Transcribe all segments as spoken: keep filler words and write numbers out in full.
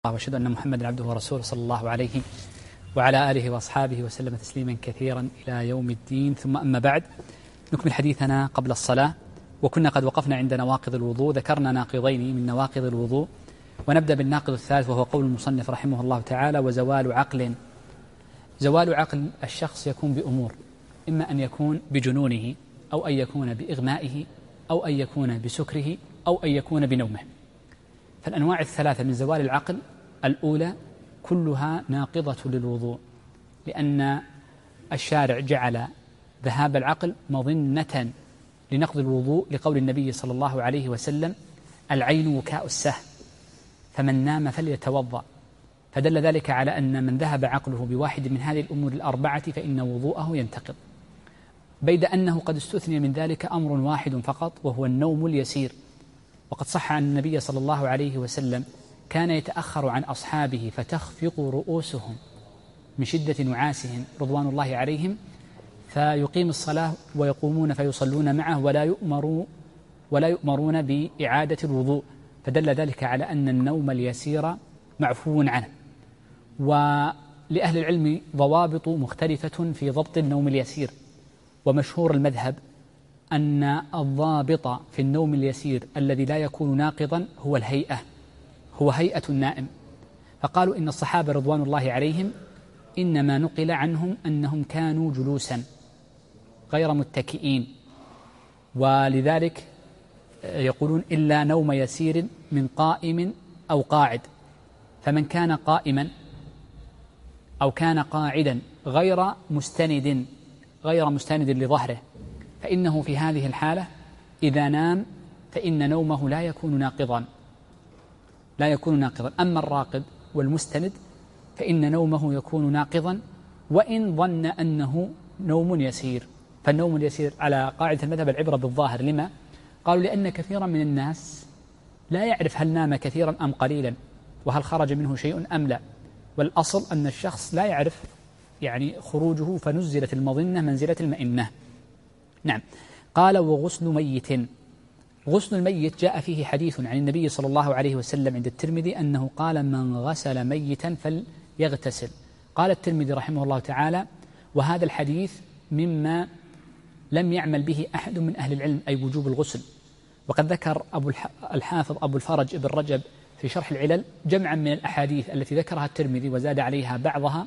وأشهد أن محمدا عبده ورسوله صلى الله عليه وعلى آله وأصحابه وسلم تسليما كثيرا إلى يوم الدين. ثم أما بعد، نكمل حديثنا قبل الصلاة، وكنا قد وقفنا عند نواقض الوضوء، ذكرنا ناقضين من نواقض الوضوء، ونبدأ بالناقض الثالث وهو قول المصنف رحمه الله تعالى: وزوال عقل. زوال عقل الشخص يكون بأمور، إما أن يكون بجنونه، أو أن يكون بإغمائه، أو أن يكون بسكره، أو أن يكون بنومه. فالأنواع الثلاثة من زوال العقل الأولى كلها ناقضة للوضوء، لأن الشارع جعل ذهاب العقل مظنة لنقض الوضوء، لقول النبي صلى الله عليه وسلم: العين وكاء السهم، فمن نام فليتوضأ. فدل ذلك على أن من ذهب عقله بواحد من هذه الأمور الأربعة فإن وضوءه ينتقض، بيد أنه قد استثني من ذلك أمر واحد فقط، وهو النوم اليسير. وقد صح عن النبي صلى الله عليه وسلم كان يتأخر عن أصحابه فتخفق رؤوسهم من شدة نعاسهم رضوان الله عليهم، فيقيم الصلاة ويقومون فيصلون معه ولا يؤمروا ولا يؤمرون بإعادة الوضوء، فدل ذلك على أن النوم اليسير معفو عنه. ولأهل العلم ضوابط مختلفة في ضبط النوم اليسير، ومشهور المذهب أن الضابط في النوم اليسير الذي لا يكون ناقضا هو الهيئة، هو هيئة النائم. فقالوا إن الصحابة رضوان الله عليهم إنما نقل عنهم أنهم كانوا جلوسا غير متكئين، ولذلك يقولون إلا نوم يسير من قائم أو قاعد. فمن كان قائما أو كان قاعدا غير مستند غير مستند لظهره، فإنه في هذه الحالة إذا نام فإن نومه لا يكون ناقضا لا يكون ناقضا أما الراقد والمستند فإن نومه يكون ناقضا، وإن ظن أنه نوم يسير. فالنوم اليسير على قاعدة المذهب العبرة بالظاهر. لما؟ قالوا لأن كثيرا من الناس لا يعرف هل نام كثيرا أم قليلا، وهل خرج منه شيء أم لا، والأصل أن الشخص لا يعرف يعني خروجه، فنزلت المظنة منزلة المئنة. نعم. قال: وغسل ميت. غسل الميت جاء فيه حديث عن النبي صلى الله عليه وسلم عند الترمذي أنه قال: من غسل ميتا فليغتسل. قال الترمذي رحمه الله تعالى: وهذا الحديث مما لم يعمل به أحد من أهل العلم، أي وجوب الغسل. وقد ذكر أبو الحافظ أبو الفرج ابن رجب في شرح العلل جمعا من الأحاديث التي ذكرها الترمذي، وزاد عليها بعضها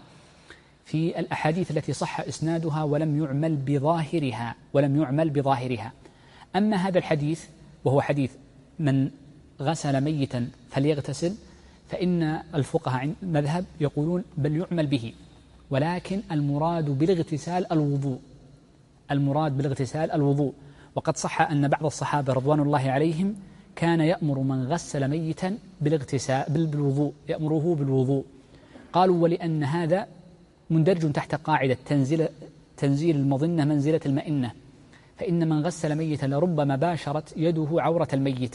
في الأحاديث التي صح إسنادها ولم يعمل بظاهرها ولم يعمل بظاهرها. أما هذا الحديث وهو حديث من غسل ميتا فليغتسل، فإن الفقهاء عند المذهب يقولون بل يعمل به، ولكن المراد بالاغتسال الوضوء المراد بالاغتسال الوضوء وقد صح أن بعض الصحابة رضوان الله عليهم كان يأمر من غسل ميتا بالاغتسال بالوضوء، يأمره بالوضوء. قالوا: ولأن هذا مندرج تحت قاعدة تنزيل تنزيل المظنة منزلة المئنة، فإن من غسل ميتا لربما باشرت يده عورة الميت،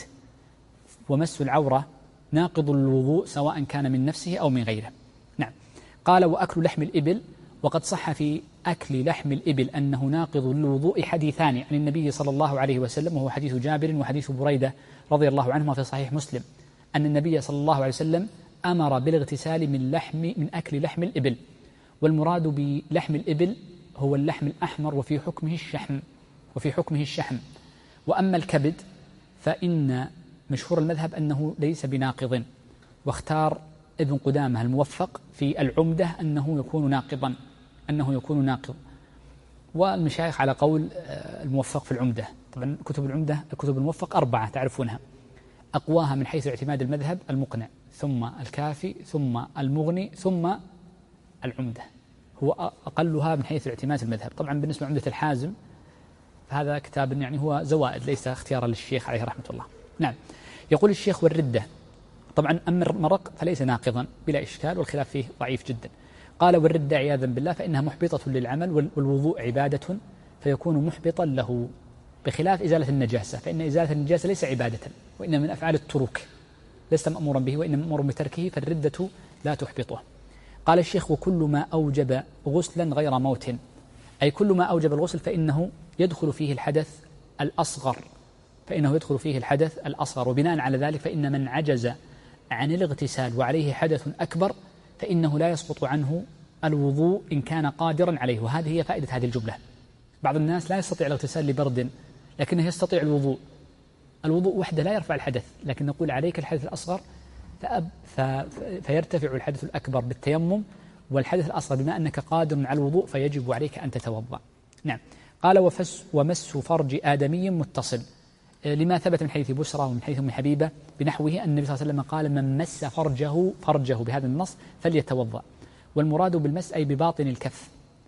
ومس العورة ناقض الوضوء سواء كان من نفسه أو من غيره. نعم. قال: وأكل لحم الإبل. وقد صح في أكل لحم الإبل أنه ناقض للوضوء حديثان عن النبي صلى الله عليه وسلم، وهو حديث جابر وحديث بريدة رضي الله عنهما في صحيح مسلم، أن النبي صلى الله عليه وسلم أمر بالاغتسال من لحم من أكل لحم الإبل. والمراد بلحم الإبل هو اللحم الأحمر، وفي حكمه الشحم وفي حكمه الشحم وأما الكبد فإن مشهور المذهب أنه ليس بناقض، واختار ابن قدامة الموفق في العمدة أنه يكون ناقضا أنه يكون ناقض والمشايخ على قول الموفق في العمدة. طبعا كتب العمدة كتب الموفق أربعة تعرفونها، أقواها من حيث اعتماد المذهب المقنع، ثم الكافي، ثم المغني، ثم العمدة، هو أقلها من حيث اعتماد المذهب. طبعا بالنسبة لعمدة الحازم فهذا كتاب يعني هو زوائد ليس اختيارا للشيخ عليه رحمة الله. نعم. يقول الشيخ: والردة. طبعا أما المرق فليس ناقضا بلا إشكال، والخلاف فيه ضعيف جدا. قال: والردة عياذا بالله فإنها محبطة للعمل، والوضوء عبادة فيكون محبطا له، بخلاف إزالة النجاسة، فإن إزالة النجاسة ليس عبادة، وإنما من أفعال الترك، ليس مأمورا به وإنما مأمور بتركه، فالردة لا تحبطه. قال الشيخ: وكل ما أوجب غسلا غير موت، أي كل ما أوجب الغسل فإنه يدخل فيه الحدث الأصغر فإنه يدخل فيه الحدث الأصغر وبناء على ذلك فإن من عجز عن الاغتسال وعليه حدث أكبر فإنه لا يسقط عنه الوضوء إن كان قادرا عليه. وهذه هي فائدة هذه الجملة. بعض الناس لا يستطيع الاغتسال لبرد لكنه يستطيع الوضوء. الوضوء وحده لا يرفع الحدث، لكن نقول عليك الحدث الأصغر فأب فيرتفع الحدث الأكبر بالتيمم، والحدث الأصغر بما أنك قادر على الوضوء فيجب عليك أن تتوضأ. نعم. قال وفس ومس فرج آدمي متصل، لما ثبت من حديث بسرى ومن حديث أم حبيبة بنحوه أن النبي صلى الله عليه وسلم قال من مس فرجه فرجه بهذا النص فليتوضأ. والمراد بالمس أي بباطن الكف،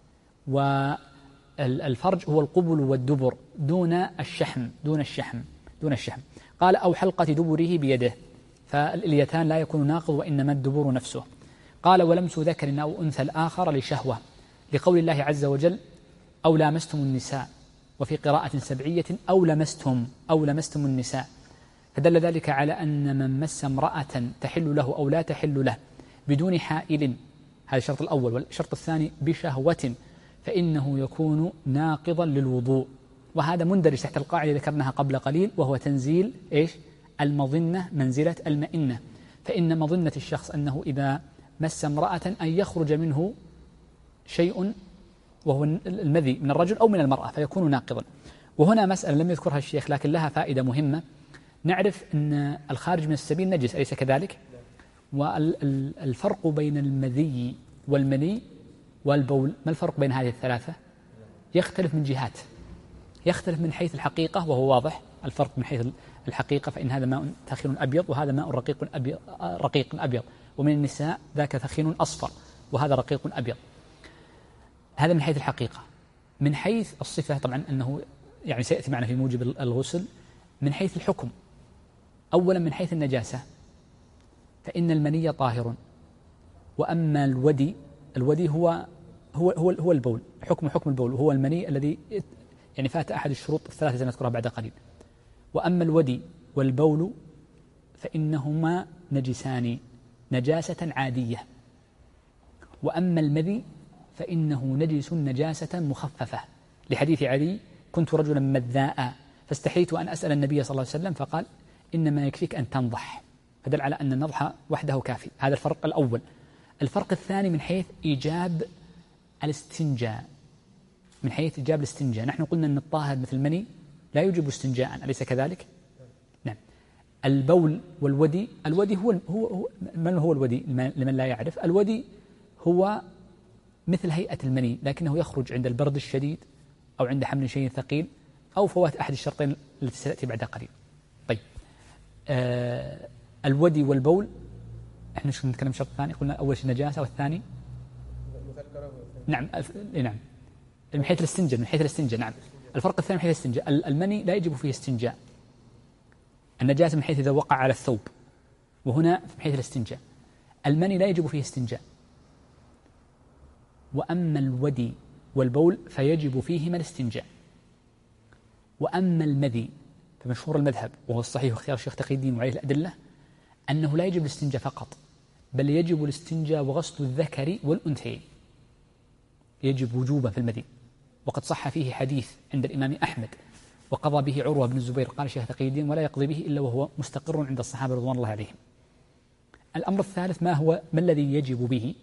والفرج هو القبل والدبر دون الشحم دون الشحم دون الشحم. قال أو حلقة دبره بيده، فالإليتان لا يكون ناقض وإنما الدبر نفسه. قال ولمس ذكر أو أنثى الآخر لشهوة، لقول الله عز وجل أو لامستم النساء، وفي قراءة سبعية أو لمستم أو لمستم النساء، فدل ذلك على أن من مس امرأة تحل له أو لا تحل له بدون حائل، هذا الشرط الأول. والشرط الثاني بشهوة فإنه يكون ناقضا للوضوء، وهذا مندرج تحت القاعدة ذكرناها قبل قليل، وهو تنزيل إيش؟ المظنة منزلة المئنة. فإن مظنة الشخص أنه إذا مس امرأة أن يخرج منه شيء وهو المذي من الرجل أو من المرأة فيكون ناقضا. وهنا مسألة لم يذكرها الشيخ لكن لها فائدة مهمة. نعرف أن الخارج من السبيل نجس، أليس كذلك؟ والفرق بين المذي والمني والبول، ما الفرق بين هذه الثلاثة؟ يختلف من جهات، يختلف من حيث الحقيقة وهو واضح الفرق من حيث الحقيقة، فإن هذا ماء ثخين أبيض وهذا ماء رقيق أبيض, رقيق أبيض. ومن النساء ذاك ثخين أصفر وهذا رقيق أبيض. هذا من حيث الحقيقة. من حيث الصفة طبعا أنه يعني سيأتي معنا في موجب الغسل. من حيث الحكم، أولا من حيث النجاسة فإن المني طاهر، وأما الودي الودي هو هو هو, هو البول، حكم حكم البول وهو المني الذي يعني فات أحد الشروط الثلاثة التي نذكرها بعد قليل. وأما الودي والبول فإنهما نجسان نجاسة عادية، وأما المذي فإنه نجس نجاسة مخففة، لحديث علي كنت رجلا مذاء فاستحيت أن أسأل النبي صلى الله عليه وسلم فقال إنما يكفيك أن تنضح، فدل على أن النضح وحده كافي. هذا الفرق الأول. الفرق الثاني من حيث إيجاب الاستنجاء، من حيث إيجاب الاستنجاء نحن قلنا أن الطاهر مثل المني لا يوجب استنجاء، أليس كذلك؟ نعم. البول والودي، الودي هو هو, هو من هو الودي لمن لا يعرف؟ الودي هو مثل هيئة المني لكنه يخرج عند البرد الشديد أو عند حمل شيء ثقيل أو فوات أحد الشرطين التي ستأتي بعد قليل. طيب آه الودي والبول احنا شو نتكلم شرط ثاني؟ قلنا أول شيء نجاسة والثاني نعم نعم من حيث الاستنجاء من حيث الاستنجاء نعم. الفرق الثاني من حيث الاستنجاء، المني لا يجب فيه استنجاء، النجاسة من حيث إذا وقع على الثوب، وهنا من حيث الاستنجاء المني لا يجب فيه استنجاء. وأما الودي والبول فيجب فيهما الاستنجاء. وأما المذي فمشهور المذهب وهو الصحيح واختيار الشيخ تقي الدين وعليه الأدلة أنه لا يجب الاستنجاء فقط، بل يجب الاستنجاء وغسل الذكر والأنثيين، يجب وجوبا في المذي. وقد صح فيه حديث عند الإمام أحمد وقضى به عروة بن الزبير قال الشيخ تقي الدين ولا يقضي به إلا وهو مستقر عند الصحابة رضوان الله عليهم. الأمر الثالث ما هو ما الذي يجب به؟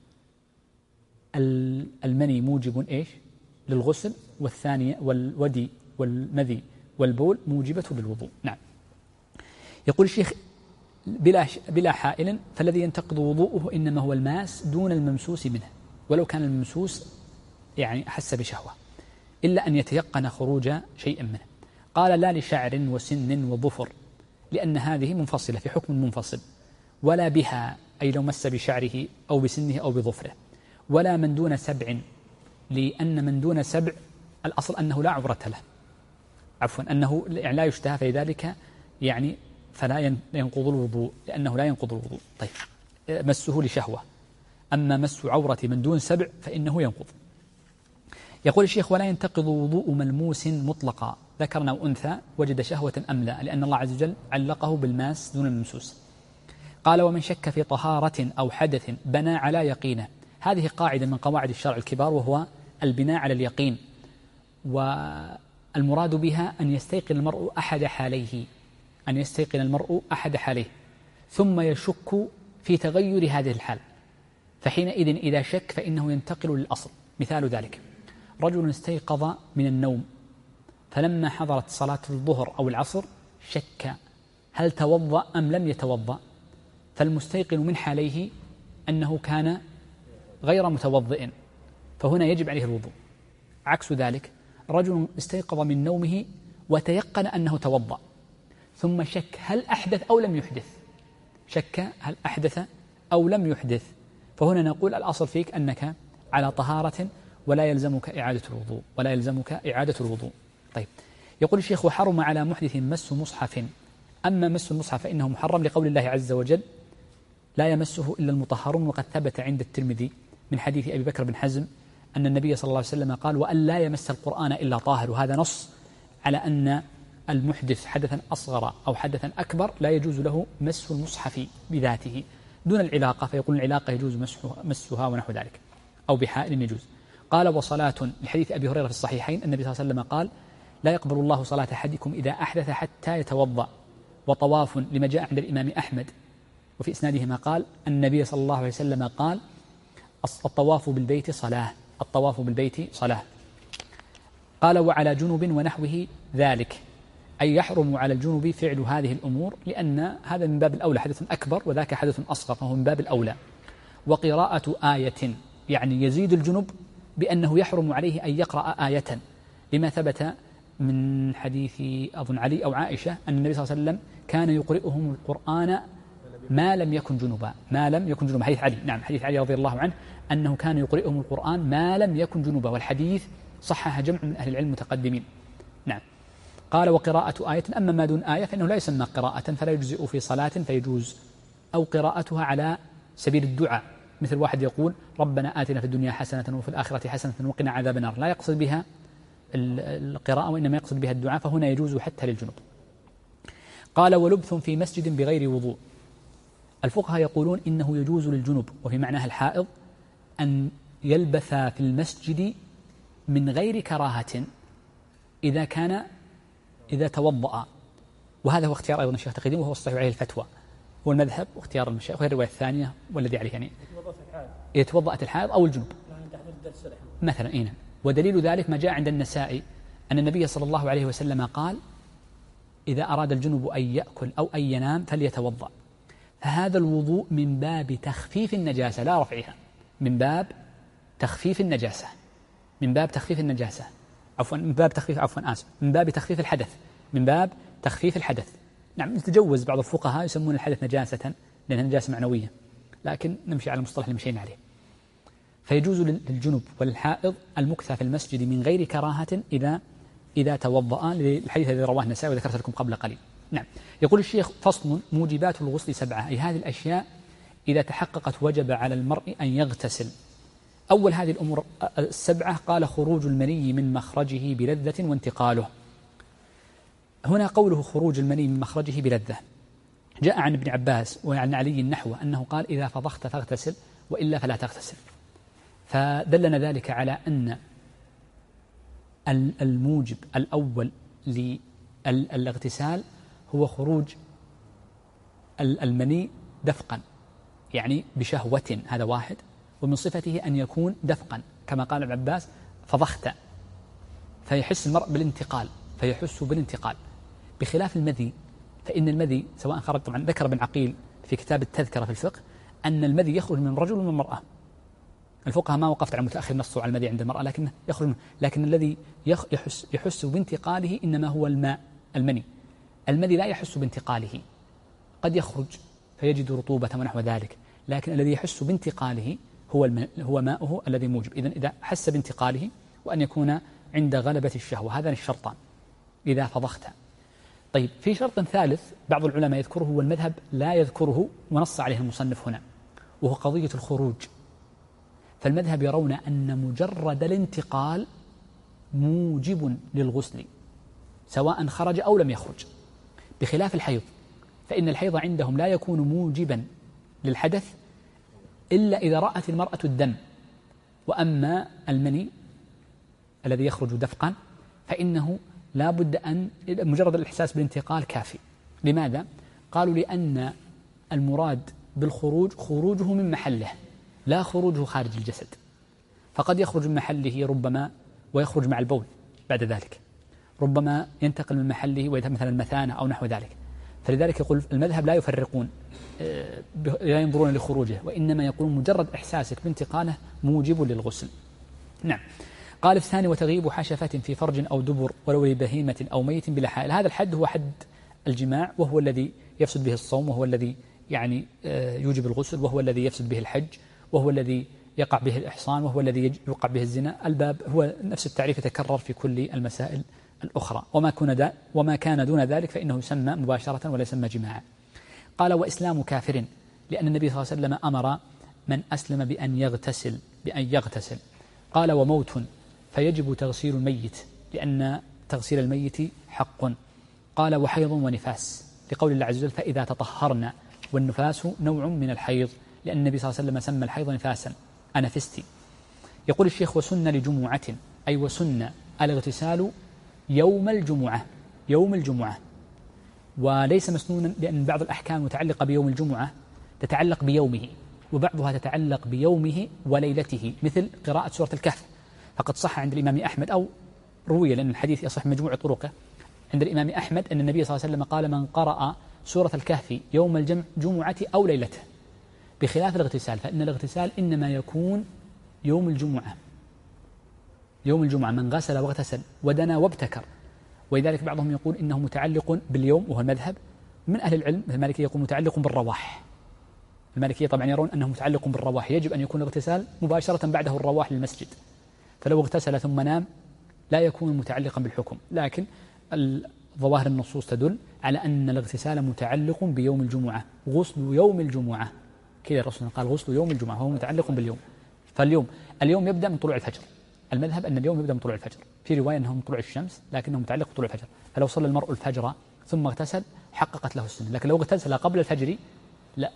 المني موجب إيش للغسل، والثانية والودي والمذي والبول موجبة للوضوء. نعم. يقول الشيخ بلا بلا حائل فالذي ينتقض وضوءه إنما هو الماس دون الممسوس منه، ولو كان الممسوس يعني أحس بشهوة، إلا أن يتيقن خروج شيء منه. قال لا لشعر وسن وظفر، لأن هذه منفصلة في حكم منفصل، ولا بها أي لو مس بشعره أو بسنه أو بظفره، ولا من دون سبع، لأن من دون سبع الأصل أنه لا عبرة له، عفوا أنه يعني لا يشتهى، في ذلك يعني فلا ينقض الوضوء لأنه لا ينقض الوضوء. طيب مسه لشهوة، أما مس عورة من دون سبع فإنه ينقض. يقول الشيخ ولا ينتقض وضوء ملموس مطلقا ذكرنا وأنثى وجد شهوة أم لا، لأن الله عز وجل علقه بالماس دون الممسوس. قال ومن شك في طهارة أو حدث بنى على يقينه، هذه قاعدة من قواعد الشرع الكبار وهو البناء على اليقين، والمراد بها أن يستيقن المرء أحد حاليه، أن يستيقن المرء أحد حاليه، ثم يشك في تغير هذه الحال، فحينئذ إذا شك فإنه ينتقل للأصل. مثال ذلك: رجل استيقظ من النوم فلما حضرت صلاة الظهر أو العصر شك هل توضأ أم لم يتوضأ، فالمستيقن من حاليه أنه كان غير متوضئ، فهنا يجب عليه الوضوء. عكس ذلك: رجل استيقظ من نومه وتيقن أنه توضأ ثم شك هل أحدث أو لم يحدث، شك هل أحدث أو لم يحدث، فهنا نقول الأصل فيك أنك على طهارة ولا يلزمك إعادة الوضوء ولا يلزمك إعادة الوضوء. طيب، يقول الشيخ: وحرم على محدث مس مصحف. أما مس المصحف فإنه محرم لقول الله عز وجل: لا يمسه إلا المطهرون. وقد ثبت عند الترمذي من حديث أبي بكر بن حزم أن النبي صلى الله عليه وسلم قال: وأن لا يمس القرآن إلا طاهر. وهذا نص على أن المحدث حدثا أصغر أو حدثا أكبر لا يجوز له مس المصحف بذاته دون العلاقة، فيقول العلاقة يجوز مسها ونحو ذلك، أو بحائل يجوز. قال: وصلاة، لحديث أبي هريرة في الصحيحين النبي صلى الله عليه وسلم قال: لا يقبل الله صلاة أحدكم إذا أحدث حتى يتوضأ. وطواف، لما جاء عند الإمام أحمد وفي إسناده ما قال النبي صلى الله عليه وسلم قال: الطواف بالبيت صلاة، الطواف بالبيت صلاة. قال: وعلى جنب ونحوه ذلك، أي يحرم على الجنب فعل هذه الأمور، لأن هذا من باب الأولى حدث أكبر وذاك حدث أصغر، فهو من باب الأولى. وقراءة آية، يعني يزيد الجنب بأنه يحرم عليه أن يقرأ آية، لما ثبت من حديث أظن علي أو عائشة أن النبي صلى الله عليه وسلم كان يقرئهم القرآن ما لم يكن جنبا، ما لم يكن جنبا، حديث علي، نعم حديث علي رضي الله عنه أنه كان يقرئهم القرآن ما لم يكن جنبا، والحديث صحح جمع من أهل العلم المتقدمين. نعم. قال: وقراءة آية، أما ما دون آية فإنه لا يسمى قراءة فلا يجزئ في صلاة فيجوز، أو قراءتها على سبيل الدعاء، مثل واحد يقول: ربنا آتنا في الدنيا حسنة وفي الآخرة حسنة وقنا عذاب النار، لا يقصد بها القراءة وإنما يقصد بها الدعاء، فهنا يجوز حتى للجنوب. قال: ولبث في مسجد بغير وضوء. الفقهاء يقولون إنه يجوز للجنوب وفي معناه الحائض أن يلبث في المسجد من غير كراهة إذا كان إذا توضأ، وهذا هو اختيار أيضا الشيخ تقي الدين وهو الصحيح عليه الفتوى، هو المذهب واختيار المشايخ، وهي الرواية الثانية والذي عليه يعني إذا توضأت الحائض أو الجنوب مثلا. إيه. ودليل ذلك ما جاء عند النسائي أن النبي صلى الله عليه وسلم قال: إذا أراد الجنوب أن يأكل أو أن ينام فليتوضأ. فهذا الوضوء من باب تخفيف النجاسة لا رفعها، من باب تخفيف النجاسة، من باب تخفيف النجاسة عفوا من باب تخفيف عفوا آسف من باب تخفيف الحدث، من باب تخفيف الحدث. نعم، يتجوز بعض الفقهاء يسمون الحدث نجاسة لأنها نجاسة معنوية، لكن نمشي على المصطلح اللي مشينا عليه. فيجوز للجنوب والحائض المكثى في المسجد من غير كراهة إذا إذا توضأ، للحديث الذي رواه النسائي وذكرت لكم قبل قليل. نعم. يقول الشيخ: فصل: موجبات الغسل سبعة، أي هذه الأشياء إذا تحققت وجب على المرء أن يغتسل. أول هذه الأمور السبعة قال: خروج المني من مخرجه بلذة وانتقاله. هنا قوله خروج المني من مخرجه بلذة جاء عن ابن عباس وعن علي نحوه أنه قال: إذا فضخت فاغتسل وإلا فلا تغتسل. فدلنا ذلك على أن الموجب الأول للاغتسال هو خروج المني دفقا، يعني بشهوة، هذا واحد، ومن صفته أن يكون دفقا كما قال ابن عباس: فضخت، فيحس المرء بالانتقال، فيحس بالانتقال، بخلاف المذي، فإن المذي سواء خرج، طبعا ذكر ابن عقيل في كتاب التذكرة في الفقه أن المذي يخرج من رجل ومن المرأة. الفقهاء ما وقفت على متأخر نصوا على المذي عند المرأة، لكن يخرج منه. لكن الذي يحس, يحس بانتقاله إنما هو الماء، المني. المذي لا يحس بانتقاله، قد يخرج فيجد رطوبة ونحو ذلك، لكن الذي يحس بانتقاله هو هو ماؤه الذي موجب. إذن إذا حس بانتقاله وأن يكون عند غلبة الشهوة، هذان الشرطان إذا فضخت. طيب، في شرط ثالث بعض العلماء يذكره والمذهب لا يذكره ونص عليه المصنف هنا، وهو قضية الخروج. فالمذهب يرون أن مجرد الانتقال موجب للغسل سواء خرج أو لم يخرج، بخلاف الحيض، فإن الحيض عندهم لا يكون موجبا للحدث إلا إذا رأت المرأة الدم. وأما المني الذي يخرج دفقا فإنه لا بد أن مجرد الإحساس بالانتقال كافي. لماذا؟ قالوا: لأن المراد بالخروج خروجه من محله لا خروجه خارج الجسد، فقد يخرج من محله ربما ويخرج مع البول بعد ذلك، ربما ينتقل من محله ويذهب مثلا المثانة أو نحو ذلك. فلذلك يقول المذهب لا يفرقون، لا ينظرون لخروجه، وإنما يقولون مجرد إحساسك بانتقاله موجب للغسل. نعم. قال الثاني وتغيب حشفة في فرج أو دبر ولو لبهيمة أو ميت بلا حائل. هذا الحد هو حد الجماع، وهو الذي يفسد به الصوم، وهو الذي يعني يوجب الغسل، وهو الذي يفسد به الحج، وهو الذي يقع به الإحصان، وهو الذي يقع به الزنا. الباب هو نفس التعريف يتكرر في كل المسائل الأخرى، وما كان وما كان دون ذلك فإنه يسمى مباشرة ولا يسمى جماعا. قال وإسلام كافر، لأن النبي صلى الله عليه وسلم أمر من أسلم بأن يغتسل بأن يغتسل. قال وموت، فيجب تغسيل الميت لأن تغسيل الميت حق. قال وحيض ونفاس، لقول الله عز وجل فإذا تطهرنا، والنفاس نوع من الحيض، لأن النبي صلى الله عليه وسلم سمى الحيض نفاسا أنفستي. يقول الشيخ وسن لجمعة، أي وسن الاغتسال يوم الجمعة، يوم الجمعة، وليس مسنونا، لأن بعض الأحكام المتعلقة بيوم الجمعة تتعلق بيومه، وبعضها تتعلق بيومه وليلته، مثل قراءة سورة الكهف، فقد صح عند الإمام أحمد أو روي، لأن الحديث يصح مجموع طرقه عند الإمام أحمد أن النبي صلى الله عليه وسلم قال من قرأ سورة الكهف يوم الجمعة أو ليلته، بخلاف الاغتسال، فإن الاغتسال إنما يكون يوم الجمعة، يوم الجمعة من غسل واغتسل ودنا وابتكر. ولذلك بعضهم يقول إنه متعلق باليوم، وهو المذهب. من أهل العلم المالكية يقول متعلق بالرواح، المالكية طبعا يرون أنه متعلق بالرواح، يجب أن يكون الاغتسال مباشرة بعده الرواح للمسجد، فلو اغتسل ثم نام لا يكون متعلقا بالحكم. لكن ظواهر النصوص تدل على أن الاغتسال متعلق بيوم الجمعة، غسل يوم الجمعة، كذا الرسول قال غسل يوم الجمعة، هو متعلق باليوم. فاليوم اليوم يبدأ من طلوع الفجر، المذهب أن اليوم يبدأ من طلوع الفجر، في رواية أنه من طلوع الشمس لكنه متعلق بطلوع الفجر، فلو صلى المرء الفجر ثم اغتسل حققت له السنة. لكن لو اغتسل قبل الفجر لا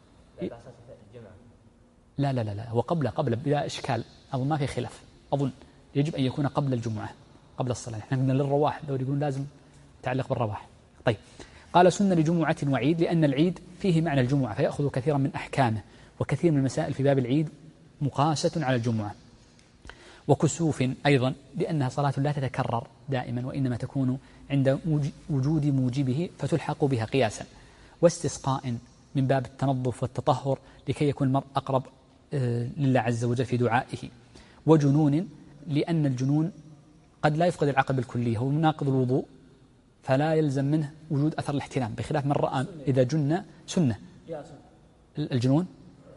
لا لا لا, لا. هو قبل قبل بلا إشكال، أظن ما في خلاف، أظن يجب أن يكون قبل الجمعة قبل الصلاة. احنا قلنا للرواح، لو يقولون لازم يتعلق بالرواح. طيب قال سنة لجمعة وعيد، لأن العيد فيه معنى الجمعة فيأخذ كثيرا من أحكامه، وكثير من المسائل في باب العيد مقاسة على الجمعة. وكسوف أيضا لأنها صلاة لا تتكرر دائما، وإنما تكون عند وجود موجبه فتلحق بها قياسا. واستسقاء من باب التنظف والتطهر لكي يكون المرء أقرب لله عز وجل في دعائه. وجنون لأن الجنون قد لا يفقد العقل بالكلية، هو مناقض الوضوء فلا يلزم منه وجود أثر الاحتلام، بخلاف من رأى إذا جن سنة. الجنون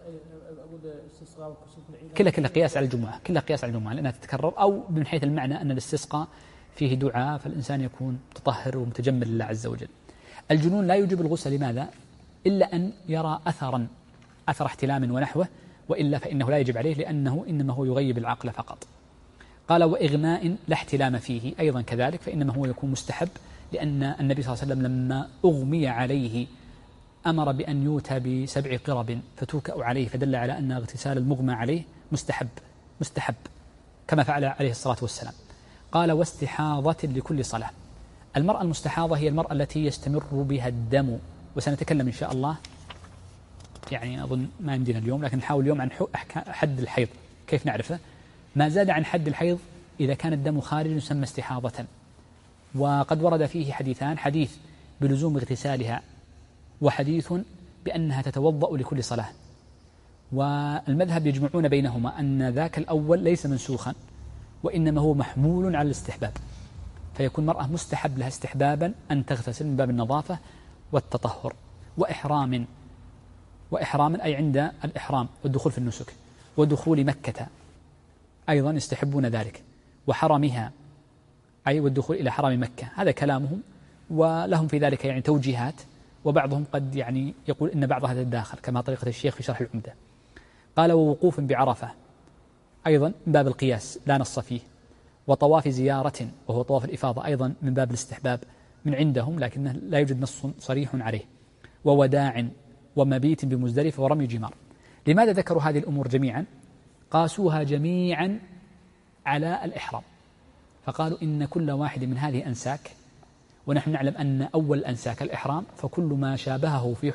كلها كلها قياس على الجمعة، كلها قياس على الجمعة لأنها تتكرر، أو من حيث المعنى أن الاستسقاء فيه دعاء فالإنسان يكون متطهر ومتجمل لله عز وجل. الجنون لا يوجب الغسل، لماذا؟ إلا أن يرى أثرا أثر احتلام ونحوه، وإلا فإنه لا يجب عليه، لأنه إنما هو يغيب العقل فقط. قال وإغماء لا احتلام فيه أيضا كذلك، فإنما هو يكون مستحب، لأن النبي صلى الله عليه وسلم لما أغمي عليه أمر بأن يؤتى بسبع قرب فتوكأ عليه، فدل على أن اغتسال المغمى عليه مستحب مستحب كما فعل عليه الصلاة والسلام. قال واستحاضة لكل صلاة. المرأة المستحاضة هي المرأة التي يستمر بها الدم، وسنتكلم إن شاء الله، يعني أظن ما يمدينا اليوم، لكن نحاول اليوم عن حد الحيض كيف نعرفه. ما زاد عن حد الحيض إذا كان الدم خارج يسمى استحاضة، وقد ورد فيه حديثان، حديث بلزوم اغتسالها وحديث بأنها تتوضأ لكل صلاة. والمذهب يجمعون بينهما أن ذاك الأول ليس منسوخا، وإنما هو محمول على الاستحباب، فيكون مرأة مستحب لها استحبابا أن تغتسل من باب النظافة والتطهر. وإحرام وإحراما أي عند الإحرام والدخول في النسك، ودخول مكة أيضا يستحبون ذلك، وحرمها أي والدخول إلى حرم مكة. هذا كلامهم، ولهم في ذلك يعني توجيهات، وبعضهم قد يعني يقول إن بعضها تتداخل كما طريقة الشيخ في شرح العمدة. قال ووقوف بعرفة أيضا من باب القياس لا نص فيه. وطواف زيارة وهو طواف الإفاضة أيضا من باب الاستحباب من عندهم، لكنه لا يوجد نص صريح عليه. ووداع ومبيت بمزدلفة ورمي جمار. لماذا ذكروا هذه الأمور جميعا؟ قاسوها جميعا على الإحرام، فقالوا إن كل واحد من هذه أنساك، ونحن نعلم أن أول الأنساك الإحرام، فكل ما شابهه في حق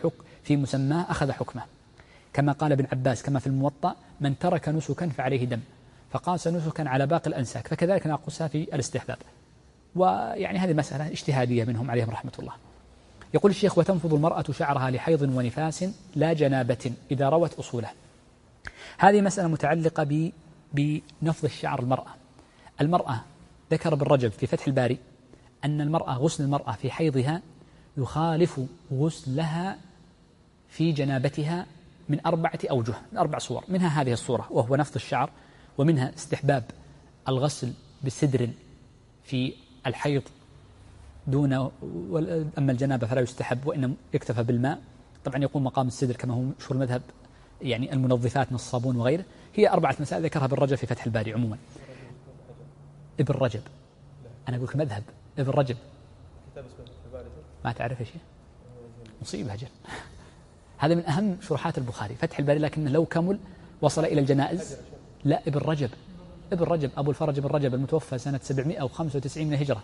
في مسماه أخذ حكمه، كما قال ابن عباس كما في الموطأ: من ترك نسكا فعليه دم، فقاس نسكا على باقي الأنساك، فكذلك ناقصها في الاستحباب. ويعني هذه مسألة اجتهادية منهم عليهم رحمة الله. يقول الشيخ: وتنفض المرأة شعرها لحيض ونفاس لا جنابة إذا روت أصوله. هذه مسألة متعلقة ب بنفض الشعر المرأة. المرأة ذكر ابن رجب في فتح الباري أن المرأة غسل المرأة في حيضها يخالف غسلها في جنابتها من أربعة أوجه، من أربع صور، منها هذه الصورة وهو نفض الشعر، ومنها استحباب الغسل بسدر في الحيض دون، أما الجنابة فلا يستحب وإنما يكتفى بالماء. طبعا يقوم مقام السدر كما هو مشهور المذهب يعني المنظفات من الصابون وغيره. هي أربعة مسائل ذكرها ابن رجب في فتح الباري عموما. ابن رجب، أنا أقول لك مذهب ابن رجب، ما تعرف شيء مصيبة جل. هذا من أهم شروحات البخاري فتح الباري، لكن لو كمل وصل إلى الجنائز. لا، ابن رجب، ابن رجب أبو الفرج ابن رجب المتوفى سنة سبعمائة وخمسة وتسعين من الهجرة،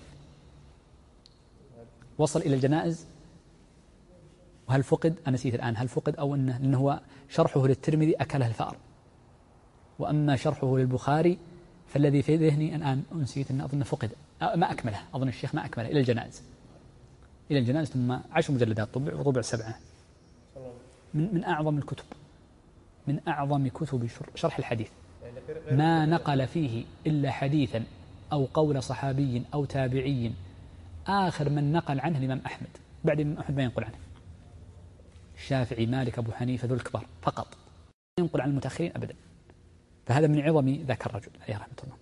وصل إلى الجنائز. وهل فقد؟ أنا نسيت الآن هل فقد أو أنه، لأنه هو شرحه للترمذي أكله الفأر، وأما شرحه للبخاري فالذي في ذهني الآن أنسيت أن أظن فقد، ما أكمله، أظن الشيخ ما أكمله إلى الجنائز، إلى الجنائز ثم عشر مجلدات طبع وطبع سبعة، من من أعظم الكتب، من أعظم كتب شرح الحديث، ما نقل فيه إلا حديثا أو قول صحابي أو تابعي، آخر من نقل عنه الإمام أحمد، بعد الإمام أحمد ما ينقل عنه الشافعي مالك أبو حنيفة ذو الكبار فقط، ينقل عن المتأخرين أبدا. فهذا من عظم ذاك الرجل عليه رحمة الله.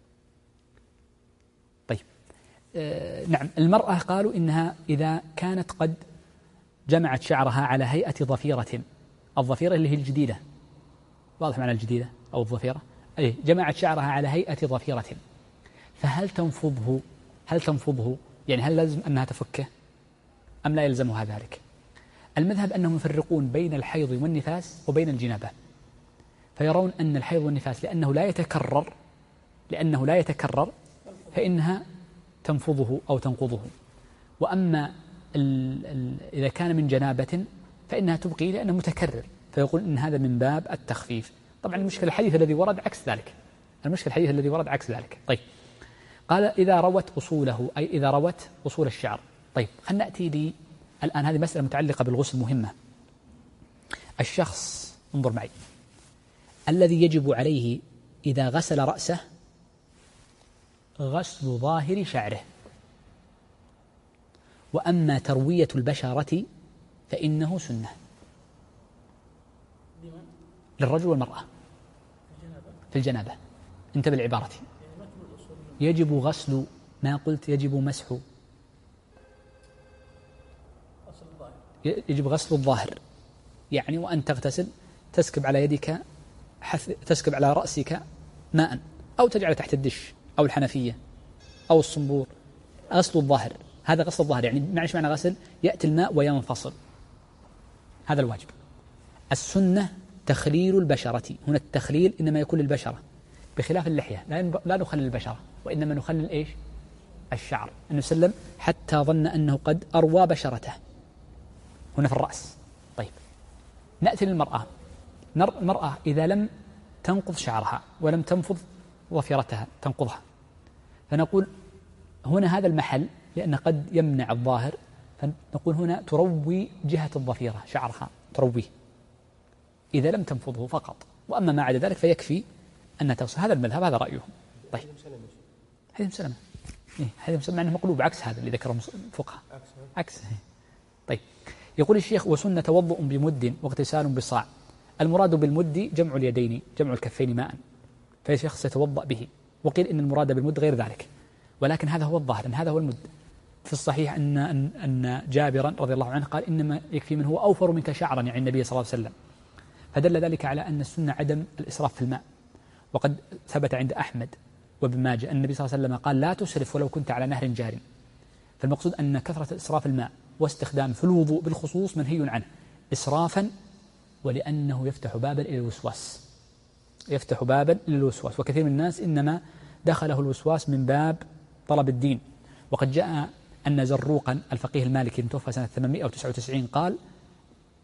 طيب آه نعم، المرأة قالوا إنها إذا كانت قد جمعت شعرها على هيئة ظفيرة، الظفيرة اللي هي الجديدة، واضح معنى الجديدة أو الظفيرة، أي جمعت شعرها على هيئة ظفيرة، فهل تنفضه؟ هل تنفضه يعني هل لازم أنها تفكه أم لا يلزمها ذلك؟ المذهب أنهم يفرقون بين الحيض والنفاس وبين الجنابة، فيرون أن الحيض والنفاس لأنه لا يتكرر لأنه لا يتكرر فإنها تنفضه أو تنقضه، وأما ال ال إذا كان من جنابة فإنها تبقي لأنه متكرر، فيقول إن هذا من باب التخفيف. طبعا المشكلة الحديث الذي ورد عكس ذلك، المشكلة الحديث الذي ورد عكس ذلك. طيب قال إذا روت أصوله، أي إذا روت أصول الشعر. طيب خلنا نأتي لي الآن، هذه مسألة متعلقة بالغسل مهمة. الشخص، انظر معي، الذي يجب عليه إذا غسل رأسه غسل ظاهر شعره، وأما تروية البشرة فإنه سنة للرجل والمرأة في الجنابة. انتبه العبارة، يجب غسل، ما قلت يجب مسح، يجب غسل الظاهر، يعني وأن تغتسل تسكب على يدك حث، تسكب على رأسك ماء أو تجعل تحت الدش أو الحنفية أو الصنبور، غسل الظاهر، هذا غسل الظاهر. يعني معلش معنى غسل، يأتي الماء وينفصل، هذا الواجب. السنة تخليل البشرة، هنا التخليل إنما يكون للبشرة، بخلاف اللحية لا نخلل البشرة وإنما نخلل إيش؟ الشعر. النبي صلى الله عليه وسلم حتى ظن أنه قد أروى بشرته هنا في الرأس. طيب نأتي للمرأة. المرأة إذا لم تنقض شعرها ولم تنفض ظفيرتها تنقضها، فنقول هنا هذا المحل لأنه قد يمنع الظاهر، فنقول هنا تروي جهة الظفيرة شعرها ترويه إذا لم تنفضه فقط، وأما ما عدا ذلك فيكفي أن تغسل. هذا المذهب، هذا رأيهم. طيب حديث مسلمة، إيه حديث مسلمة أنه مقلوب عكس هذا اللي ذكره الفقهاء، عكس. طيب يقول الشيخ: وسنة توضؤ بمد واغتسال بصاع. المراد بالمد جمع اليدين، جمع الكفين ماء، فالشخص يتوضأ به. وقيل إن المراد بالمد غير ذلك، ولكن هذا هو الظاهر أن هذا هو المد. في الصحيح أن أن, أن جابرا رضي الله عنه قال: إنما يكفي من هو أوفر منك شعرا، يعني النبي صلى الله عليه وسلم، فدل ذلك على أن السنة عدم الإسراف في الماء. وقد ثبت عند أحمد وابن ماجه أن النبي صلى الله عليه وسلم قال: لا تسرف ولو كنت على نهر جار. فالمقصود أن كثرة إسراف الماء واستخدام في الوضوء بالخصوص منهي عنه إسرافا، ولأنه يفتح بابا إلى الوسواس، يفتح بابا إلى الوسواس. وكثير من الناس إنما دخله الوسواس من باب طلب الدين. وقد جاء أن زروقا الفقيه المالكي المتوفى سنة ثمانمائة وتسعة وتسعين قال: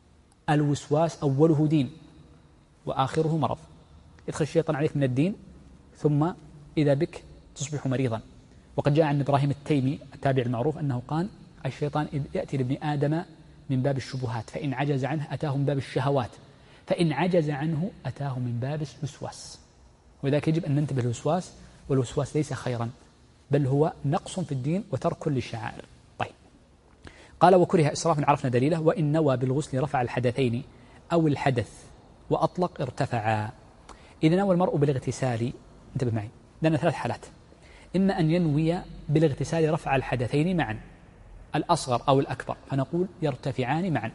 الوسواس أوله دين وآخره مرض. يدخل الشيطان عليك من الدين ثم إذا بك تصبح مريضا. وقد جاء عن إبراهيم التيمي التابع المعروف أنه قال الشيطان يأتي لابن آدم من باب الشبهات فإن عجز عنه أتاه من باب الشهوات فإن عجز عنه أتاه من باب الوسواس. ولذلك يجب أن ننتبه للوسواس، والوسواس ليس خيرا بل هو نقص في الدين وترك للشعائر. طيب قال وكره إسراف عرفنا دليله. وإن نوى بالغسل رفع الحدثين أو الحدث وأطلق ارتفعا. إذا نوى المرء بالاغتسال، انتبه معي لأن ثلاث حالات، إما أن ينوي بالاغتسال رفع الحدثين معا الأصغر أو الأكبر فنقول يرتفعان معا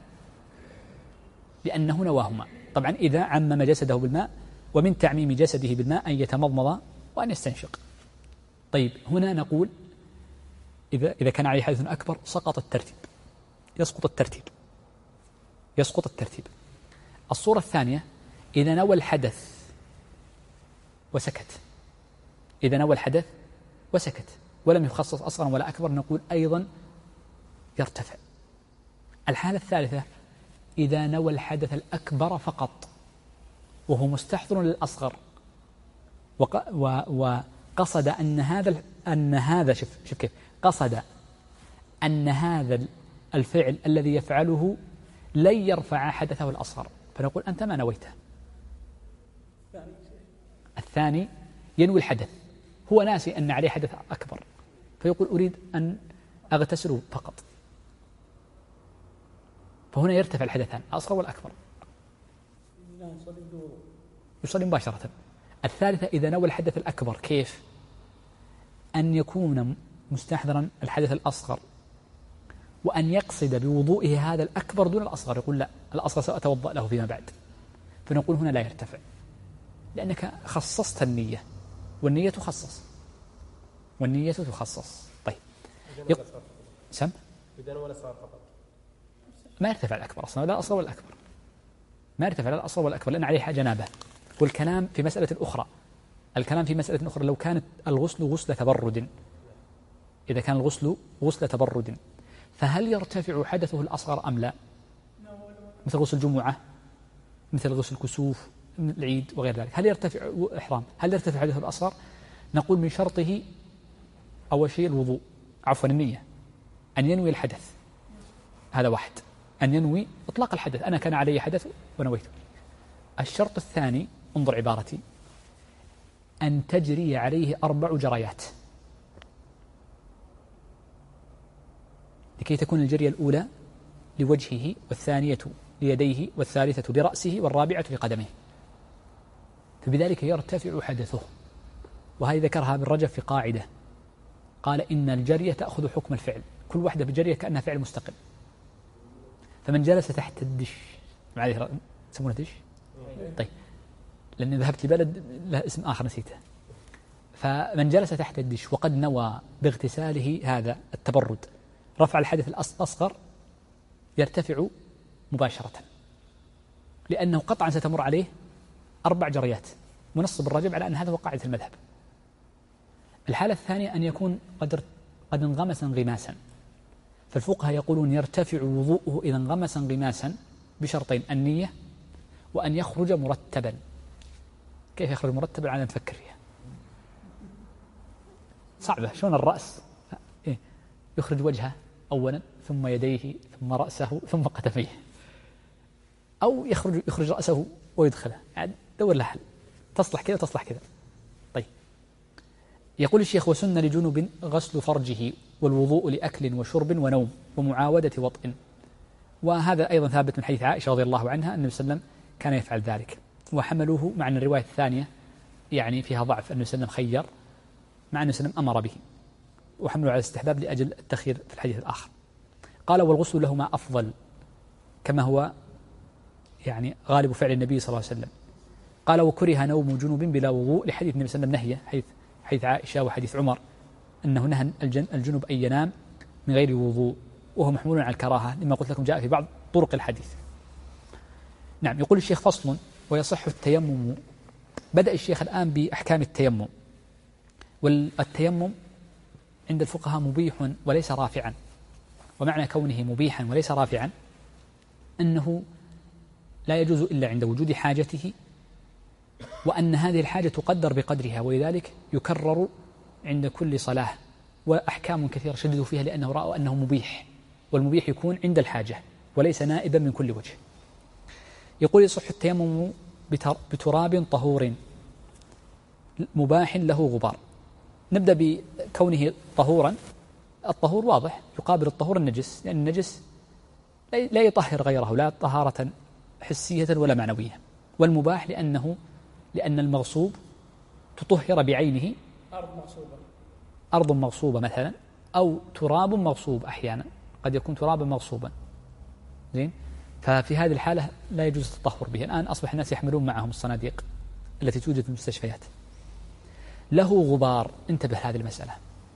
لأنه نواهما. طبعا إذا عمم جسده بالماء، ومن تعميم جسده بالماء أن يتمضمض وأن يستنشق. طيب هنا نقول إذا إذا كان عليه حدث أكبر سقط الترتيب، يسقط الترتيب يسقط الترتيب. الصورة الثانية إذا نوى الحدث وسكت، إذا نوى الحدث وسكت ولم يخصص أصغر ولا أكبر نقول أيضا يرتفع. الحالة الثالثة إذا نوى الحدث الأكبر فقط وهو مستحضر للأصغر وقصد أن هذا أن هذا شوف شوف كيف قصد أن هذا الفعل الذي يفعله لن يرفع حدثه الأصغر فنقول أنت ما نويته. الثاني ينوي الحدث، هو ناسي أن عليه حدث أكبر فيقول أريد أن أغتسل فقط، فهنا يرتفع الحدثان الأصغر والأكبر يصلي مباشرة. الثالثة إذا نوى الحدث الأكبر كيف؟ أن يكون مستحضرا الحدث الأصغر وأن يقصد بوضوئه هذا الأكبر دون الأصغر، يقول لا الأصغر سأتوضأ له فيما بعد، فنقول هنا لا يرتفع لأنك خصصت النية والنية تخصص والنية تخصص. طيب يق... سم إذا ولا صار فقط ما يرتفع الأكبر أصلا، لا الأصغر ولا الأكبر ما يرتفع لا الأصغر ولا الأكبر لأن عليه جنابة. والكلام في مسألة أخرى، الكلام في مسألة أخرى لو كانت الغسل غسل تبرد، إذا كان الغسل غسل تبرد فهل يرتفع حدثه الأصغر أم لا؟ مثل غسل الجمعة، مثل غسل الكسوف، العيد وغير ذلك، هل يرتفع إحرام هل يرتفع حدثه الأصغر؟ نقول من شرطه أول شيء الوضوء عفوا النية، أن ينوي الحدث، هذا واحد، أن ينوي إطلاق الحدث، أنا كان علي حدث ونويته. الشرط الثاني انظر عبارتي، أن تجري عليه أربع جريات لكي تكون الجرية الأولى لوجهه والثانية ليديه والثالثة لرأسه والرابعة لقدمه، فبذلك يرتفع حدثه. وهذه ذكرها ابن رجب في قاعدة قال إن الجرية تأخذ حكم الفعل، كل واحدة بالجرية كأنها فعل مستقل. فمن جلس تحت الدش معليه يسمونه دش طيب لأني ذهبت لبلد له اسم آخر نسيته، فمن جلس تحت الدش وقد نوى باغتساله هذا التبرد رفع الحدث الأصغر يرتفع مباشرة لأنه قطعا ستمر عليه أربع جريات، منصب الرجب على أن هذا هو قاعدة المذهب. الحالة الثانية أن يكون قد قد انغمس انغماسا، فالفقهاء يقولون يرتفع وضوءه إذا انغمس انغماسا بشرطين، النية وأن يخرج مرتبا. كيف يخرج مرتبا؟ على نفكر فيها صعبة، شلون الرأس إيه؟ يخرج وجهه أولا ثم يديه ثم رأسه ثم قدميه، أو يخرج يخرج رأسه ويدخله، يعني دور له حل تصلح كذا تصلح كذا. طيب يقول الشيخ وسن لجنب غسل فرجه والوضوء لأكل وشرب ونوم ومعاودة وطئ، وهذا أيضا ثابت من حديث عائشة رضي الله عنها أن النبي صلى الله عليه وسلم كان يفعل ذلك، وحملوه مع أن الرواية الثانية يعني فيها ضعف، أن النبي صلى الله عليه وسلم خير مع أن النبي صلى الله عليه وسلم أمر به، وحملوا على الاستحباب لأجل التخيير في الحديث الآخر. قال والغسل لهما أفضل كما هو يعني غالب فعل النبي صلى الله عليه وسلم. قال وكره نوم جنوب بلا وضوء لحديث النبي صلى الله عليه وسلم نهيه، حديث حديث عائشة وحديث عمر أنه نهى الجنوب أن ينام من غير وضوء، وهو محمول على الكراهة لما قلت لكم جاء في بعض طرق الحديث. نعم. يقول الشيخ فصل ويصح التيمم. بدأ الشيخ الآن بأحكام التيمم، والتيمم عند الفقهاء مبيح وليس رافعا، ومعنى كونه مبيحا وليس رافعا أنه لا يجوز إلا عند وجود حاجته، وأن هذه الحاجة تقدر بقدرها، ولذلك يكرر عند كل صلاة، وأحكام كثيرة شددوا فيها لأنه رأوا أنه مبيح، والمبيح يكون عند الحاجة وليس نائبا من كل وجه. يقول يصح التيمم بتراب طهور مباح له غبار. نبدأ بكونه طهورا. الطهور واضح يقابل الطهور النجس، لأن النجس لا يطهر غيره، لا طهارة حسية ولا معنوية. والمباح لأنه لأن المغصوب تطهر بعينه، أرض مغصوبة أرض مغصوبة مثلا، أو تراب مغصوب، أحيانا قد يكون ترابا مغصوبا. زين. ففي هذه الحالة لا يجوز التطهر به. الآن أصبح الناس يحملون معهم الصناديق التي توجد في المستشفيات. له غبار. انتبه هذه المسألة.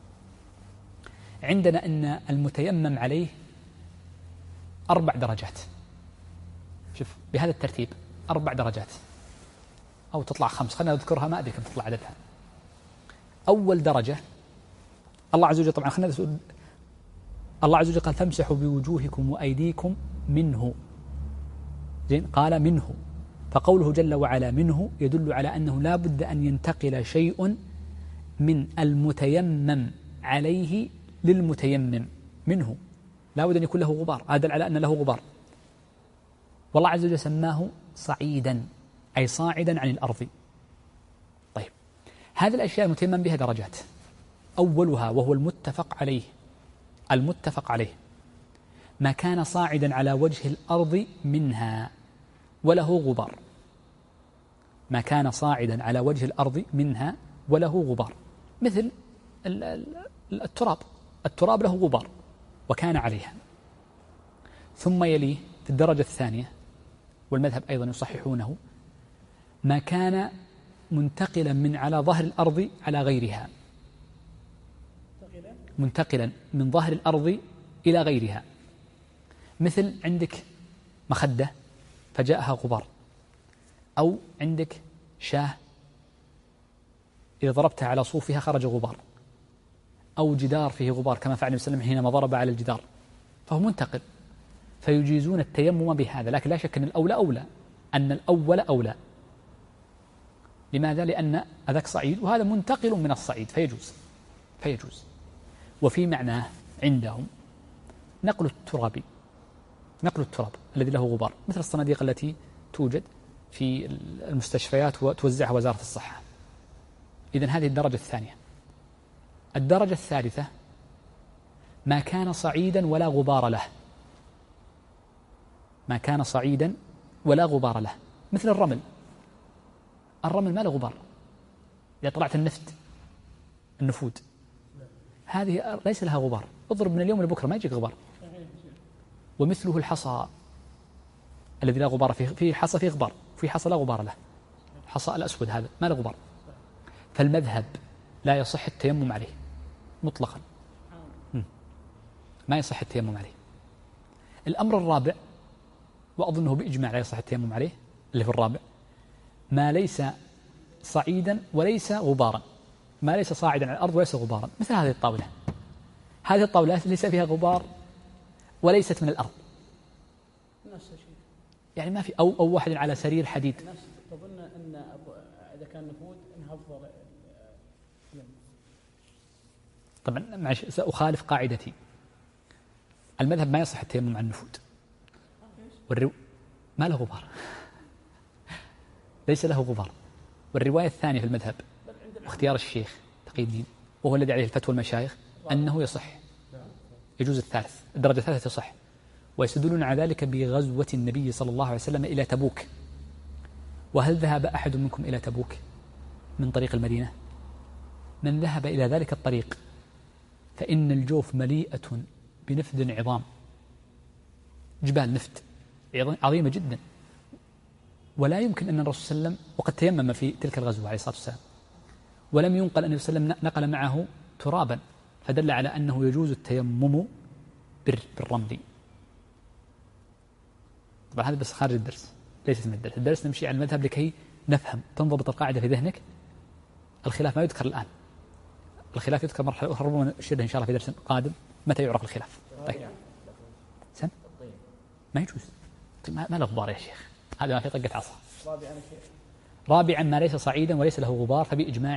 عندنا أن المتيمم عليه أربع درجات. شوف بهذا الترتيب أربع درجات أو تطلع خمس، خلنا نذكرها ما أدري كم تطلع عددها. أول درجة الله عز وجل، طبعا خلنا نسأل الله عز وجل قال فامسحوا بوجوهكم وأيديكم منه. زين. قال منه، فقوله جل وعلا منه يدل على أنه لا بد أن ينتقل شيء من المتيمم عليه للمتيمم منه، لا بد أن يكون له غبار. هذا على أن له غبار. والله عز وجل سماه صعيدا، أي صاعدا عن الأرض. طيب، هذه الأشياء المتيمم بها درجات. أولها وهو المتفق عليه، المتفق عليه ما كان صاعدا على وجه الأرض منها وله غبار. ما كان صاعدا على وجه الأرض منها وله غبار، مثل التراب. التراب له غبار وكان عليها. ثم يليه في الدرجة الثانية، والمذهب أيضا يصححونه، ما كان منتقلا من على ظهر الأرض على غيرها، منتقلا من ظهر الأرض إلى غيرها. مثل عندك مخدة فجاءها غبار، أو عندك شاة إذا ضربتها على صوفها خرج غبار، أو جدار فيه غبار كما فعل النبي صلى الله عليه وسلم حينما ضرب على الجدار، فهو منتقل. فيجيزون التيمم بهذا، لكن لا شك أن الأولى أولى، أن الأول أولى. لماذا؟ لأن هذاك صعيد وهذا منتقل من الصعيد، فيجوز فيجوز وفي معناه عندهم نقل التراب، نقل التراب الذي له غبار، مثل الصناديق التي توجد في المستشفيات وتوزعها وزارة الصحة. إذن هذه الدرجة الثانية. الدرجة الثالثة ما كان صعيدا ولا غبار له، ما كان صعيدا ولا غبار له، مثل الرمل. الرمل ما له غبار، إذا طلعت النفط النفود هذه ليس لها غبار، اضرب من اليوم لبكرة ما يجيك غبار. ومثله الحصى الذي لا غبار فيه، فيه حصى فيه غبار، فيه حصى لا غبار له، الحصى الأسود هذا ما له غبار. فالمذهب لا يصح التيمم عليه مطلقا، ما يصح التيمم عليه. الأمر الرابع، وأظنه بإجماع لا يصح التيمم عليه، اللي في الرابع ما ليس صعيدا وليس غبارا، ما ليس صاعدا على الأرض وليس غبارا، مثل هذه الطاولة. هذه الطاولات ليس فيها غبار وليست من الأرض، نفس الشيء يعني ما في، أو, أو واحد على سرير حديد. نفس تظن أن إذا كان نفود أنها أفضل. طبعا معش سأخالف قاعدتي. المذهب ما يصح التيمم عن النفود، والرو... ما له غبار ليس له غبار. والرواية الثانية في المذهب واختيار الشيخ تقي الدين وهو الذي عليه الفتوى المشايخ أنه يصح، يجوز الثالث، الدرجة الثالثة تصح. ويستدلون على ذلك بغزوة النبي صلى الله عليه وسلم إلى تبوك. وهل ذهب أحد منكم إلى تبوك من طريق المدينة؟ من ذهب إلى ذلك الطريق فإن الجوف مليئة بنفد عظام، جبال نفد عظيمة جدا، ولا يمكن أن الرسول صلى الله عليه وسلم وقد تيمم في تلك الغزوة عليه الصلاة والسلام، ولم ينقل أن النبي صلى الله عليه وسلم نقل معه ترابا، فدل على أنه يجوز التيمم بالرمل. طبعا هذا بس خارج الدرس، ليست من الدرس. الدرس نمشي على المذهب لكي نفهم، تنضبط القاعدة في ذهنك. الخلاف ما يذكر الآن، الخلاف يذكر مرحلة أخرى ربما نشير إن شاء الله في درس قادم متى يعرف الخلاف. طيب سم ما يجوز، طيب ما له غبار يا شيخ، هذا ما في طقة عصا. رابعا شيء. رابعا ما ليس صعيدا وليس له غبار فبإجماع،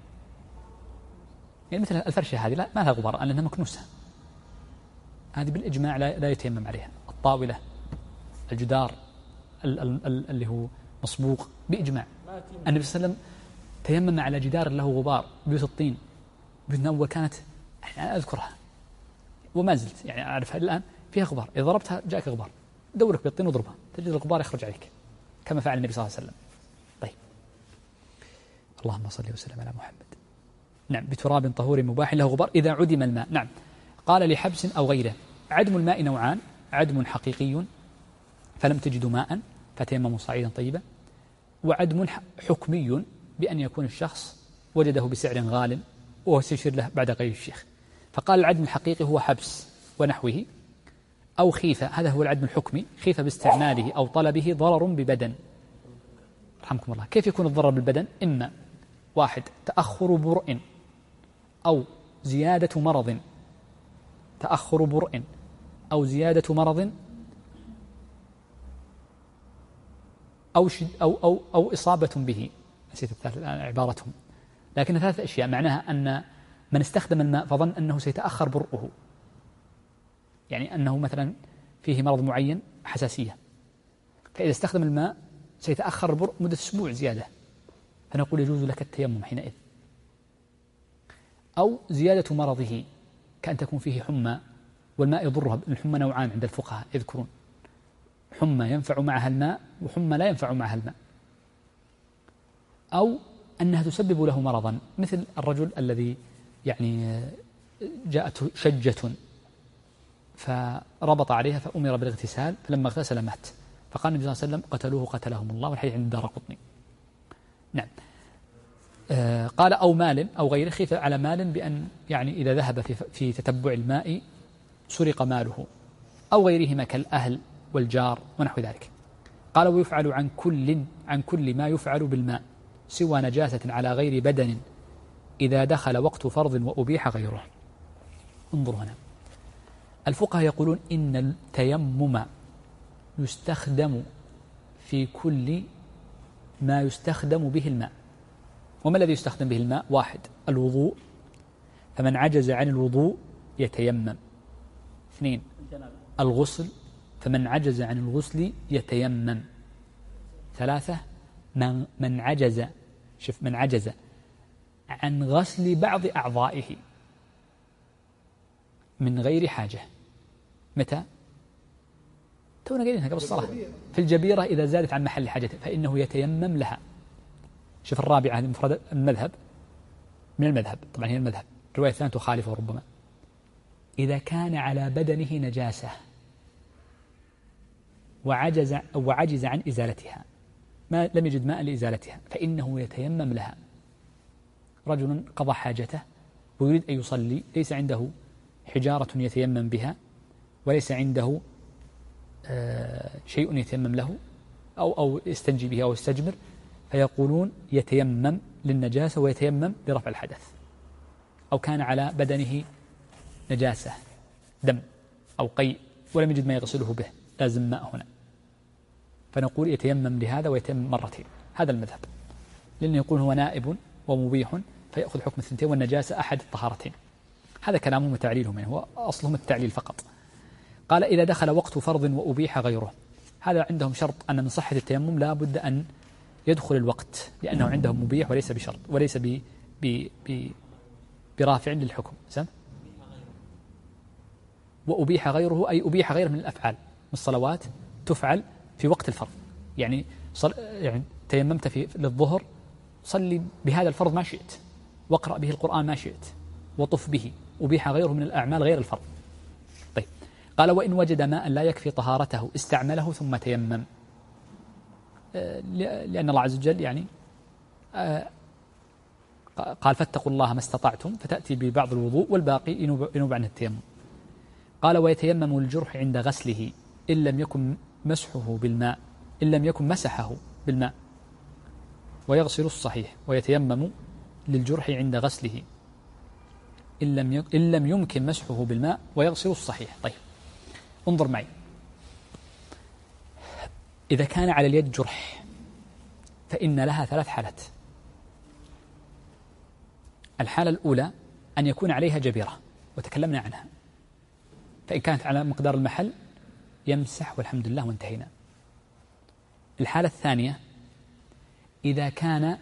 يعني مثل الفرشة هذه لا ما لها غبار لأنها مكنوسة، هذه بالإجماع لا, لا يتيمم عليها. الطاولة، الجدار ال ال ال اللي هو مصبوغ بإجماع. النبي صلى الله عليه وسلم تيمم على جدار له غبار، بيوت الطين، بيوتنا أول كانت أنا أذكرها وما زلت يعني أعرفها الآن فيها غبار، إذا ضربتها جاءك غبار، دورك بالطين وضربها تجد الغبار يخرج عليك كما فعل النبي صلى الله عليه وسلم. طيب اللهم صل وسلم على محمد. نعم بتراب طهور مباح له غبار إذا عدم الماء. نعم قال لحبس أو غيره. عدم الماء نوعان، عدم حقيقي فلم تجدوا ماء فتيمموا صعيدا طيبا، وعدم حكمي بأن يكون الشخص وجده بسعر غال وهو سيشير له بعد غير الشيخ. فقال العدم الحقيقي هو حبس ونحوه، أو خيفة، هذا هو العدم الحكمي، خيفة باستعماله أو طلبه ضرر ببدن. رحمكم الله. كيف يكون الضرر بالبدن؟ إما واحد تأخر برء أو زيادة مرض، تأخر برء أو زيادة مرض أو, أو, أو, أو إصابة به، نسيت الثالث الآن عبارتهم، لكن ثلاث أشياء معناها أن من استخدم الماء فظن أنه سيتأخر برؤه، يعني أنه مثلا فيه مرض معين حساسية، فإذا استخدم الماء سيتأخر البرء مدة أسبوع زيادة، فنقول يجوز لك التيمم حينئذ. أو زيادة مرضه كأن تكون فيه حمى والماء يضرها، الحمى نوعان عند الفقهاء يذكرون، حمى ينفع معها الماء وحمى لا ينفع معها الماء، أو أنها تسبب له مرضا، مثل الرجل الذي يعني جاءته شجة فربط عليها فأمر بالاغتسال، فلما اغتسل مات، فقال النبي صلى الله عليه وسلم قتلوه قتلهم الله، والحديث عند الدارقطني. نعم. آه قال أو مال أو غيره، خيف على مال بأن يعني إذا ذهب في, في تتبع الماء سرق ماله، أو غيرهما كالأهل والجار ونحو ذلك. قال ويفعل عن كل عن كل ما يفعل بالماء سوى نجاسة على غير بدن إذا دخل وقت فرض وأبيح غيره. انظروا هنا، الفقهاء يقولون إن التيمم يستخدم في كل ما يستخدم به الماء. وما الذي يستخدم به الماء؟ واحد الوضوء، فمن عجز عن الوضوء يتيمم. اثنين الغسل، فمن عجز عن الغسل يتيمم. ثلاثة من, من عجز شوف من عجز عن غسل بعض أعضائه من غير حاجة. متى؟ تونا قايلينها قبل الصلاة، في الجبيرة إذا زادت عن محل حاجته فإنه يتيمم لها. شوف الرابعة هذه مفردة المذهب، من المذهب طبعا هي المذهب، الرواية الثانية تخالفه ربما. إذا كان على بدنه نجاسة وعجز أو وعجز عن إزالتها، ما لم يجد ماء لإزالتها، فإنه يتيمم لها. رجل قضى حاجته ويريد أن يصلي، ليس عنده حجارة يتيمم بها وليس عنده آه شيء يتيمم له أو أو يستنجي به أو يستجمر، فيقولون يتيمم للنجاسة ويتيمم لرفع الحدث. أو كان على بدنه نجاسة دم أو قيء ولم يجد ما يغسله به، لازم ماء هنا، فنقول يتيمم لهذا ويتيمم مرتين. هذا المذهب، لأنه يقول هو نائب ومبيح فيأخذ حكم الثنتين والنجاسة أحد الطهارتين. هذا كلامهم وتعليلهم، يعني هو أصلهم التعليل فقط. قال إذا دخل وقت فرض وأبيح غيره، هذا عندهم شرط أن من صحة التيمم لا بد أن يدخل الوقت، لأنه عندهم مبيح وليس بشرط وليس ب ب ب برافع للحكم. سم وأبيح غيره أي أبيح غير من الأفعال، من الصلوات تفعل في وقت الفرض، يعني صل... يعني تيممت في للظهر، صلي بهذا الفرض ما شئت، واقرأ به القرآن ما شئت، وطف به، أبيح غيره من الأعمال غير الفرض. طيب قال وإن وجد ماء لا يكفي طهارته استعمله ثم تيمم، لأن الله عز وجل يعني قال فاتقوا الله ما استطعتم، فتأتي ببعض الوضوء والباقي ينوب عنه التيمم. قال ويتيمم الجرح عند غسله إن لم يكن مسحه بالماء إن لم يكن مسحه بالماء ويغسل الصحيح، ويتيمم للجرح عند غسله إن لم إن لم يمكن مسحه بالماء ويغسل الصحيح. طيب انظر معي، إذا كان على اليد جرح فإن لها ثلاث حالات. الحالة الأولى أن يكون عليها جبيرة وتكلمنا عنها، فإن كانت على مقدار المحل يمسح والحمد لله وانتهينا. الحالة الثانية إذا كان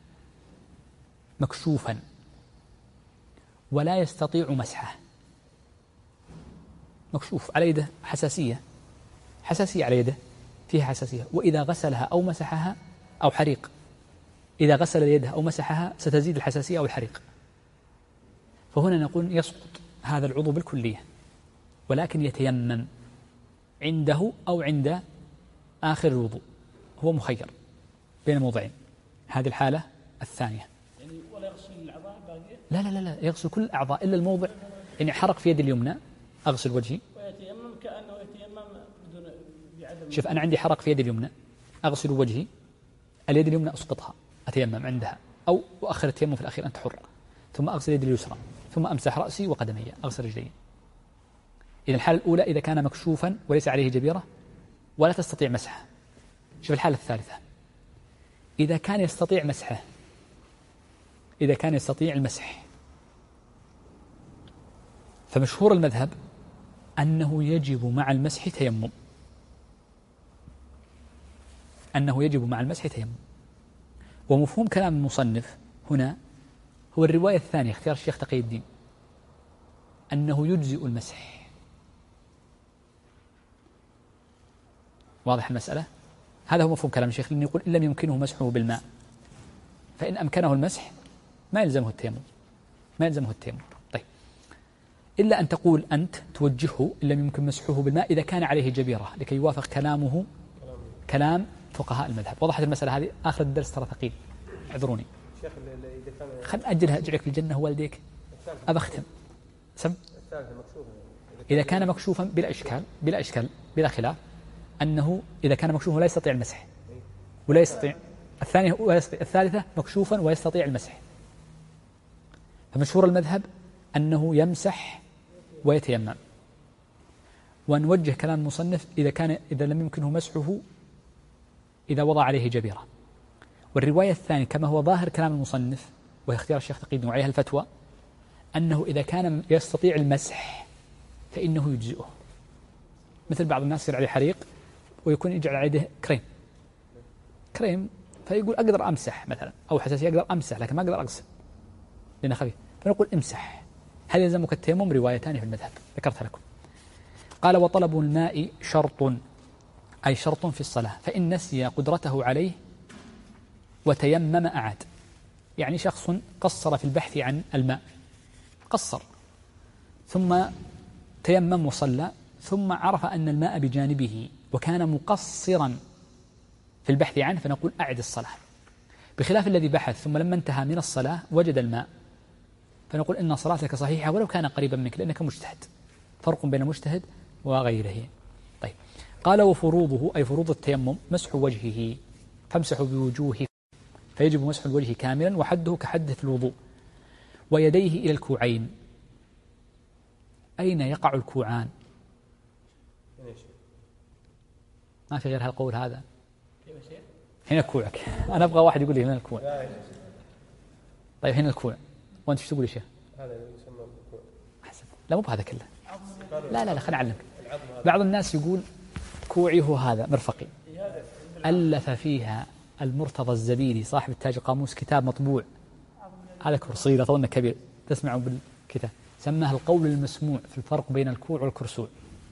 مكشوفا ولا يستطيع مسحه، مكشوف على يده حساسية حساسية على يده فيها حساسية، وإذا غسلها أو مسحها أو حريق، إذا غسل يده أو مسحها ستزيد الحساسية أو الحريق، فهنا نقول يسقط هذا العضو بالكلية، ولكن يتيمم عنده أو عند آخر الوضوء، هو مخير بين موضعين. هذه الحالة الثانية. يعني ولا يغسل الأعضاء باقية؟ لا لا لا يغسل كل الأعضاء إلا الموضع. يعني حرق في يدي اليمنى أغسل وجهي ويتيمم كأنه يتيمم بدون بعدم. شوف أنا عندي حرق في يدي اليمنى أغسل وجهي، اليد اليمنى أسقطها أتيمم عندها، أو أؤخر التيمم في الأخير أنت حر، ثم أغسل يدي اليسرى، ثم أمسح رأسي وقدمي، أغسل رجلي. إذا الحالة الأولى إذا كان مكشوفا وليس عليه جبيرة ولا تستطيع مسحه. شوف الحالة الثالثة إذا كان يستطيع مسحه، إذا كان يستطيع المسح، فمشهور المذهب أنه يجب مع المسح تيمم، أنه يجب مع المسح تيمم. ومفهوم كلام المصنف هنا هو الرواية الثانية اختيار الشيخ تقي الدين، أنه يجزئ المسح. واضح المسألة؟ هذا هو مفهوم كلام الشيخ، لأنه يقول إن لم يمكنه مسحه بالماء، فإن أمكنه المسح ما يلزمه التيمم، ما يلزمه التيمم. طيب، إلا أن تقول أنت توجهه إن لم يمكن مسحه بالماء إذا كان عليه جبيرة، لكي يوافق كلامه كلام فقهاء المذهب. وضحت المسألة هذه؟ آخر الدرس ترى ثقيل، اعذروني. خل أجلها أجعلك في الجنة والديك. أبختم سم. إذا كان مكشوفا بلا إشكال بلا إشكال بلا خلاف أنه إذا كان مكشوفا لا يستطيع المسح ولا يستطيع الثانية ويستطيع الثالثة مكشوفا ويستطيع المسح، فمشهور المذهب أنه يمسح ويتيمم. ونوجه كلام المصنف إذا كان إذا لم يمكنه مسحه إذا وضع عليه جبيرة. والرواية الثانية كما هو ظاهر كلام المصنف وهي اختيار الشيخ تقي الدين وعليها الفتوى، أنه إذا كان يستطيع المسح فإنه يجزئه. مثل بعض الناس يصير عليه حريق ويكون يجعل على يده كريم كريم فيقول أقدر أمسح مثلا، أو حساسية أقدر أمسح لكن ما أقدر أغسل لأنه خفيف، فنقول امسح. هل يلزمك التيمم؟ روايتان في المذهب ذكرتها لكم. قال وطلب الماء شرط، أي شرط في الصلاة، فإن نسي قدرته عليه وتيمم أعاد. يعني شخص قصر في البحث عن الماء، قصر ثم تيمم وصلى، ثم عرف أن الماء بجانبه وكان مقصرا في البحث عنه، فنقول أعد الصلاة. بخلاف الذي بحث ثم لما انتهى من الصلاة وجد الماء، فنقول إن صلاتك صحيحة ولو كان قريبا منك لأنك مجتهد. فرق بين مجتهد وغيره. طيب، قال وفروضه أي فروض التيمم مسح وجهه، فامسحوا بوجوهكم، فيجب مسح الوجه كاملا وحده كحده في الوضوء، ويديه إلى الكوعين. أين يقع الكوعان؟ ما في غير هالقول هذا. هنا كوعك. أنا أبغى واحد يقول لي هنا الكوع. طيب هنا الكوع، وأنت ايش تقول يا شيخ؟ هذا يسمى الكوع. أحسن. لا مو بهذا كله. لا لا لا خليني أعلمك. بعض الناس يقول كوعي هو هذا مرفقي. ألف فيها المرتضى الزبيدي صاحب التاج القاموس كتاب مطبوع، هذا كرسي أظن كبير تسمعوا بالكتاب، سماه القول المسموع في الفرق بين الكوع والكرسوع.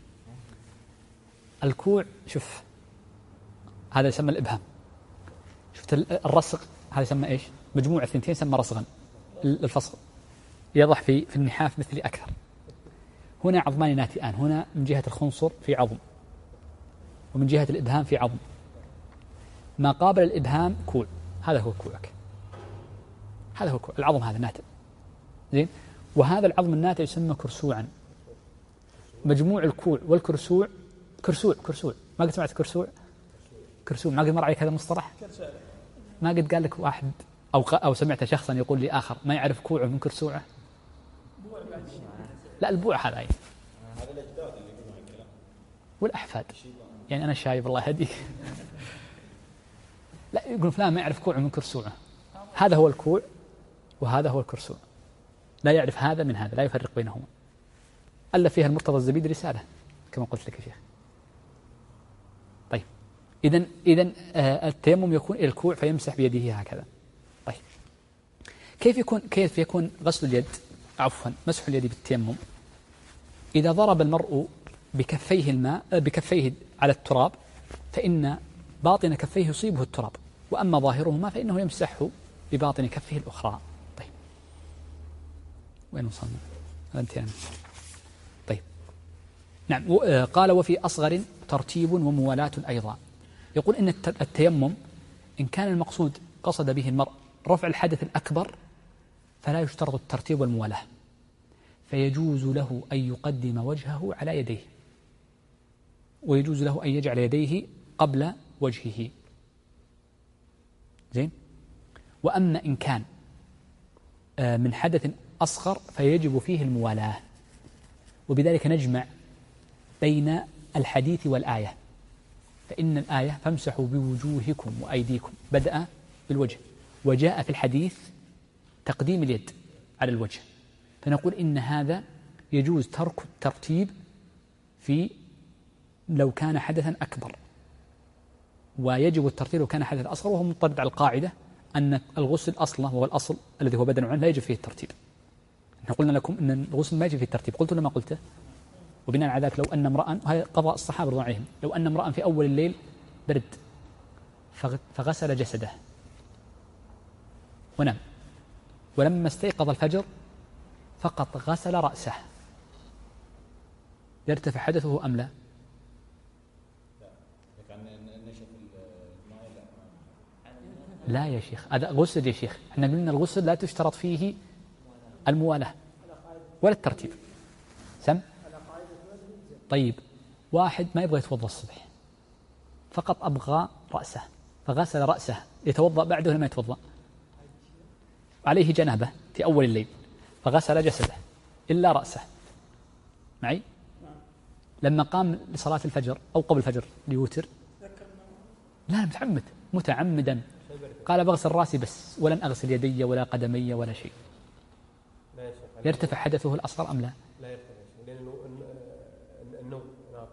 الكوع شوف هذا يسمى الإبهام، شفت الرسغ هذا يسمى إيش؟ مجموع الثنتين يسمى رسغا، الفصل يضح في في النحاف مثلي أكثر. هنا عظمان ناتئان، هنا من جهة الخنصر في عظم ومن جهة الإبهام في عظم، ما قابل الإبهام كوع، هذا هو كوعك، هذا هو كوع. العظم هذا ناتئ زين، وهذا العظم الناتئ يسمى كرسوعا. مجموع الكوع والكرسوع كرسوع كرسوع ما قد سمعت كرسوع كرسوع ما قد مر عليك هذا المصطلح؟ ما قد قال لك واحد أو أو سمعت شخصا يقول لي آخر ما يعرف كوعه من كرسوعه؟ لا البوع هذا أي والأحفاد يعني أنا شايب الله يهديك. لا يقول فلان ما يعرف كوع من كرسوعه، هذا هو الكوع وهذا هو الكرسوع، لا يعرف هذا من هذا، لا يفرق بينهما. ألف فيها المرتضى الزبيدي رسالة كما قلت لك يا شيخ. طيب إذن إذن آه التيمم يكون إلى الكوع فيمسح بيده هكذا. طيب كيف يكون كيف يكون غسل اليد عفوا مسح اليد بالتيمم؟ إذا ضرب المرء بكفيه الماء بكفيه على التراب فإن باطن كفيه يصيبه التراب، وأما ظاهرهما فإنه يمسحه بباطن كفه الأخرى. طيب وين وصلنا؟ أنت يعني. طيب نعم. قال وفي أصغر ترتيب وموالاة أيضا. يقول إن التيمم إن كان المقصود قصد به المرء رفع الحدث الأكبر فلا يشترط الترتيب والموالاة، فيجوز له أن يقدم وجهه على يديه، ويجوز له أن يجعل يديه قبل وجهه. زين. وأما إن كان من حدث أصغر فيجب فيه الموالاة، وبذلك نجمع بين الحديث والآية، فإن الآية فامسحوا بوجوهكم وأيديكم بدأ بالوجه، وجاء في الحديث تقديم اليد على الوجه، فنقول إن هذا يجوز ترك الترتيب في لو كان حدثا أكبر، ويجب الترتيب لو كان حدثا أصغر، وهو مضطرد على القاعدة أن الغسل أصله وهو الأصل الذي هو بدن عنه لا يجب فيه الترتيب. نحن قلنا لكم أن الغسل ما يجب فيه الترتيب، قلت لما قلته. وبناء على ذلك لو أن امرأ، وهي قضاء الصحابة رضي الله عنهم، لو أن امرأ في أول الليل برد فغسل جسده ونام، ولما استيقظ الفجر فقط غسل رأسه، يرتفع حدثه أم لا؟ لا يا شيخ، هذا غسل يا شيخ، احنا قلنا الغسل لا تشترط فيه الموالاة ولا الترتيب. سم. طيب واحد ما يبغى يتوضأ الصبح، فقط أبغى رأسه فغسل رأسه، يتوضأ بعده ولا ما يتوضأ؟ عليه جنابة في أول الليل فغسل جسده إلا رأسه. معي؟ لما قام لصلاة الفجر أو قبل الفجر ليوتر، لا متعمد متعمدا قال بغسل رأسي بس ولن أغسل يدي ولا قدمي ولا شيء، يرتفع حدثه الأصغر أم لا؟ لا يرتفع، لأن النوم ناقض.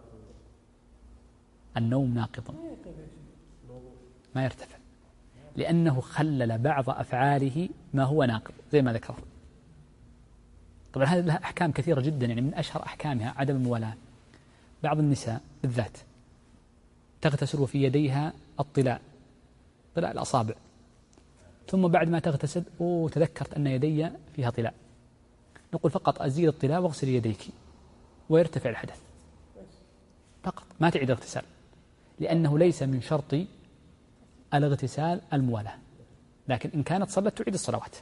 النوم ناقض ما يرتفع، لأنه خلل بعض أفعاله ما هو ناقض زي ما ذكر. طبعا هذه لها أحكام كثيرة جدا، يعني من أشهر أحكامها عدم الموالاة. بعض النساء بالذات تغتسل في يديها الطلاء، طلاء الأصابع، ثم بعد ما تغتسل وتذكرت أن يدي فيها طلاء، نقول فقط أزيل الطلاء واغسل يديك ويرتفع الحدث فقط، ما تعيد الاغتسال، لأنه ليس من شرط الاغتسال الموالاة، لكن إن كانت صلت تعيد الصلوات.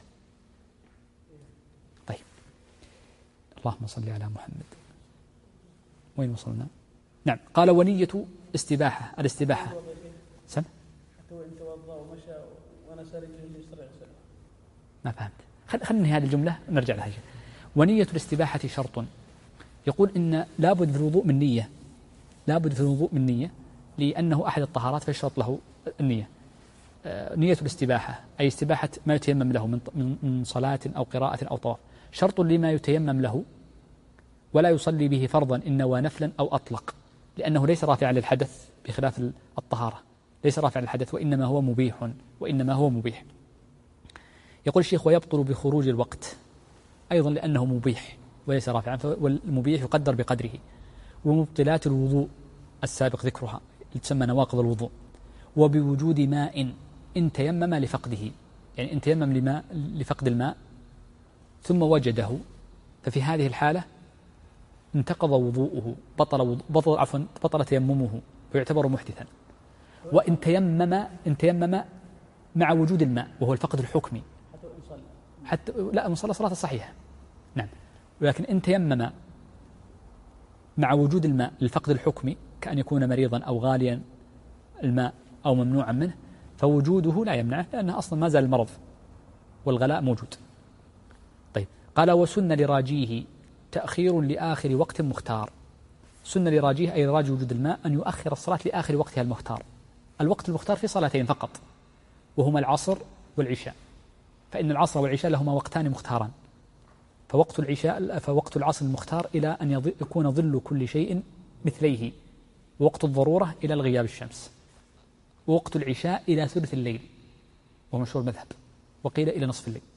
طيب اللهم صل على محمد. وين وصلنا؟ نعم. قال ونية استباحة، الاستباحة سم حتى وإن توضأ ومشى ونسى رجله اليسرى يغسلها. ما فهمت، خل خلني هذه الجملة نرجع لها. ونية الاستباحة شرط. يقول إن لابد في الوضوء من نية، لابد في الوضوء من نية، لأنه أحد الطهارات فيشرط له النية. نية الاستباحة أي استباحة ما يتيمم له من من صلاة أو قراءة أو طواف، شرط لما يتيمم له، ولا يصلي به فرضا إن نوى نفلا أو أطلق، لأنه ليس رافعا للحدث بخلاف الطهارة، ليس رافعا للحدث وإنما هو مبيح، وإنما هو مبيح. يقول الشيخ ويبطل بخروج الوقت أيضا لأنه مبيح وليس رافعا، والمبيح يقدر بقدره. ومبطلات الوضوء السابق ذكرها تسمى نواقض الوضوء. وبوجود ماء إن تيمم لفقده، يعني إن تيمم لماء لفقد الماء ثم وجده، ففي هذه الحالة انتقض وضوءه، بطل وضوء بطل عفوا بطل تيممه ويعتبر محدثا. وإن تيمم إن تيمم مع وجود الماء وهو الفقد الحكمي، حتى لا من صلى صلاة صحيحة نعم، ولكن إن تيمم مع وجود الماء للفقد الحكمي كأن يكون مريضا أو غاليا الماء أو ممنوعا منه، فوجوده لا يمنعه لأنه أصلا ما زال المرض والغلاء موجود. طيب قال وسن لراجيه تأخير لآخر وقت مختار. سنة لراجيه أي راجي وجود الماء أن يؤخر الصلاة لآخر وقتها المختار. الوقت المختار في صلاتين فقط، وهما العصر والعشاء، فإن العصر والعشاء لهما وقتان مختاران، فوقت العشاء فوقت العصر المختار إلى أن يكون ظل كل شيء مثليه، ووقت الضرورة إلى الغياب الشمس، ووقت العشاء إلى ثلث الليل ومشهور المذهب، وقيل إلى نصف الليل.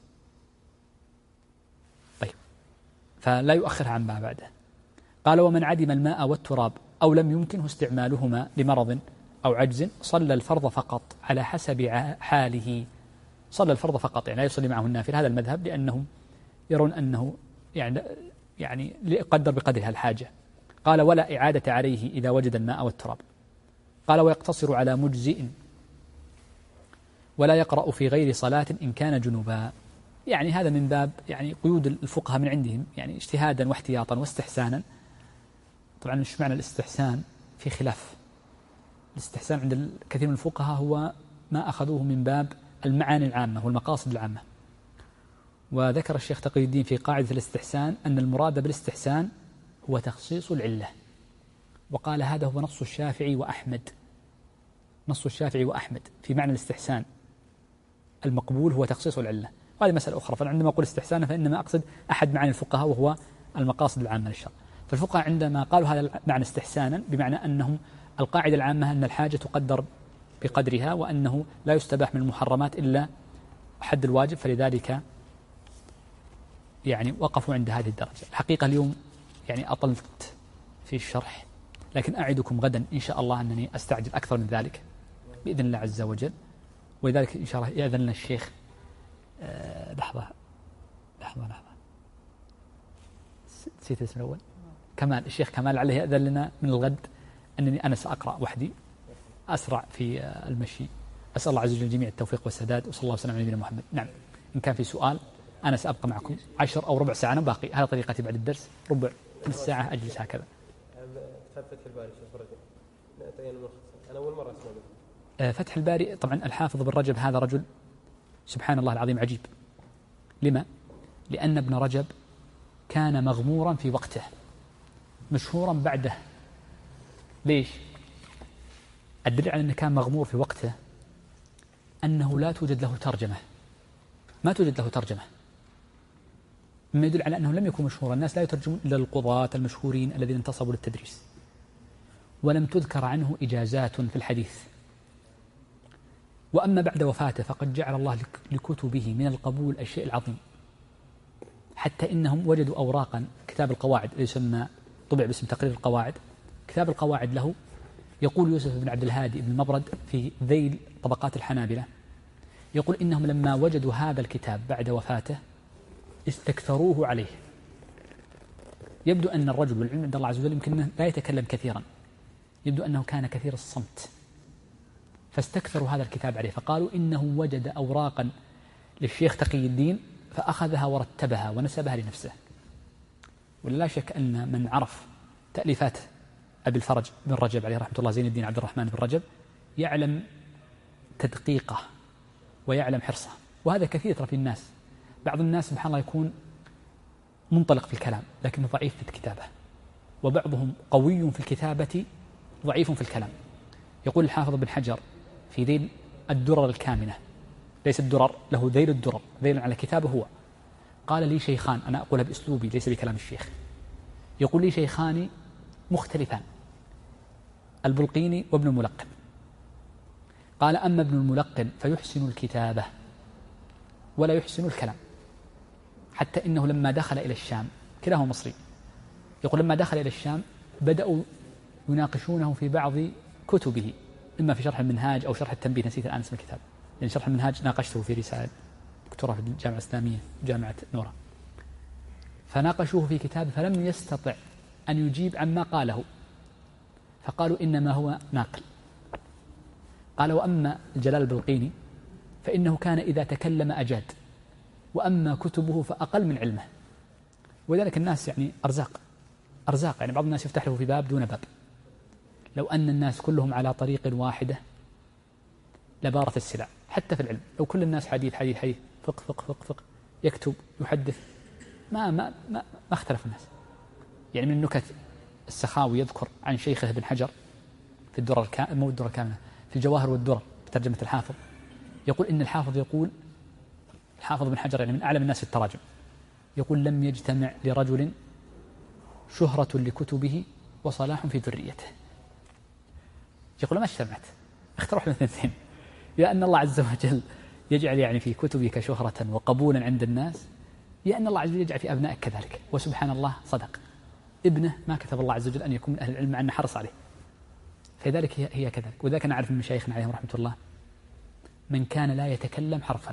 طيب، فلا يؤخرها عما بعده. قال: ومن عدم الماء والتراب أو لم يمكنه استعمالهما لمرض أو عجز صلى الفرض فقط على حسب حاله. صلى الفرض فقط، يعني لا يصلي معه النافل. هذا المذهب لأنهم يرون أنه يعني يعني يقدر بقدرها الحاجة. قال: ولا إعادة عليه إذا وجد الماء والتراب. قال: ويقتصر على مجزئ ولا يقرأ في غير صلاة إن كان جنبا. يعني هذا من باب يعني قيود الفقهاء من عندهم، يعني اجتهادا واحتياطا واستحسانا. طبعا مش معنى الاستحسان؟ في خلاف. الاستحسان عند الكثير من الفقهاء هو ما أخذوه من باب المعاني العامة والمقاصد العامة. وذكر الشيخ تقي الدين في قاعدة الاستحسان أن المراد بالاستحسان هو تخصيص العلة، وقال هذا هو نص الشافعي وأحمد. نص الشافعي وأحمد في معنى الاستحسان المقبول هو تخصيص العلة. وهذه مسألة أخرى. فعندما أقول استحسان فإنما أقصد أحد معاني الفقهاء وهو المقاصد العامة للشرع. فالفقهاء عندما قالوا هذا المعنى استحسانا بمعنى أنهم القاعدة العامة أن الحاجة تقدر بقدرها، وأنه لا يستباح من المحرمات إلا حد الواجب، فلذلك يعني وقفوا عند هذه الدرجة. الحقيقة اليوم يعني أطلت في الشرح، لكن أعدكم غدا إن شاء الله أنني أستعجل أكثر من ذلك بإذن الله عز وجل. ولذلك إن شاء الله يأذن لنا الشيخ أه لحظة لحظة لحظة نسيت اسمه الأول، كمال، الشيخ كمال، لعله يأذن لنا من الغد أنني أنا سأقرأ وحدي أسرع في المشي. أسأل الله عز وجل الجميع التوفيق والسداد، وصلى الله وسلم على نبينا محمد. نعم، إن كان في سؤال أنا سأبقى معكم عشر أو ربع ساعة، أنا باقي. هذا طريقتي بعد الدرس، ربع ثلث ساعة أجلس هكذا. فتح الباري شيخ رجب، أنا أول مرة أسمع. فتح الباري طبعا الحافظ بن رجب هذا رجل سبحان الله العظيم عجيب. لما؟ لأن ابن رجب كان مغمورا في وقته، مشهورا بعده. ليش؟ الدليل على أنه كان مغمور في وقته أنه لا توجد له ترجمة، ما توجد له ترجمة، مما يدل على أنه لم يكن مشهورا. الناس لا يترجمون إلا القضاة المشهورين الذين انتصبوا للتدريس. ولم تذكر عنه إجازات في الحديث. وأما بعد وفاته فقد جعل الله لكتبه من القبول الشيء العظيم، حتى إنهم وجدوا أوراقا، كتاب القواعد يسمى، طبع باسم تقرير القواعد، كتاب القواعد له. يقول يوسف بن عبد الهادي بن مبرد في ذيل طبقات الحنابلة، يقول إنهم لما وجدوا هذا الكتاب بعد وفاته استكثروه عليه. يبدو أن الرجل والعلم عند الله عز وجل يمكن لا يتكلم كثيرا، يبدو أنه كان كثير الصمت، فاستكثروا هذا الكتاب عليه، فقالوا إنه وجد أوراقا للشيخ تقي الدين فأخذها ورتبها ونسبها لنفسه. ولا شك أن من عرف تأليفات أبي الفرج بن رجب عليه رحمة الله، زين الدين عبد الرحمن بن رجب، يعلم تدقيقه ويعلم حرصه. وهذا كثير في الناس. بعض الناس سبحان الله يكون منطلق في الكلام لكنه ضعيف في الكتابة، وبعضهم قوي في الكتابة ضعيف في الكلام. يقول الحافظ بن حجر في ذيل الدرر الكامنة، ليس الدرر، له ذيل الدرر، ذيل على كتابه هو، قال لي شيخان، أنا أقولها بأسلوبي ليس بكلام الشيخ، يقول لي شيخان مختلفان، البلقيني وابن الملقن. قال أما ابن الملقن فيحسن الكتابة ولا يحسن الكلام، حتى إنه لما دخل إلى الشام، كلاهما مصري، يقول لما دخل إلى الشام بدأوا يناقشونه في بعض كتبه، إما في شرح المنهاج أو شرح التنبيه، نسيت الآن اسم الكتاب، لأن شرح المنهاج ناقشته في رسالة دكتوراه في الجامعة الإسلامية جامعة نورا، فناقشوه في كتابه فلم يستطع أن يجيب عما قاله، فقالوا إنما هو ناقل. قال وأما الجلال البلقيني فإنه كان إذا تكلم أجاد، وأما كتبه فأقل من علمه. ولذلك الناس يعني أرزاق أرزاق يعني بعض الناس يفتح له في باب دون باب. لو أن الناس كلهم على طريق واحدة لبارت السلع، حتى في العلم. لو كل الناس حديث حديث حديث فقه فقه فقه فقه يكتب يحدث ما ما ما, ما اختلف الناس. يعني من النكت السخاوي يذكر عن شيخه ابن حجر في الدرر الكاملة، مو الدرر الكاملة، في الجواهر والدرر بترجمة الحافظ، يقول إن الحافظ يقول الحافظ ابن حجر يعني من أعلم الناس في التراجم، يقول لم يجتمع لرجل شهرة لكتبه وصلاح في ذريته. يقول ما اجتمعت، اخترع من اثنتين، يا أن الله عز وجل يجعل يعني في كتبك شهرة وقبولا عند الناس، يا أن الله عز وجل يجعل في أبنائك كذلك. وسبحان الله صدق، ابنه ما كتب الله عز وجل أن يكون من أهل العلم مع أنه حرص عليه، فذلك هي, هي كذلك. وذلك أنا أعرف من مشايخنا عليهم رحمة الله من كان لا يتكلم حرفا.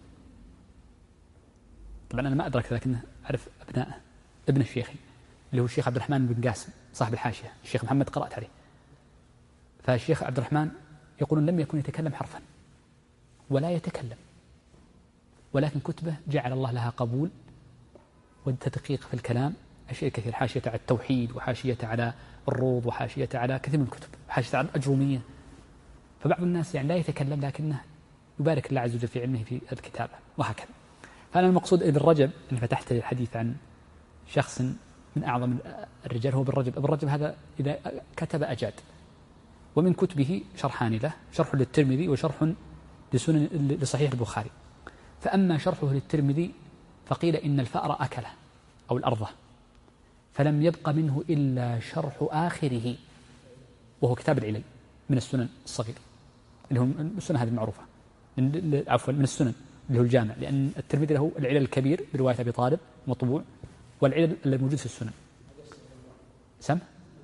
طبعا أنا ما أدرك، لكن أعرف أبنائه. ابن الشيخ اللي هو الشيخ عبد الرحمن بن قاسم صاحب الحاشية، الشيخ محمد قرأت عليه، فالشيخ عبد الرحمن يقولون لم يكن يتكلم حرفا ولا يتكلم، ولكن كتبه جعل الله لها قبول والتدقيق في الكلام، أشياء كثير، حاشية على التوحيد وحاشية على الروض وحاشية على كثير من الكتب، حاشية على الأجرومية. فبعض الناس يعني لا يتكلم لكنه يبارك الله عز وجل في علمه في الكتابة وهكذا. فأنا المقصود ابن رجب أن فتحت الحديث عن شخص من أعظم الرجال هو ابن رجب. ابن رجب هذا إذا كتب أجاد، ومن كتبه شرحان له، شرح للترمذي وشرح لسنن لصحيح البخاري. فأما شرحه للترمذي فقيل إن الفأر أكله أو الأرضة، فلم يبق منه إلا شرح آخره وهو كتاب العلل من السنن الصغير اللي هو السنن هذه المعروفة، عفوا من السنن اللي هو الجامع، لأن الترمذي له العلل الكبير برواية أبي طالب مطبوع، والعلل الموجود في السنن. سم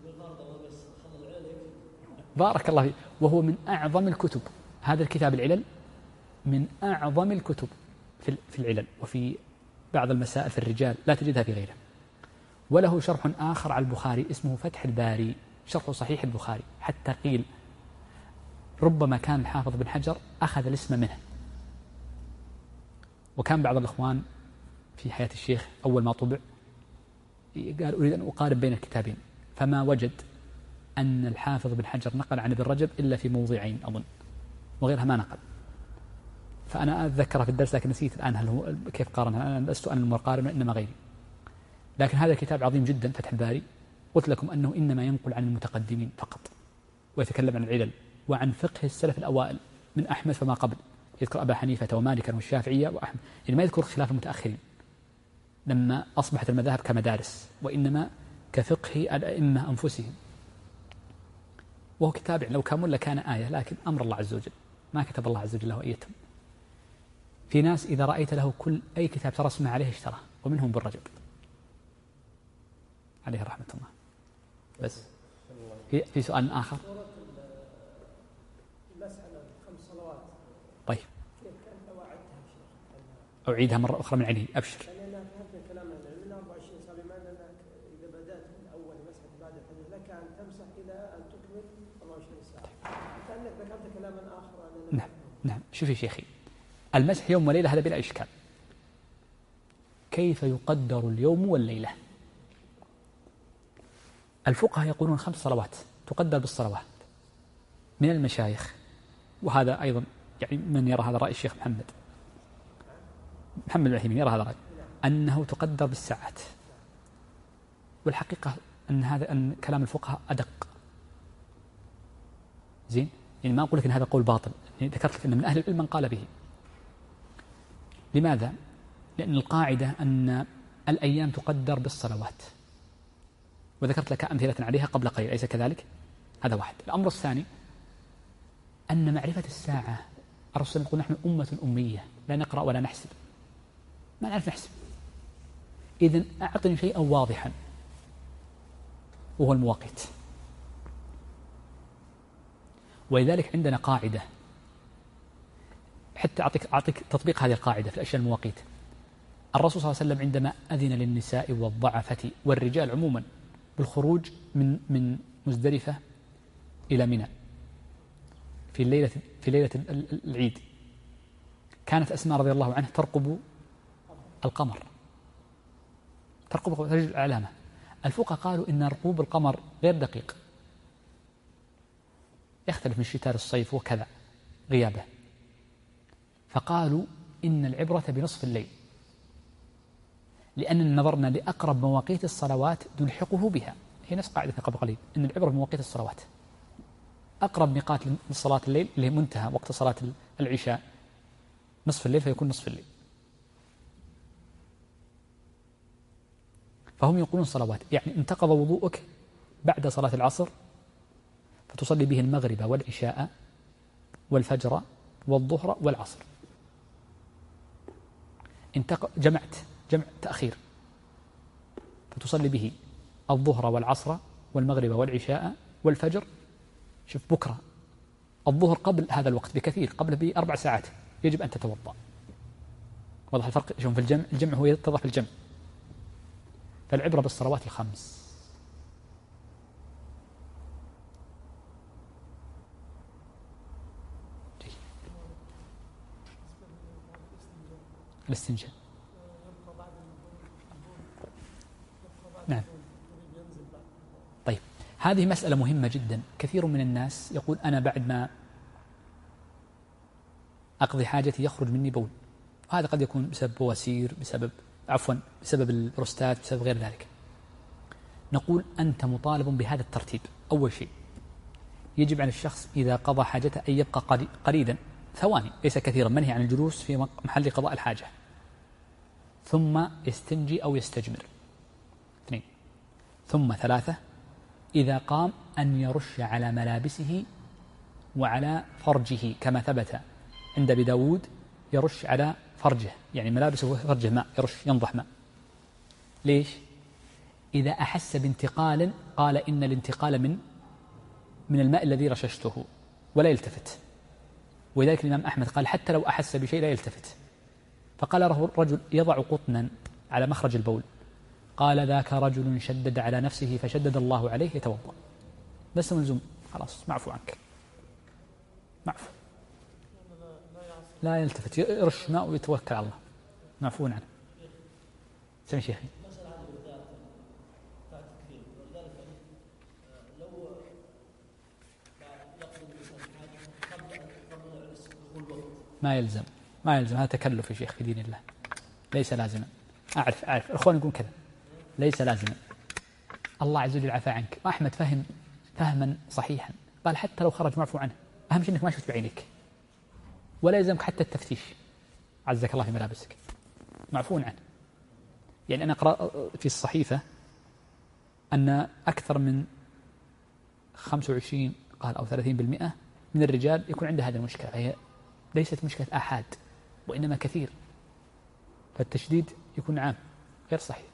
بارك الله فيه. وهو من أعظم الكتب، هذا الكتاب العلل من أعظم الكتب في العلل وفي بعض المسائل في الرجال لا تجدها في غيره. وله شرح آخر على البخاري اسمه فتح الباري، شرح صحيح البخاري، حتى قيل ربما كان الحافظ بن حجر أخذ الاسم منه. وكان بعض الإخوان في حياة الشيخ أول ما طبع قال أريد أن أقارب بين الكتابين، فما وجد أن الحافظ بن حجر نقل عن ابن رجب إلا في موضعين أظن، وغيرها ما نقل. فأنا أتذكر في الدرس لكن نسيت الآن هل هو كيف قارنها، أنا لست أنا المقارن إنما غيري. لكن هذا الكتاب عظيم جدا فتح الباري، قلت لكم أنه إنما ينقل عن المتقدمين فقط، ويتكلم عن العلل وعن فقه السلف الأوائل من أحمد فما قبل، يذكر أبا حنيفة ومالكا والشافعية وأحمد، يعني ما يذكر خلاف المتأخرين لما أصبحت المذاهب كمدارس، وإنما كفقه الأئمة أنفسهم. وهو كتاب لو كامل لكان آية، لكن أمر الله عز وجل ما كتب الله عز وجل له أيتم. في ناس إذا رأيت له كل أي كتاب ترى اسمه عليه اشتراه، ومنهم ابن رجب عليه رحمة الله. بس في, في سؤال آخر. المسألة خمس صلوات طيب كيف كانت وعدتها شيخ؟ أعيدها مرة أخرى من عيني أبشر. أنا فهمت كلام من أربعة وعشرين صار بما أنك إذا بدأت من أول مسألة بعد الحديث لك أن تمسح إلى أن تكمل أربعة وعشرين ساعة، كأنك ذكرت كلاما آخر. نعم نعم. شوفي شيخي، المسح يوم وليلة هذا بلا إشكال. كيف يقدر اليوم والليلة؟ الفقهاء يقولون خمس صلوات تقدر بالصلوات. من المشايخ وهذا أيضا يعني من يرى هذا رأي الشيخ محمد محمد العثيمين يرى هذا رأي أنه تقدر بالساعات، والحقيقة أن هذا أن كلام الفقهاء أدق. زين، يعني ما أقول لك أن هذا قول باطل، يعني ذكرت لك أن من أهل العلم من قال به. لماذا؟ لأن القاعدة أن الأيام تقدر بالصلوات، وذكرت لك أمثلة عليها قبل قليل، أليس كذلك؟ هذا واحد. الأمر الثاني أن معرفة الساعة، الرسول يقول نحن أمة أمية لا نقرأ ولا نحسب، ما نعرف نحسب. إذن أعطني شيئا واضحا وهو المواقيت. ولذلك عندنا قاعدة، حتى أعطيك, أعطيك تطبيق هذه القاعدة في الأشياء المواقيت. الرسول صلى الله عليه وسلم عندما أذن للنساء والضعفة والرجال عموما بالخروج من من مزدلفة إلى منى في الليلة في ليلة العيد، كانت أسماء رضي الله عنها ترقب القمر، ترقب تجد العلامة. الفقهاء قالوا إن رقوب القمر غير دقيق، يختلف من الشتاء للصيف وكذا غيابه، فقالوا إن العبرة بنصف الليل، لأننا نظرنا لأقرب مواقيت الصلوات نلحقه بها، هي نفس قاعدة قبل قليل، أن العبرة بمواقيت الصلوات. أقرب ميقات لصلاة الليل اللي هي منتهى وقت صلاة العشاء نصف الليل، فيكون نصف الليل. فهم يقولون صلوات، يعني انتقض وضوءك بعد صلاة العصر فتصلي به المغرب والعشاء والفجر والظهر والعصر. انتق... جمعت جمع تأخير فتصلي به الظهر والعصر والمغرب والعشاء والفجر. شوف بكرة الظهر قبل هذا الوقت بكثير، قبل بأربع ساعات يجب أن تتوضأ. واضح الفرق؟ شوف في الجمع، الجمع هو يتضح في الجمع. فالعبرة بالصلوات الخمس. الاستنجاء نعم. طيب هذه مسألة مهمة جدا. كثير من الناس يقول أنا بعد ما أقضي حاجتي يخرج مني بول، وهذا قد يكون بسبب بواسير، بسبب عفوا بسبب البروستات، بسبب غير ذلك. نقول أنت مطالب بهذا الترتيب. أول شيء يجب على الشخص إذا قضى حاجته أن يبقى قليلا، ثواني ليس كثيرا، منهي عن الجلوس في محل قضاء الحاجة، ثم يستنجي أو يستجمر. اثنين. ثم ثلاثة إذا قام أن يرش على ملابسه وعلى فرجه كما ثبت عند أبي داود، يرش على فرجه، يعني ملابسه وفرجه ماء، يرش ينضح ماء. ليش؟ إذا أحس بانتقال قال إن الانتقال من من الماء الذي رششته ولا يلتفت. ولذلك الإمام أحمد قال حتى لو أحس بشيء لا يلتفت. فقال له رجل يضع قطنا على مخرج البول، قال ذاك رجل شدد على نفسه فشدد الله عليه، يتوضأ. بس ملزوم خلاص، معفو عنك، معفو، لا يلتفت، يرش ماء ويتوكل على الله، معفو عنه. سمع شيخي. ما يلزم ما يلزم هذا تكلف يا شيخ في دين الله، ليس لازما. أعرف أعرف الأخوان يقولون كذا، ليس لازما. الله عز وجل عفا عنك. وأحمد فهم فهما صحيحا، قال حتى لو خرج معفو عنه، أهم شيء أنك ما شفت بعينك، ولا يلزمك حتى التفتيش، عزك الله في ملابسك، معفو عنه. يعني أنا أقرأ في الصحيفة أن أكثر من خمسة وعشرين قال أو ثلاثين بالمئة من الرجال يكون عنده هذه المشكلة، فهي ليست مشكلة آحاد وإنما كثير، فالتشديد يكون عام غير صحيح.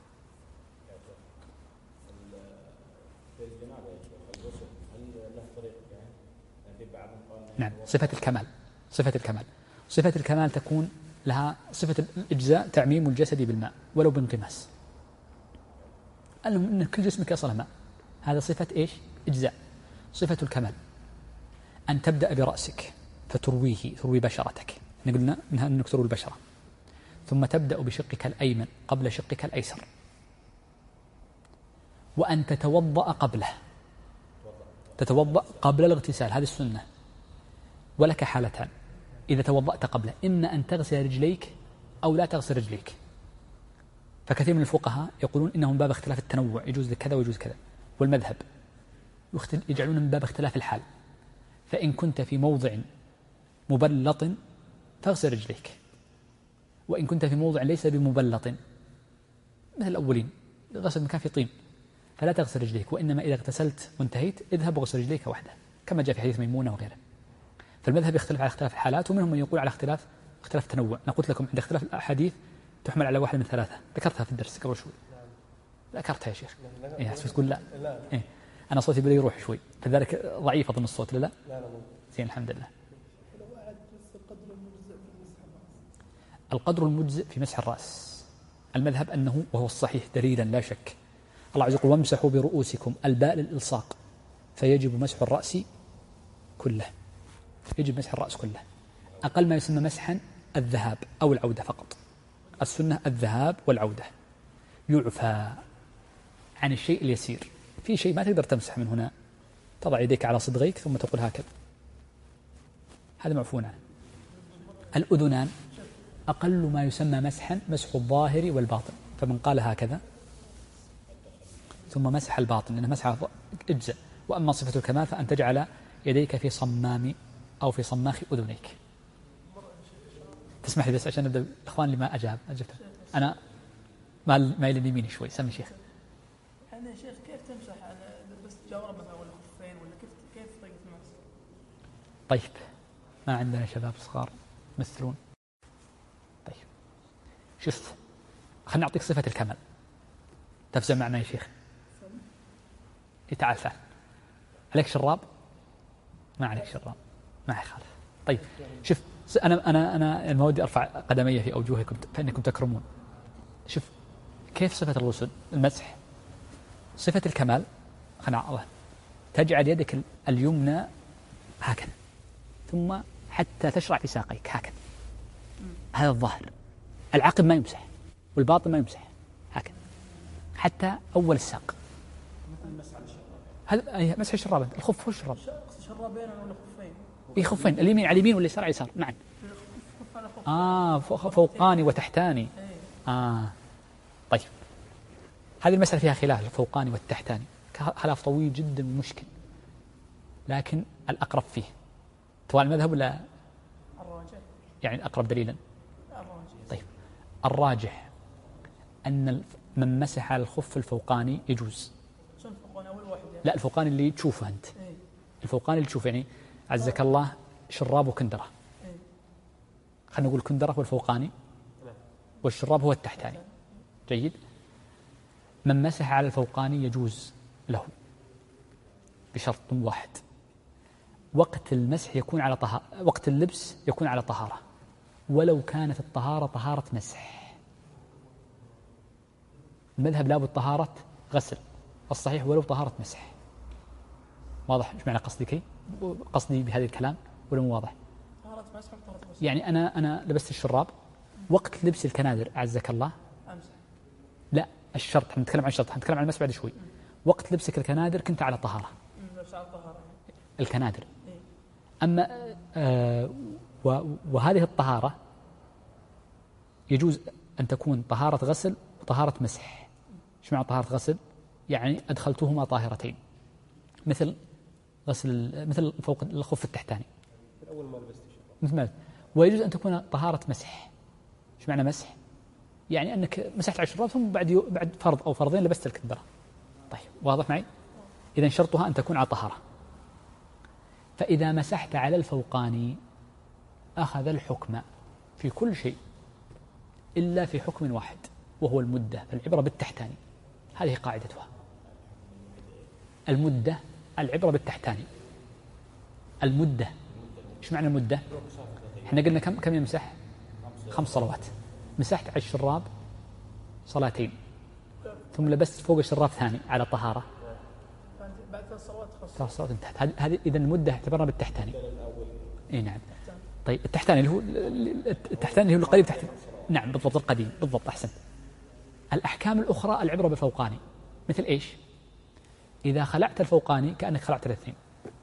نعم. صفة الكمال صفة الكمال صفة الكمال تكون لها صفة الإجزاء، تعميم الجسد بالماء ولو بانغماس. أن كل جسمك يصل ماء، هذا صفة إيش؟ إجزاء. صفة الكمال أن تبدأ برأسك فترويه، تروي بشرتك، قلنا إنها أنك تروي البشرة، ثم تبدأ بشقك الأيمن قبل شقك الأيسر، وأن تتوضأ قبله، تتوضأ قبل الاغتسال، هذه السنة. ولك حالتان إذا توضأت قبله، إما أن تغسل رجليك أو لا تغسل رجليك. فكثير من الفقهاء يقولون إنه من باب اختلاف التنوع، يجوز كذا ويجوز كذا، والمذهب يجعلون من باب اختلاف الحال. فإن كنت في موضع مبلط فاغسل رجليك، وإن كنت في موضع ليس بمبلط مثل الأولين غسل مكان في طين فلا تغسل رجليك، وإنما إذا اغتسلت وانتهيت اذهب وغسل رجليك وحده، كما جاء في حديث ميمونة وغيره. فالمذهب يختلف على اختلاف الحالات، ومنهم من يقول على اختلاف اختلاف تنوع. أنا قلت لكم عند اختلاف الأحاديث تحمل على واحدة من ثلاثة، ذكرتها في الدرس قبل شوي. ذكرتها يا شيخ. إيه تقول لا؟ إيه أنا صوتي بدأ يروح شوي، فذلك ضعيف أظن الصوت. لا لا زين الحمد لله. القدر المجزئ في مسح الرأس المذهب أنه، وهو الصحيح دليلا لا شك، الله عز وجل وامسحوا برؤوسكم، الباء للإلصاق، فيجب مسح الرأس كله، يجب مسح الرأس كله. أقل ما يسمى مسحا الذهاب أو العودة فقط، السنة الذهاب والعودة. يعفى عن الشيء اليسير، في شيء ما تقدر تمسح من هنا، تضع يديك على صدغيك ثم تقول هكذا، هذا معفو عنه. الأذنان أقل ما يسمى مسحا مسح الظاهر والباطن، فمن قال هكذا ثم مسح الباطن لأنه مسح اجزاء. وأما صفة الكمال فأن تجعل يديك في صمام أو في صماخ أذنيك. تسمح لي بس عشان نبدأ الإخوان اللي ما أجاب أجبت أنا ما مايل اليمين شوي. سمي شيخ. يعني يا شيخ كيف تمسح على بس جورب مثلا ولا خفين ولا كيف كيف طريقة المسح؟ طيب ما عندنا شباب صغار يمثلون. طيب شوف خلنا نعطيك صفة الكمال تفزع معنا يا شيخ. تعال تعال. عليك شراب؟ ما عليك شراب ما يخالف. طيب شوف أنا أنا أنا المودي أرفع قدمي في أوجهكم فإنكم تكرمون. شوف كيف صفة الغسل المسح. صفة الكمال خلنا الله تجعل يدك اليمنى هكذا ثم حتى تشرع في ساقيك هكذا. هذا الظاهر. العقب ما يمسح والباطن ما يمسح هكذا حتى أول الساق. هذا مسح الشراب. الخف هو الشراب. شرابين ولا خفين؟ إيه خفين. اليمين على اليمين واليسار على اليسار. نعم. آه فوقاني وتحتاني. آه طيب هذه المسألة فيها خلاف الفوقاني والتحتاني خلاف طويل جدا ومشكل لكن الأقرب فيه طبعا المذهب ولا الراجح يعني الأقرب دليلا الراجح. طيب الراجح أن من مسح على الخف الفوقاني يجوز. الفوقاني أول واحد يعني. لا الفوقاني اللي تشوفه أنت. ايه؟ الفوقاني اللي تشوفه يعني عزك الله شراب وكندرة. ايه؟ خلينا نقول كندرة هو الفوقاني والشراب هو التحتاني. جيد. من مسح على الفوقاني يجوز له بشرط واحد وقت المسح يكون على طهارة وقت اللبس يكون على طهارة ولو كانت الطهارة طهارة مسح. المذهب لابد طهارة غسل الصحيح ولو طهارة مسح. واضح ايش معنى قصدي كي قصدي بهذا الكلام ولا مو واضح؟ طهارة مسح طهارة غسل. يعني أنا أنا لبست الشراب وقت لبس الكنادر أعزك الله أمسح. لا الشرط حنتكلم عن الشرط حنتكلم عن المسح بعد شوي. وقت لبسك الكنادر كنت على طهارة. لبس على طهارة. الكنادر. أما آه وهذه الطهارة يجوز أن تكون طهارة غسل وطهارة مسح. ايش معنى طهارة غسل؟ يعني أدخلتهما طاهرتين مثل غسل مثل فوق الخف التحتاني أول ما لبست مثل ما. ويجوز أن تكون طهارة مسح. ايش معنى مسح؟ يعني أنك مسحت على الشراب ثم بعد بعد فرض أو فرضين لبست الكندرة. طيب واضح معي؟ إذن شرطها أن تكون على طهارة. فإذا مسحت على الفوقاني أخذ الحكم في كل شيء إلا في حكم واحد وهو المدة. فالعبرة بالتحتاني. هذه قاعدتها. المدة العبرة بالتحتاني. المدة إيش معنى المدة؟ إحنا قلنا كم كم يمسح؟ خمس صلوات. مسحت على الشراب صلاتين ثم لبست فوق الشراب ثاني على طهارة بعد ثلاث صلوات ثلاث صلوات انتهت. هذه إذا المدة اعتبرنا بالتحتاني. اي نعم. طيب التحتاني اللي هو التحتاني اللي هو القريب تحت. نعم بالضبط القديم بالضبط أحسن. الأحكام الأخرى العبرة بالفوقاني مثل إيش؟ إذا خلعت الفوقاني كأنك خلعت الاثنين.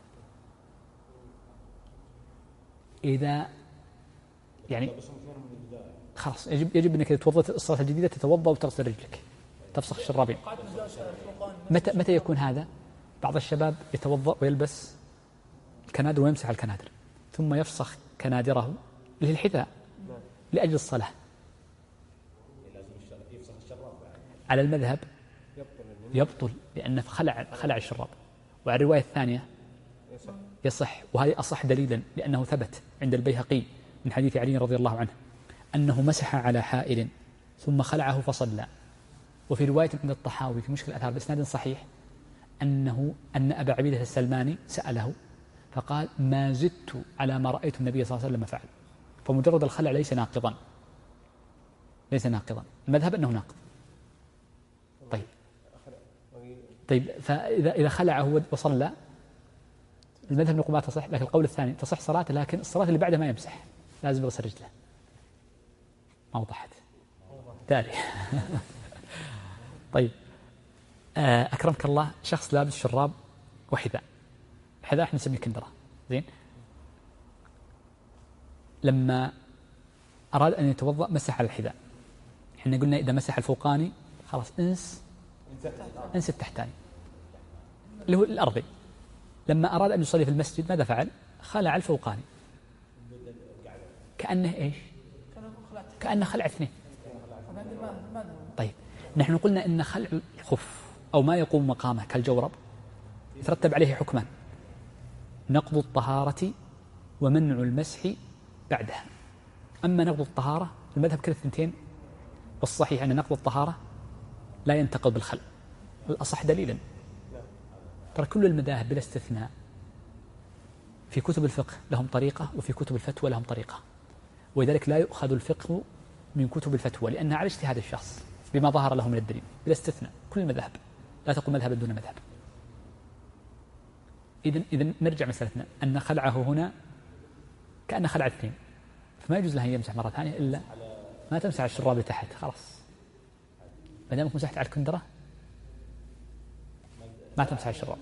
إذا يعني خلاص يجب يجب أنك إذا توضأت الصلاة الجديدة تتوضأ وتغسل رجلك تفسخ الشرابين. متى متى يكون هذا؟ بعض الشباب يتوضأ ويلبس الكنادر ويمسح الكنادر ثم يفسخ كنادره اللي هي الحذاء لأجل الصلاة. على المذهب يبطل لأنه خلع خلع الشراب. وعلى الرواية الثانية يصح وهذه أصح دليلا لأنه ثبت عند البيهقي من حديث علي رضي الله عنه أنه مسح على حائل ثم خلعه فصلى. وفي رواية عند الطحاوي في مشكل الآثار بإسناد صحيح أنه أن أبا عبيدة السلماني سأله فقال ما زدت على ما رأيت النبي صلى الله عليه وسلم فعل. فمجرد الخلع ليس ناقضا ليس ناقضا. المذهب أنه ناقض. طيب طيب فإذا إذا خلعه وصلى المذهب نقول ما تصح. لكن القول الثاني تصح صلاته لكن الصلاة اللي بعدها ما يمسح لازم يغسل رجله. ما وضحت تالي. طيب أكرمك الله شخص لابس شراب وحذاء. الحذاء احنا نسميه كندرة زين. لما أراد أن يتوضأ مسح على الحذاء. احنا قلنا إذا مسح الفوقاني خلاص انس انسى التحتاني اللي هو الأرضي. لما أراد أن يصلي في المسجد ماذا فعل؟ خلع الفوقاني كأنه إيش؟ كأنه خلع اثنين. طيب نحن قلنا إن خلع الخف أو ما يقوم مقامه كالجورب يترتب عليه حكمان: نقض الطهارة ومنع المسح بعدها. أما نقض الطهارة المذهب كل الثنتين، والصحيح أن نقض الطهارة لا ينتقض بالخلع، الأصح دليلا. ترى كل المذاهب بلا استثناء في كتب الفقه لهم طريقة وفي كتب الفتوى لهم طريقة، ولذلك لا يؤخذ الفقه من كتب الفتوى لأنها على اجتهاد الشخص بما ظهر له من الدليل بلا استثناء. كل المذاهب لا تقول مذهبا دون مذهب. إذن إذن نرجع مسألتنا أن خلعه هنا كأن خلع اثنين، فما يجوز له أن يمسح مرة ثانية إلا ما تمسح الشراب لتحت خلاص. ما دامك مسحت على الكندرة ما تمسح الشراب.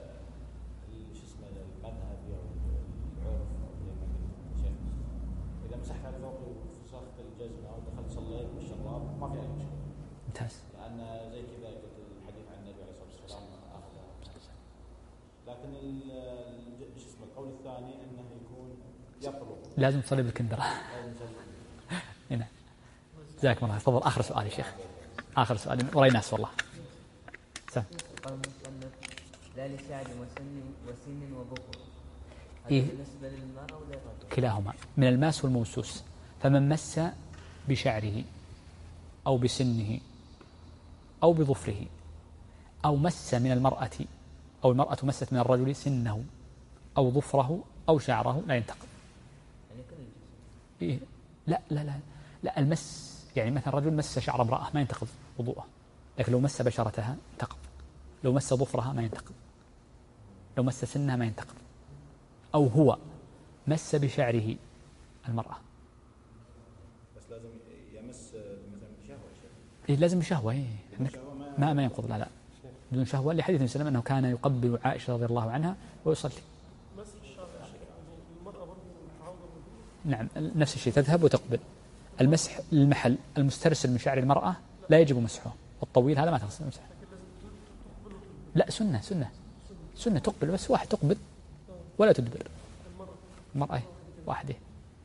إذا مسحت على فوق فسخت الجزمة أو دخلت صليت بالشراب ما في أي مشكلة. ممتاز. لأن زي كذا قلت الحديث عن النبي عليه الصلاة والسلام أخذ. لكن شو اسمه القول الثاني أنه يكون يطلب. لازم تصلي بالكندرة. هنا. جزاكم الله. تفضل آخر سؤال يا شيخ. آخر سؤال وراي ناس والله. سام. قال المصنف لا لشعر وسن وسن وبخور. إيه؟ بالنسبة للمرأة ولا للرجل؟ كلاهما من الماس والموسوس. فمن مس بشعره أو بسنه أو بظفره أو مس من المرأة أو المرأة مست من الرجل سنه أو ظفره أو شعره لا ينتقض. يعني كل الجسم. إيه؟ لا لا لا لا المس يعني مثلا رجل مس شعر امرأة ما ينتقض وضوءه، لكن لو مس بشرتها ينتقض، لو مس ظفرها ما ينتقض، لو مس سنها ما ينتقض، أو هو مس بشعره المرأة. بس لازم يمس مثلا بشهوة. إيه لازم بشهوة. إيه ما ما ينقض. لا لا بدون شهوة لحديث النبي صلى الله عليه وسلم أنه كان يقبل عائشة رضي الله عنها ويصلي. نعم نفس الشيء تذهب وتقبل. المسح المحل المسترسل من شعر المرأة لا يجب مسحه، والطويل هذا ما تغسل مسحه. لا سنة سنة سنة تقبل بس واحد تقبل ولا تدبر. المرأة واحدة.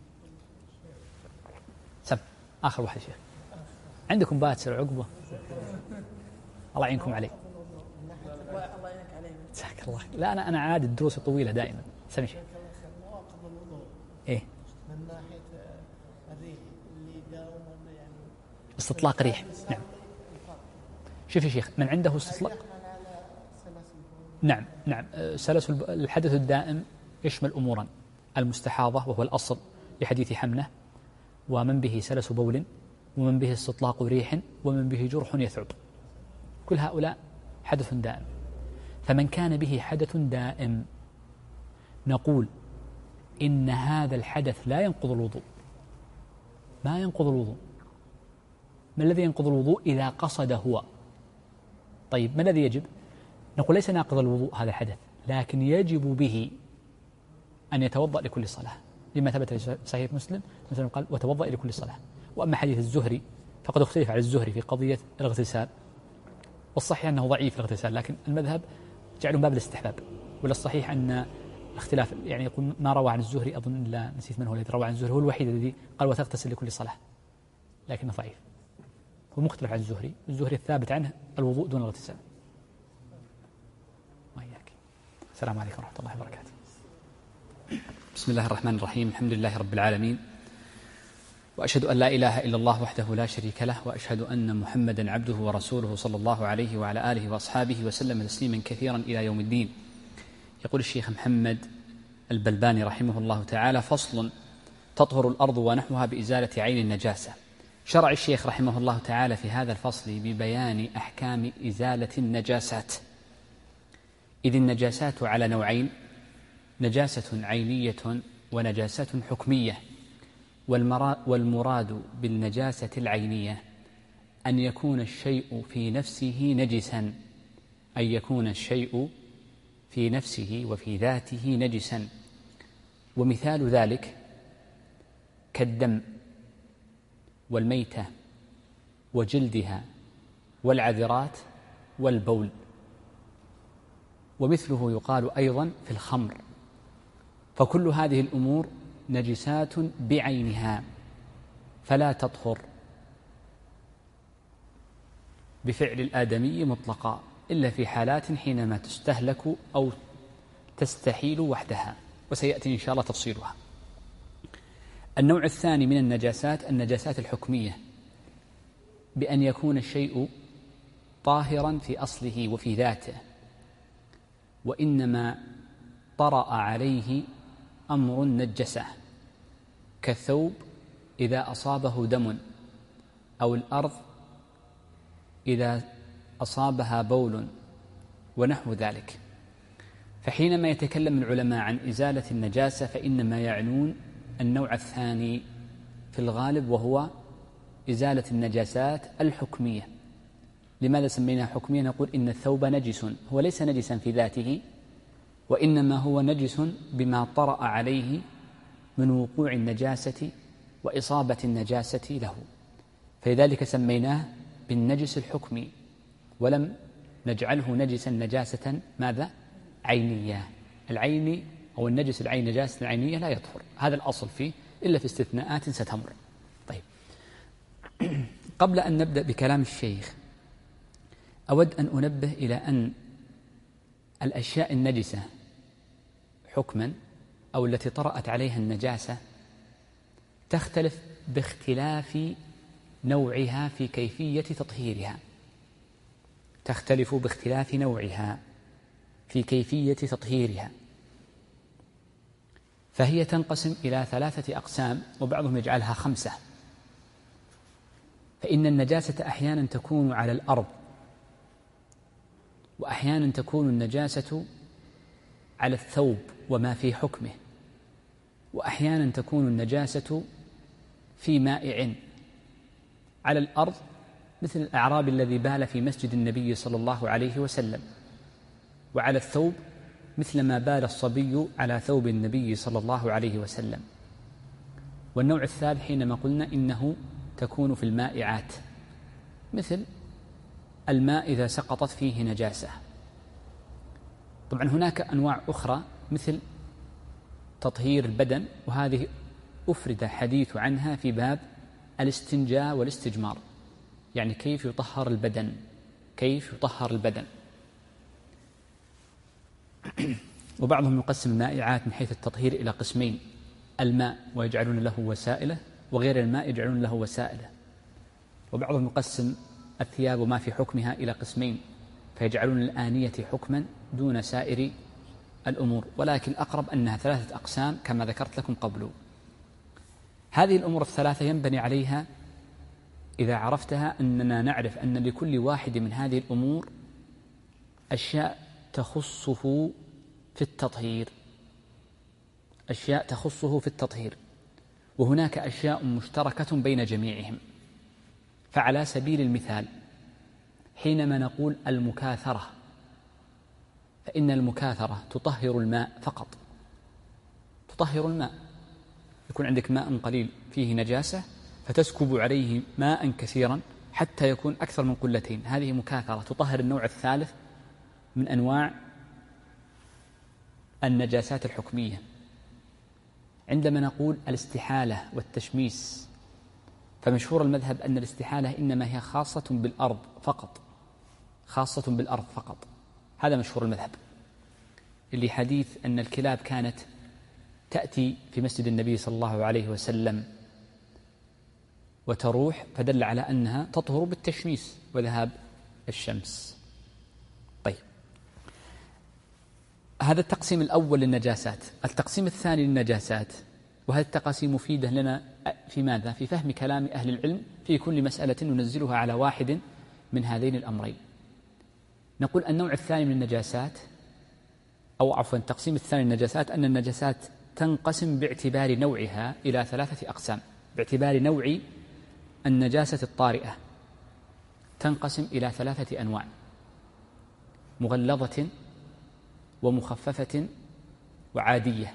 سم آخر واحد شيخ. عندكم باتسر عقبة الله يعينكم علي. الله يعينك عليه. جزاك الله. لا أنا أنا عادة دروسي طويلة دائما. سمي شيء. إيه؟ من ناحية الريح اللي داوم يعني استطلاق ريح. نعم. شوف يا شيخ من عنده استطلاق. نعم نعم سلس الحدث الدائم يشمل أمورا: المستحاضة وهو الأصل لحديث حمنة، ومن به سلس بول، ومن به استطلاق ريح، ومن به جرح يثعب. كل هؤلاء حدث دائم. فمن كان به حدث دائم نقول إن هذا الحدث لا ينقض الوضوء. ما ينقض الوضوء. ما الذي ينقض الوضوء؟ إذا قصد هو. طيب ما الذي يجب؟ نقول ليس ناقض الوضوء هذا الحدث، لكن يجب به أن يتوضأ لكل صلاة، لما ثبت في صحيح مسلم مثلا قال وتوضأ لكل صلاة. وأما حديث الزهري فقد اختلف على الزهري في قضية الاغتسال، والصحيح أنه ضعيف الاغتسال، لكن المذهب جعله باب الاستحباب. ولا الصحيح أن اختلاف يعني يقول ما روى عن الزهري، أظن لا نسيت من هو الذي روى عن الزهري، هو الوحيد الذي قال وتغتسل لكل صلاة، لكنه ضعيف. هو مختلف عن الزهري. الزهري الثابت عنه الوضوء دون الاغتسال. وإياك. السلام عليكم ورحمة الله وبركاته. بسم الله الرحمن الرحيم. الحمد لله رب العالمين، وأشهد أن لا إله إلا الله وحده لا شريك له، وأشهد أن محمدا عبده ورسوله صلى الله عليه وعلى آله وأصحابه وسلم تسليما كثيرا إلى يوم الدين. يقول الشيخ محمد البلباني رحمه الله تعالى: فصل: تطهر الأرض ونحوها بإزالة عين النجاسة. شرع الشيخ رحمه الله تعالى في هذا الفصل ببيان أحكام إزالة النجاسات، إذ النجاسات على نوعين: نجاسة عينية ونجاسة حكمية. والمراد بالنجاسة العينية أن يكون الشيء في نفسه نجسا، أن يكون الشيء في نفسه وفي ذاته نجسا. ومثال ذلك كالدم والميتة وجلدها والعذرات والبول، ومثله يقال أيضا في الخمر. فكل هذه الأمور نجسات بعينها فلا تطهر بفعل الآدمي مطلقا إلا في حالات حينما تستهلك أو تستحيل وحدها، وسيأتي إن شاء الله تفصيلها. النوع الثاني من النجاسات النجاسات الحكمية، بأن يكون الشيء طاهرا في أصله وفي ذاته، وإنما طرأ عليه أمر نجسه، كالثوب إذا أصابه دم، أو الأرض إذا أصابها بول، ونحو ذلك. فحينما يتكلم العلماء عن إزالة النجاسة فإنما يعنون النوع الثاني في الغالب، وهو إزالة النجاسات الحكمية. لماذا سميناها حكمية؟ نقول إن الثوب نجس، هو ليس نجسا في ذاته، وإنما هو نجس بما طرأ عليه من وقوع النجاسة وإصابة النجاسة له، فلذلك سميناه بالنجس الحكمي، ولم نجعله نجسا نجاسة ماذا؟ عينية. العيني أو النجس العين نجاسة العينية لا يطهر، هذا الأصل فيه، إلا في استثناءات ستمر. طيب، قبل أن نبدأ بكلام الشيخ أود أن أنبه إلى أن الأشياء النجسة حكما أو التي طرأت عليها النجاسة تختلف باختلاف نوعها في كيفية تطهيرها، تختلف باختلاف نوعها في كيفية تطهيرها، فهي تنقسم إلى ثلاثة أقسام، وبعضهم يجعلها خمسة. فإن النجاسة أحيانا تكون على الأرض، وأحيانا تكون النجاسة على الثوب وما في حكمه، وأحيانا تكون النجاسة في مائع. على الأرض مثل الأعرابي الذي بال في مسجد النبي صلى الله عليه وسلم، وعلى الثوب مثل ما بال الصبي على ثوب النبي صلى الله عليه وسلم. والنوع الثالث حينما قلنا إنه تكون في المائعات، مثل الماء إذا سقطت فيه نجاسة. طبعا هناك أنواع أخرى مثل تطهير البدن، وهذه أفرد حديث عنها في باب الاستنجاء والاستجمار، يعني كيف يطهر البدن، كيف يطهر البدن. وبعضهم يقسم المائعات من حيث التطهير إلى قسمين: الماء ويجعلون له وسائله، وغير الماء يجعلون له وسائله. وبعضهم يقسم الثياب وما في حكمها إلى قسمين، فيجعلون الآنية حكما دون سائر الأمور، ولكن الأقرب أنها ثلاثة أقسام كما ذكرت لكم قبل. هذه الأمور الثلاثة ينبني عليها إذا عرفتها أننا نعرف أن لكل واحد من هذه الأمور أشياء تخصه في التطهير، أشياء تخصه في التطهير، وهناك أشياء مشتركة بين جميعهم. فعلى سبيل المثال حينما نقول المكاثرة، فإن المكاثرة تطهر الماء فقط، تطهر الماء. يكون عندك ماء قليل فيه نجاسة فتسكب عليه ماء كثيرا حتى يكون أكثر من قلتين، هذه مكاثرة تطهر النوع الثالث من أنواع النجاسات الحكمية. عندما نقول الاستحالة والتشميس، فمشهور المذهب أن الاستحالة إنما هي خاصة بالأرض فقط، خاصة بالأرض فقط، هذا مشهور المذهب. اللي حديث أن الكلاب كانت تأتي في مسجد النبي صلى الله عليه وسلم وتروح، فدل على أنها تطهر بالتشميس وذهاب الشمس. طيب، هذا التقسيم الأول للنجاسات. التقسيم الثاني للنجاسات، وهذه التقاسيم مفيدة لنا في ماذا؟ في فهم كلام أهل العلم في كل مسألة ننزلها على واحد من هذين الأمرين. نقول النوع الثاني من النجاسات، أو عفوا التقسيم الثاني للنجاسات، أن النجاسات تنقسم باعتبار نوعها إلى ثلاثة أقسام. باعتبار نوع النجاسة الطارئة تنقسم إلى ثلاثة أنواع: مغلظة ومخففة وعادية.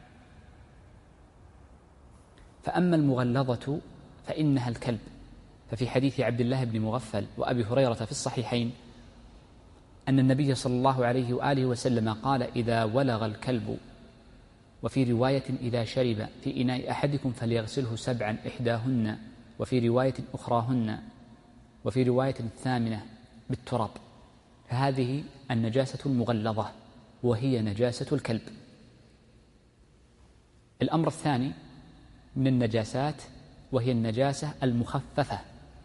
فأما المغلظة فإنها الكلب، ففي حديث عبد الله بن مغفل وأبي هريرة في الصحيحين أن النبي صلى الله عليه وآله وسلم قال إذا ولغ الكلب، وفي رواية إذا شرب في إناء أحدكم فليغسله سبعا إحداهن، وفي رواية أخراهن، وفي رواية الثامنة بالتراب، فهذه النجاسة المغلظة وهي نجاسة الكلب. الأمر الثاني من النجاسات وهي النجاسة المخففة.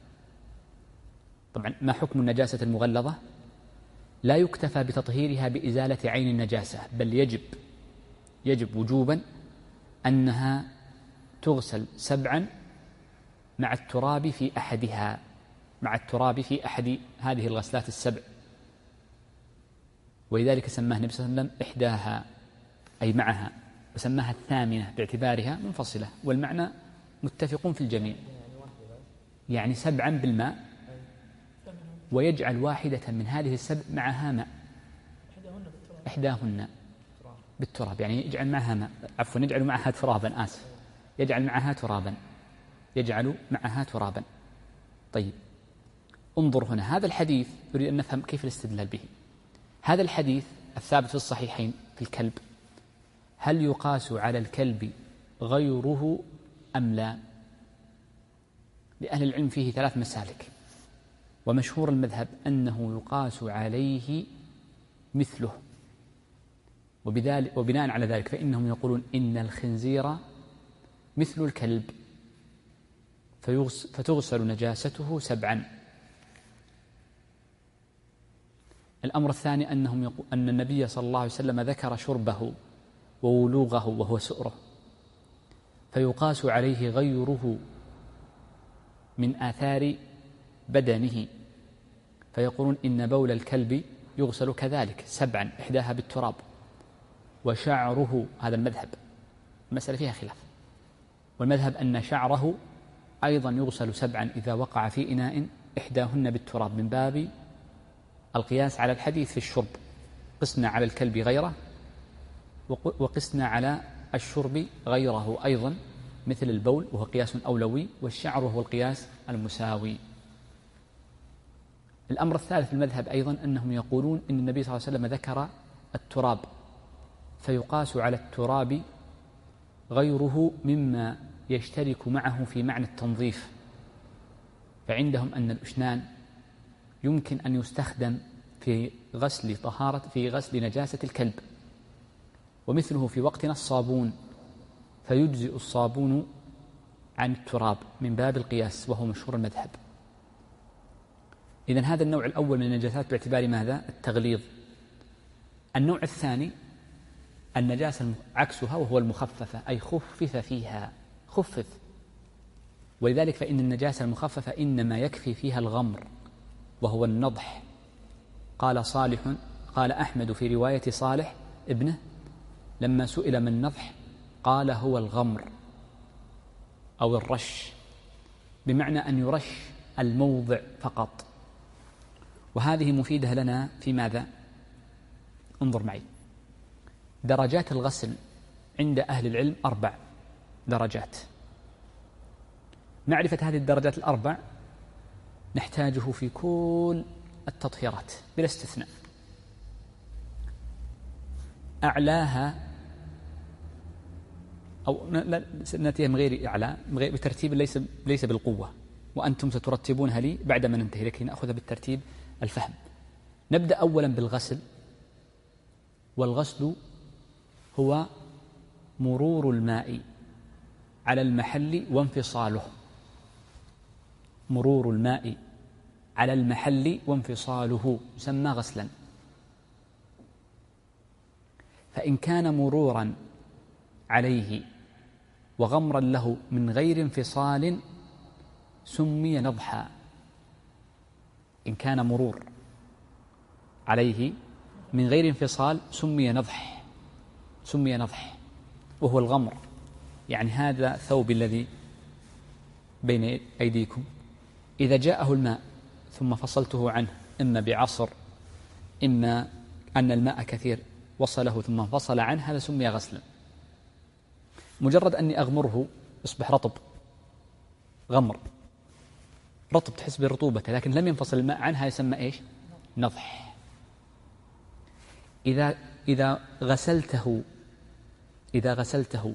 طبعا ما حكم النجاسة المغلظة؟ لا يكتفى بتطهيرها بإزالة عين النجاسة، بل يجب يجب وجوبا أنها تغسل سبعا مع التراب في أحدها مع التراب في أحد هذه الغسلات السبع، ولذلك سماها النبي صلى الله عليه وسلم إحداها أي معها، وسماها الثامنة باعتبارها منفصلة، والمعنى متفق في الجميع، يعني سبعا بالماء، ويجعل واحدة من هذه السبع معها ماء، إحداهن بالتراب، يعني يجعل معها ماء، عفوا يجعل معها ترابا، آسف يجعل معها ترابا يجعل معها ترابا طيب انظر هنا، هذا الحديث يريد أن نفهم كيف الاستدلال به. هذا الحديث الثابت في الصحيحين في الكلب، هل يقاس على الكلب غيره أم لا؟ لأهل العلم فيه ثلاث مسالك، ومشهور المذهب أنه يقاس عليه مثله، وبذلك وبناء على ذلك فإنهم يقولون إن الخنزير مثل الكلب فتغسل نجاسته سبعا. الأمر الثاني أنهم يقول أن النبي صلى الله عليه وسلم ذكر شربه وولوغه وهو سؤره، فيقاس عليه غيره من آثار بدنه، فيقولون إن بول الكلب يغسل كذلك سبعا إحداها بالتراب، وشعره، هذا المذهب المسألة فيها خلاف، والمذهب أن شعره أيضا يغسل سبعا إذا وقع في إناء إحداهن بالتراب، من باب القياس على الحديث في الشرب، قسنا على الكلب غيره وقسنا على الشرب غيره أيضا مثل البول وهو قياس أولوي، والشعر وهو القياس المساوي. الأمر الثالث في المذهب أيضا أنهم يقولون إن النبي صلى الله عليه وسلم ذكر التراب، فيقاس على التراب غيره مما يشترك معه في معنى التنظيف، فعندهم أن الأشنان يمكن أن يستخدم في غسل طهارة في غسل نجاسة الكلب، ومثله في وقتنا الصابون، فيجزئ الصابون عن التراب من باب القياس، وهو مشهور المذهب. إذن هذا النوع الأول من النجاسات باعتبار ماذا؟ التغليظ. النوع الثاني النجاسة عكسها وهو المخففة، أي خفف فيها، خفف، ولذلك فإن النجاسة المخففة إنما يكفي فيها الغمر وهو النضح. قال صالح قال أحمد في رواية صالح ابنه لما سئل من النضح قال هو الغمر أو الرش، بمعنى أن يرش الموضع فقط، وهذه مفيدة لنا في ماذا؟ انظر معي، درجات الغسل عند أهل العلم أربع درجات. معرفة هذه الدرجات الأربع نحتاجه في كل التطهيرات بلا استثناء. أعلاها أو نأتيها من غير أعلى بترتيب ليس ليس بالقوة، وأنتم سترتبونها لي بعدما ننتهي، لكن نأخذها بالترتيب الفهم. نبدأ أولا بالغسل، والغسل هو مرور الماء على المحل وانفصاله، مرور الماء على المحل وانفصاله يسمى غسلا. فإن كان مرورا عليه وغمرا له من غير انفصال سمي نضحا. إن كان مرور عليه من غير انفصال سمي نضح سمي نضح وهو الغمر. يعني هذا ثوب الذي بين أيديكم إذا جاءه الماء ثم فصلته عنه إما بعصر إما أن الماء كثير وصله ثم انفصل عنه، هذا سمي غسلا. مجرد أني أغمره يصبح رطب، غمر رطب تحس برطوبته لكن لم ينفصل الماء عنها، يسمى إيش؟ نضح. إذا إذا غسلته إذا غسلته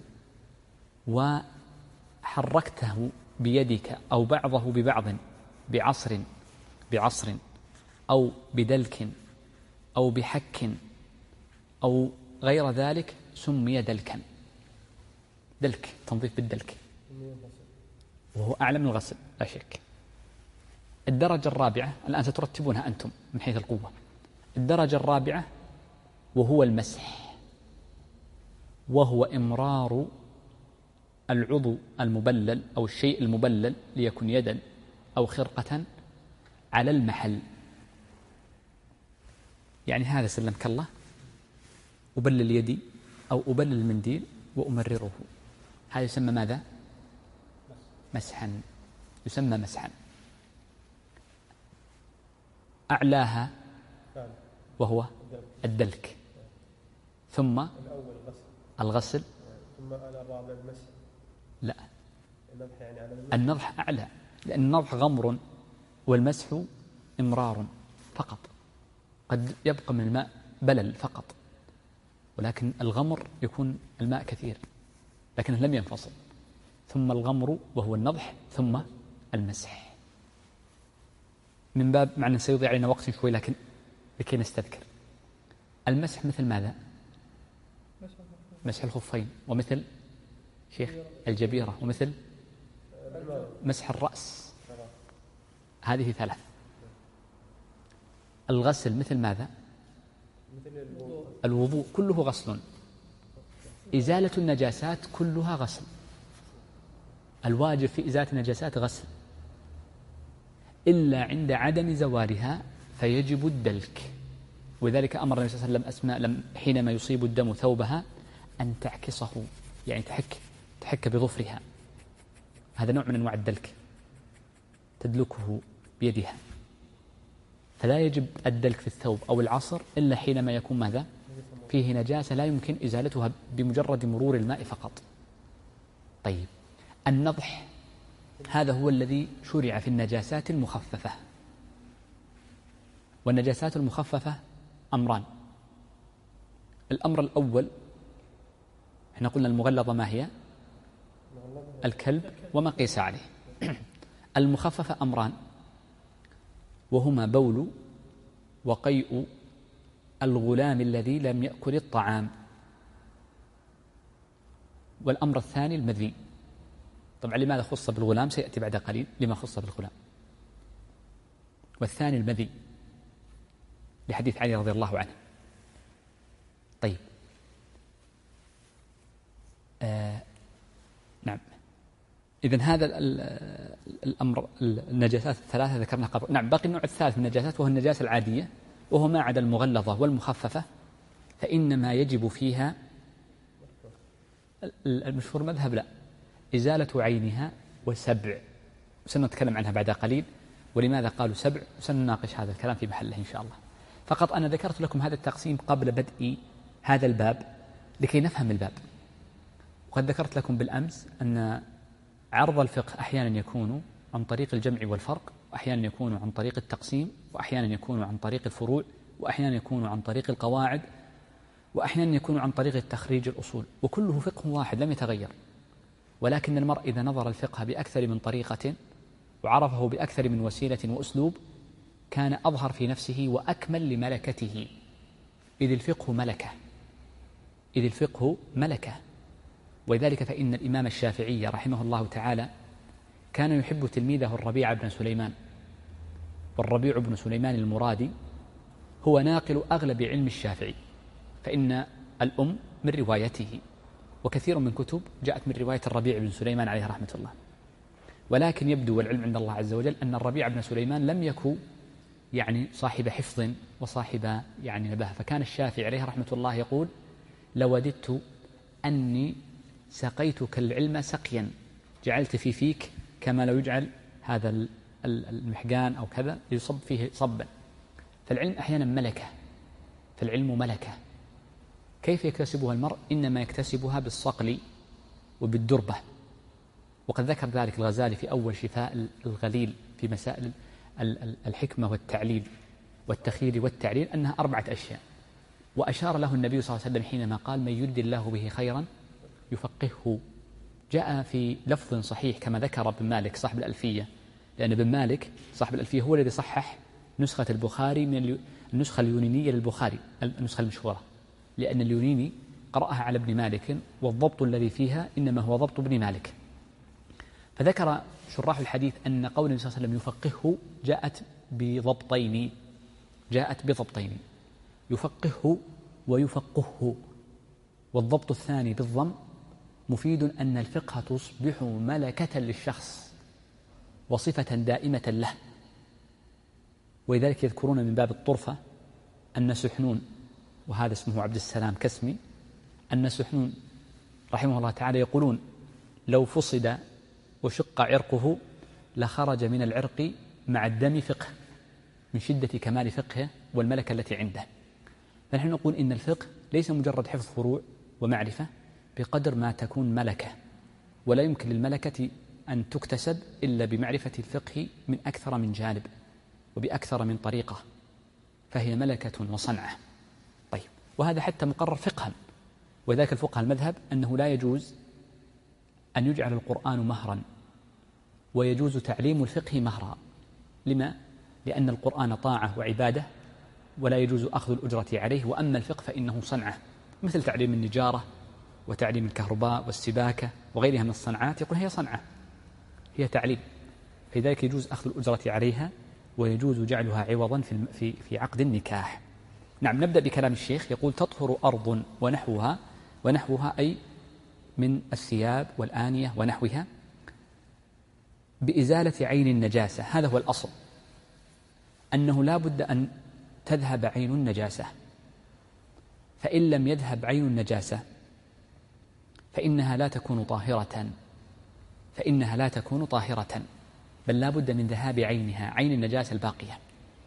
وحركته بيدك أو بعضه ببعض بعصر بعصر أو بدلك أو بحك أو غير ذلك سمي دلكا. دلك تنظيف بالدلك، وهو أعلى من الغسل لا شك. الدرجة الرابعة الآن سترتبونها أنتم من حيث القوة. الدرجة الرابعة وهو المسح، وهو إمرار العضو المبلل أو الشيء المبلل ليكن يدا أو خرقة على المحل. يعني هذا سلمك الله أبلل يدي أو أبلل المنديل وأمرره، هذا يسمى ماذا؟ مسحا، يسمى مسحا. أعلاها وهو الدلك، ثم الغسل، ثم على الرابع المسح. لا، النضح يعني على المسح. النضح أعلى، لأن النضح غمر والمسح إمرار فقط. قد يبقى من الماء بلل فقط، ولكن الغمر يكون الماء كثير لكنه لم ينفصل. ثم الغمر وهو النضح، ثم المسح. من باب معنى سيضيع علينا وقت شوي لكن لكي نستذكر. المسح مثل ماذا؟ مسح الخفين، ومثل شيخ الجبيرة، ومثل مسح الرأس. هذه ثلاث. الغسل مثل ماذا؟ الوضوء كله غسل. إزالة النجاسات كلها غسل. الواجب في إزالة النجاسات غسل، إلا عند عدم زوالها فيجب الدلك. وذلك أمر النبي صلى الله عليه وسلم أسماء لم حينما يصيب الدم ثوبها أن تعكسه، يعني تحك تحك بظفرها. هذا نوع من أنواع الدلك، تدلكه بيدها. فلا يجب الدلك في الثوب أو العصر إلا حينما يكون ماذا؟ فيه نجاسة لا يمكن إزالتها بمجرد مرور الماء فقط. طيب، النضح هذا هو الذي شرع في النجاسات المخففة. والنجاسات المخففة أمران. الأمر الأول احنا قلنا المغلظة ما هي؟ الكلب وما قيس عليه. المخففة أمران، وهما بول وقيء الغلام الذي لم يأكل الطعام. والأمر الثاني المذي. طبعا لماذا خص بالغلام سيأتي بعد قليل لما خص بالغلام. والثاني المذي لحديث علي رضي الله عنه. طيب، آه نعم، إذن هذا الأمر النجاسات الثلاثة ذكرنا قبل. نعم، باقي النوع الثالث من النجاسات وهو النجاسة العادية، وهو ما عدا المغلظة والمخففة فإنما يجب فيها المشهور مذهب لا إزالة عينها وسبع، سنتكلم عنها بعد قليل. ولماذا قالوا سبع؟ سنناقش هذا الكلام في محله إن شاء الله. فقط أنا ذكرت لكم هذا التقسيم قبل بدء هذا الباب لكي نفهم الباب. وقد ذكرت لكم بالأمس أن عرض الفقه أحيانا يكون عن طريق الجمع والفرق، وأحيانا يكون عن طريق التقسيم، وأحيانا يكون عن طريق الفروع، وأحيانا يكون عن طريق القواعد، وأحيانا يكون عن طريق التخريج الأصول، وكله فقه واحد لم يتغير. ولكن المرء إذا نظر الفقه بأكثر من طريقة وعرفه بأكثر من وسيلة وأسلوب كان أظهر في نفسه وأكمل لملكته. إذ الفقه ملكة، إذ الفقه ملكة. ولذلك فإن الإمام الشافعي رحمه الله تعالى كان يحب تلميذه الربيع بن سليمان. والربيع بن سليمان المرادي هو ناقل أغلب علم الشافعي، فإن الأم من روايته، وكثير من كتب جاءت من رواية الربيع بن سليمان عليه رحمة الله. ولكن يبدو والعلم عند الله عز وجل أن الربيع بن سليمان لم يكن يعني صاحب حفظ وصاحب يعني نباهة. فكان الشافعي عليه رحمة الله يقول: لوددت أني سقيتك العلم سقيا جعلت في فيك كما لو يجعل هذا المحجان أو كذا يصب فيه صبا. فالعلم أحيانا ملكة، فالعلم ملكة كيف يكتسبها المرء؟ إنما يكتسبها بالصقل وبالدربة. وقد ذكر ذلك الغزالي في أول شفاء الغليل في مسائل الحكمة والتعليل والتخيير والتعليل أنها أربعة أشياء: وأشار له النبي صلى الله عليه وسلم حينما قال من يرد الله به خيرا يفقهه. جاء في لفظ صحيح كما ذكر ابن مالك صاحب الألفية، لأن ابن مالك صاحب الألفية هو الذي صحح نسخة البخاري من النسخة اليونانية للبخاري، النسخة المشهورة، لأن اليوناني قرأها على ابن مالك والضبط الذي فيها إنما هو ضبط ابن مالك. فذكر شراح الحديث أن قول النبي صلى الله عليه وسلم يفقهه جاءت بضبطين جاءت بضبطين يفقهه ويفقهه. والضبط الثاني بالضم مفيد أن الفقه تصبح ملكة للشخص وصفة دائمة له. ولذلك يذكرون من باب الطرفة أن سحنون، وهذا اسمه عبد السلام كسمي، أن سحنون رحمه الله تعالى يقولون لو فصد وشق عرقه لخرج من العرق مع الدم فقه، من شدة كمال فقهه والملكة التي عنده. فنحن نقول إن الفقه ليس مجرد حفظ فروع ومعرفة بقدر ما تكون ملكة، ولا يمكن للملكة أن تكتسب إلا بمعرفة الفقه من أكثر من جانب وبأكثر من طريقة، فهي ملكة وصنعة. طيب، وهذا حتى مقرر فقها، وذاك الفقه المذهب أنه لا يجوز أن يجعل القرآن مهرا ويجوز تعليم الفقه مهرا. لما؟ لأن القرآن طاعة وعبادة ولا يجوز أخذ الأجرة عليه، وأما الفقه فإنه صنعة، مثل تعليم النجارة وتعليم الكهرباء والسباكة وغيرها من الصنعات، يقول هي صنعة، هي تعليم، فلذلك يجوز أخذ الأجرة عليها ويجوز جعلها عوضا في في في عقد النكاح. نعم، نبدأ بكلام الشيخ. يقول تطهر أرض ونحوها، ونحوها أي من الثياب والآنية ونحوها، بإزالة عين النجاسة. هذا هو الأصل، أنه لا بد أن تذهب عين النجاسة، فإن لم يذهب عين النجاسة فإنها لا تكون طاهرة فإنها لا تكون طاهرة بل لا بد من ذهاب عينها، عين النجاسة الباقية.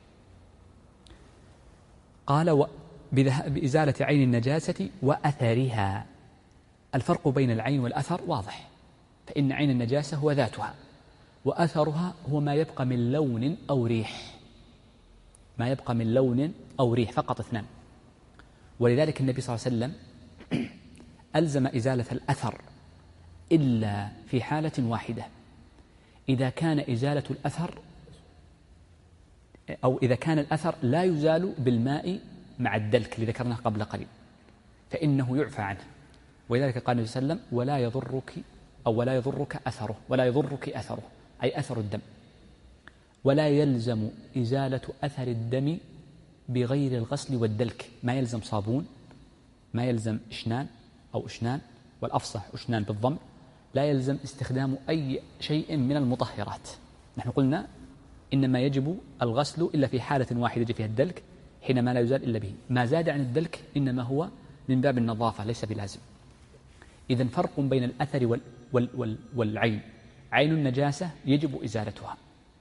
قال بإزالة عين النجاسة وأثرها. الفرق بين العين والأثر واضح، فإن عين النجاسة هو ذاتها، وأثرها هو ما يبقى من لون أو ريح، ما يبقى من لون أو ريح، فقط اثنان. ولذلك النبي صلى الله عليه وسلم ألزم إزالة الأثر إلا في حالة واحدة، إذا كان إزالة الأثر أو إذا كان الأثر لا يزال بالماء مع الدلك اللي ذكرناه قبل قليل، فإنه يعفى عنه. ولذلك قال النبي صلى الله عليه وسلم ولا يضرك أو ولا يضرك أثره، ولا يضرك أثره أي أثر الدم. ولا يلزم إزالة أثر الدم بغير الغسل والدلك، ما يلزم صابون، ما يلزم إشنان أو إشنان، والأفصح إشنان بالضم، لا يلزم استخدام أي شيء من المطهرات. نحن قلنا إنما يجب الغسل إلا في حالة واحدة يجب فيها الدلك، حينما لا يزال إلا به. ما زاد عن الدلك إنما هو من باب النظافة ليس بلازم. إذن فرق بين الأثر وال وال وال والعين. عين النجاسة يجب إزالتها،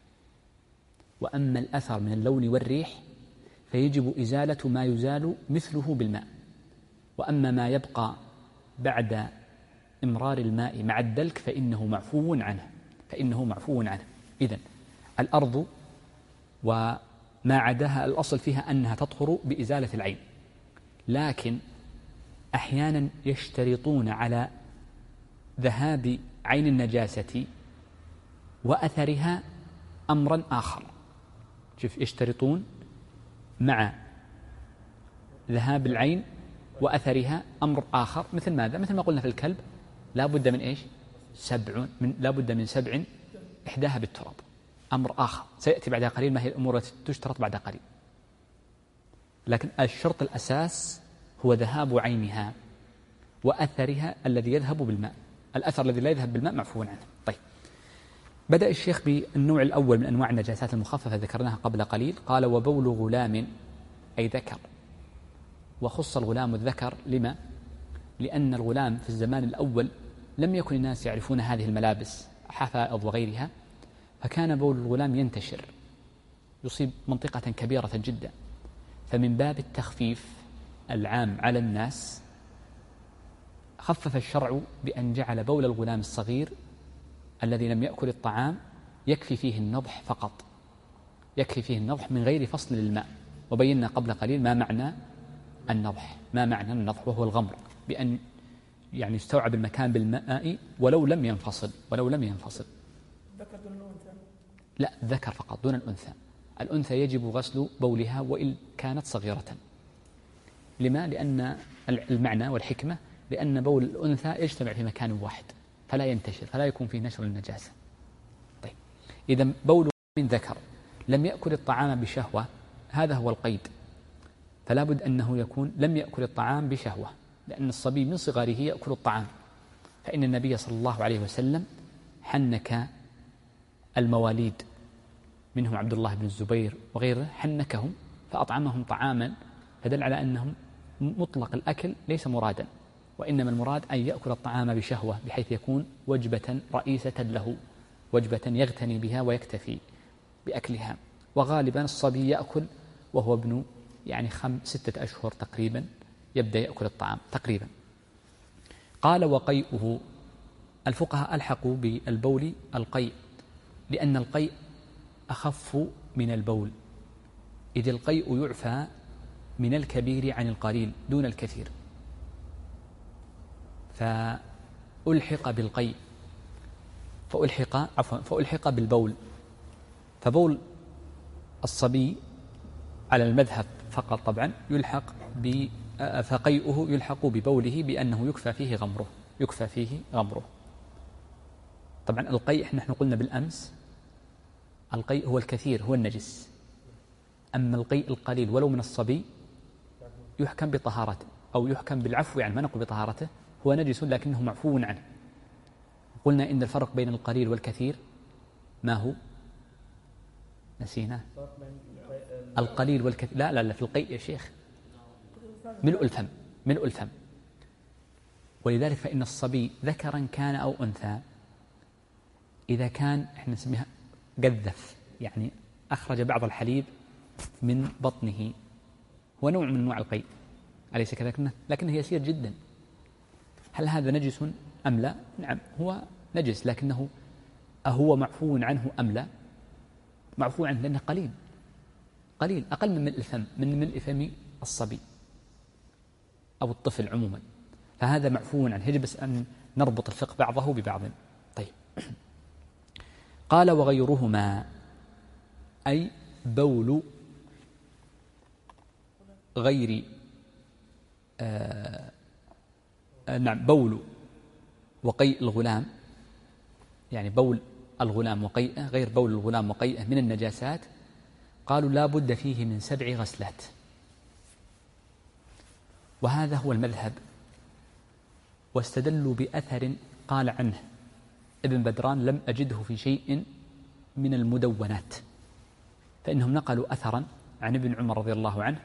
وأما الأثر من اللون والريح فيجب إزالة ما يزال مثله بالماء. وأما ما يبقى بعد إمرار الماء مع الدلك فإنه معفو عنه فإنه معفو عنه. إذن الأرض وما عداها الأصل فيها أنها تطهر بإزالة العين، لكن أحيانا يشترطون على ذهاب عين النجاسة وأثرها أمرا آخر. شوف، يشترطون مع ذهاب العين وأثرها أمر آخر، مثل ماذا؟ مثل ما قلنا في الكلب لا بد من إيش؟ سبع من لا بد من سبع إحداها بالتراب. أمر آخر سيأتي بعد قليل ما هي الأمور التي تشترط بعد قليل، لكن الشرط الأساس هو ذهاب عينها وأثرها الذي يذهب بالماء. الأثر الذي لا يذهب بالماء معفو عنه. طيب، بدأ الشيخ بالنوع الأول من أنواع النجاسات المخففة ذكرناها قبل قليل. قال وبول غلام أي ذكر، وخص الغلام الذكر. لما؟ لأن الغلام في الزمان الأول لم يكن الناس يعرفون هذه الملابس، حفائض وغيرها، فكان بول الغلام ينتشر يصيب منطقة كبيرة جدا، فمن باب التخفيف العام على الناس خفف الشرع بأن جعل بول الغلام الصغير الذي لم يأكل الطعام يكفي فيه النضح فقط، يكفي فيه النضح من غير فصل للماء. وبينا قبل قليل ما معنى النضح. ما معنى النضح؟ وهو الغمر، بأن يعني يستوعب المكان بالماء ولو لم ينفصل ولو لم ينفصل. ذكر دون الأنثى؟ لا، ذكر فقط دون الأنثى. الأنثى يجب غسل بولها وإن كانت صغيرة. لما؟ لأن المعنى والحكمة لأن بول الأنثى يجتمع في مكان واحد فلا ينتشر، فلا يكون فيه نشر النجاسة. طيب، إذا بول من ذكر لم يأكل الطعام بشهوة، هذا هو القيد، فلا بد أنه يكون لم يأكل الطعام بشهوة، لأن الصبي من صغاره يأكل الطعام، فإن النبي صلى الله عليه وسلم حنك المواليد منهم عبد الله بن الزبير وغيره، حنكهم فأطعمهم طعاما، فدل على أنهم مطلق الأكل ليس مرادا، وإنما المراد أن يأكل الطعام بشهوة بحيث يكون وجبة رئيسة له، وجبة يغتني بها ويكتفي بأكلها. وغالبا الصبي يأكل وهو ابن يعني خم ستة أشهر تقريبا يبدأ يأكل الطعام تقريبا. قال وقيئه، الفقهاء ألحقوا بالبول القيء لأن القيء أخف من البول، إذ القيء يعفى من الكبير عن القليل دون الكثير، فألحق بالقيء فألحق عفوا فألحق بالبول. فبول الصبي على المذهب فقط طبعا يلحق ب فقيئه يلحق ببوله بأنه يكفى فيه غمره يكفى فيه غمره. طبعا القيء نحن قلنا بالأمس القيء هو الكثير، هو النجس، أما القيء القليل ولو من الصبي يحكم بطهارته أو يحكم بالعفو، يعني ما نقول بطهارته، هو نجس لكنه معفو عنه. قلنا إن الفرق بين القليل والكثير ما هو؟ نسينا. القليل والكثير لا لا لا في القيء يا شيخ ملء الفم ملء الفم ولذلك فإن الصبي ذكرا كان أو أنثى إذا كان احنا نسميها قذف، يعني أخرج بعض الحليب من بطنه، هو نوع من انواع القيء أليس كذلك؟ لكنه يسير جدا. هل هذا نجس أم لا؟ نعم هو نجس، لكنه أهو معفو عنه أم لا؟ معفو عنه لأنه قليل قليل أقل من ملء الفم من ملء فم الصبي أو الطفل عموما، فهذا معفو عنه. يجب بس أن نربط الفقه بعضه ببعض. طيب، قال وغيرهما أي بول غير آه نعم بول وقيء الغلام، يعني بول الغلام وقيئه غير بول الغلام وقيئه من النجاسات، قالوا لا بد فيه من سبع غسلات، وهذا هو المذهب. واستدلوا بأثر قال عنه ابن بدران لم أجده في شيء من المدونات، فإنهم نقلوا أثرا عن ابن عمر رضي الله عنه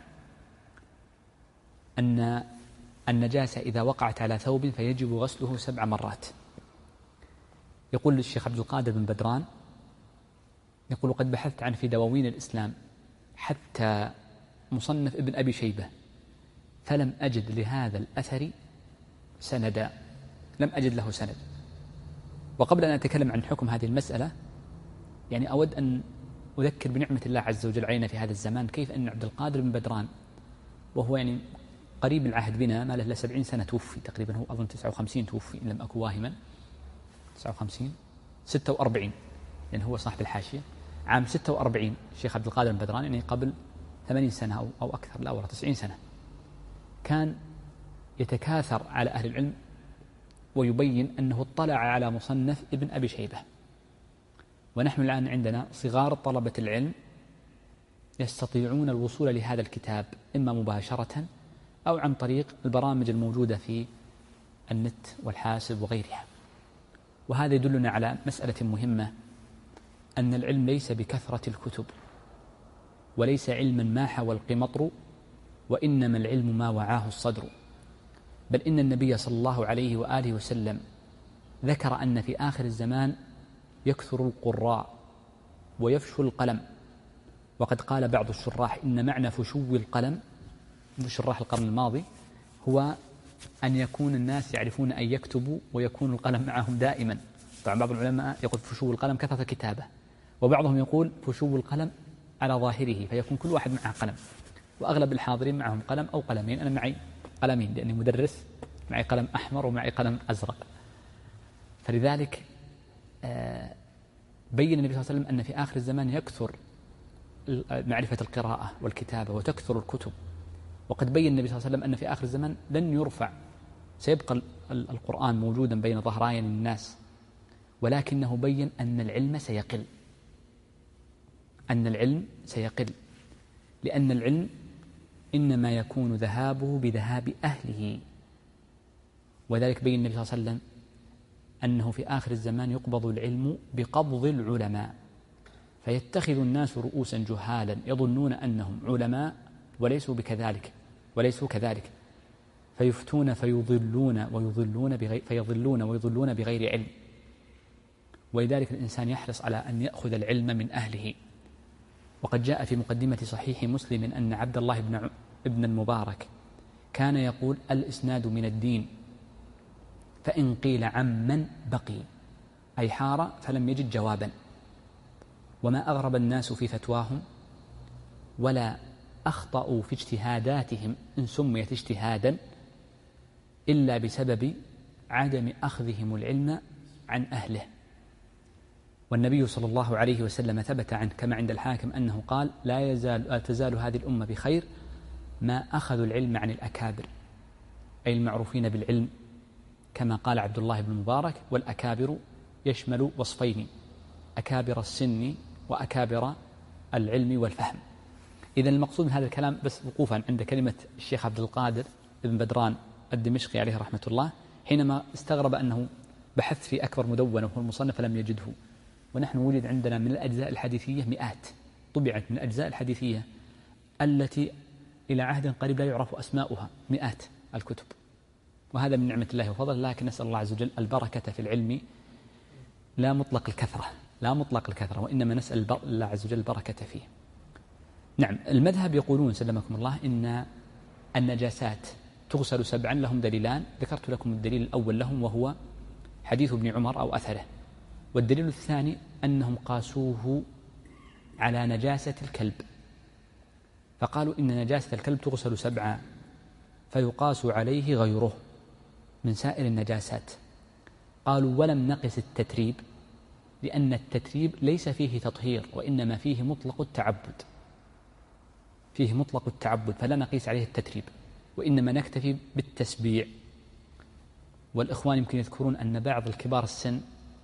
أن النجاسة إذا وقعت على ثوب فيجب غسله سبع مرات. يقول الشيخ عبد القادر بن بدران يقول قد بحثت عنه في دواوين الإسلام حتى مصنف ابن أبي شيبة فلم أجد لهذا الأثر سندا، لم أجد له سند. وقبل أن أتكلم عن حكم هذه المسألة يعني أود أن أذكر بنعمة الله عز وجل علينا في هذا الزمان، كيف أن عبد القادر بن بدران وهو يعني قريب العهد بنا ما له إلا سبعين سنة توفي تقريبا، هو أظن تسعة وخمسين توفي إن لم أكن واهما، تسعة وخمسين ستة وأربعين يعني هو صاحب الحاشية عام ستة وأربعين الشيخ عبد القادر بن بدران، يعني قبل ثمانين سنة أو, أو أكثر لا ولا تسعين سنة، كان يتكاثر على أهل العلم ويبين أنه اطلع على مصنف ابن أبي شيبة. ونحن الآن عندنا صغار طلبة العلم يستطيعون الوصول لهذا الكتاب إما مباشرة أو عن طريق البرامج الموجودة في النت والحاسب وغيرها. وهذا يدلنا على مسألة مهمة، أن العلم ليس بكثرة الكتب وليس علما ما حوى القمطر، وإنما العلم ما وعاه الصدر. بل إن النبي صلى الله عليه وآله وسلم ذكر أن في آخر الزمان يكثر القراء ويفشو القلم، وقد قال بعض الشراح إن معنى فشو القلم شراح القرن الماضي هو أن يكون الناس يعرفون أن يكتبوا ويكون القلم معهم دائما. طبعا بعض العلماء يقول فشو القلم كثرة الكتابة، وبعضهم يقول فشو القلم على ظاهره فيكون كل واحد معه قلم. وأغلب الحاضرين معهم قلم أو قلمين. أنا معي قلمين لأني مدرس، معي قلم أحمر ومعي قلم أزرق. فلذلك بين النبي صلى الله عليه وسلم أن في آخر الزمان يكثر معرفة القراءة والكتابة وتكثر الكتب. وقد بين النبي صلى الله عليه وسلم أن في آخر الزمان لن يرفع، سيبقى القرآن موجودا بين ظهرين الناس، ولكنه بين أن العلم سيقل، أن العلم سيقل لأن العلم إنما يكون ذهابه بذهاب أهله. وذلك بين النبي صلى الله عليه وسلم أنه في آخر الزمان يقبض العلم بقبض العلماء، فيتخذ الناس رؤوسا جهالا يظنون أنهم علماء وليسوا بكذلك وليسوا كذلك، فيفتون فيضلون ويضلون بغير فيضلون ويضلون بغير علم. ولذلك الإنسان يحرص على أن يأخذ العلم من أهله. وقد جاء في مقدمة صحيح مسلم أن عبد الله بن ابن المبارك كان يقول: الإسناد من الدين، فإن قيل عمن بقي، أي حار فلم يجد جوابا. وما أغرب الناس في فتواهم ولا أخطأوا في اجتهاداتهم إن سميت اجتهادا إلا بسبب عدم أخذهم العلم عن أهله. والنبي صلى الله عليه وسلم ثبت عنه كما عند الحاكم أنه قال: لا يزال لا تزال هذه الأمة بخير ما أخذوا العلم عن الأكابر، أي المعروفين بالعلم، كما قال عبد الله بن المبارك: والأكابر يشمل وصفين، أكابر السن وأكابر العلم والفهم. إذن المقصود من هذا الكلام بس وقوفا عند كلمة الشيخ عبد القادر بن بدران الدمشقي عليه رحمة الله، حينما استغرب أنه بحث في أكبر مدونة وهو المصنف فلم يجده، ونحن وجد عندنا من الأجزاء الحديثية مئات طبعت من الأجزاء الحديثية التي إلى عهد قريب لا يعرف أسماؤها، مئات الكتب، وهذا من نعمة الله وفضل. لكن نسأل الله عز وجل البركة في العلم، لا مطلق الكثرة لا مطلق الكثرة وإنما نسأل الله عز وجل البركة فيه. نعم، المذهب يقولون سلمكم الله إن النجاسات تغسل سبعا، لهم دليلان، ذكرت لكم الدليل الأول لهم وهو حديث ابن عمر أو أثره، والدليل الثاني أنهم قاسوه على نجاسة الكلب، فقالوا إن نجاسة الكلب تغسل سبعا فيقاس عليه غيره من سائر النجاسات. قالوا: ولم نقس التتريب لأن التتريب ليس فيه تطهير وإنما فيه مطلق التعبد، فيه مطلق التعبد، فلا نقيس عليه التتريب وإنما نكتفي بالتسبيع. والإخوان يمكن يذكرون أن بعض الكبار السن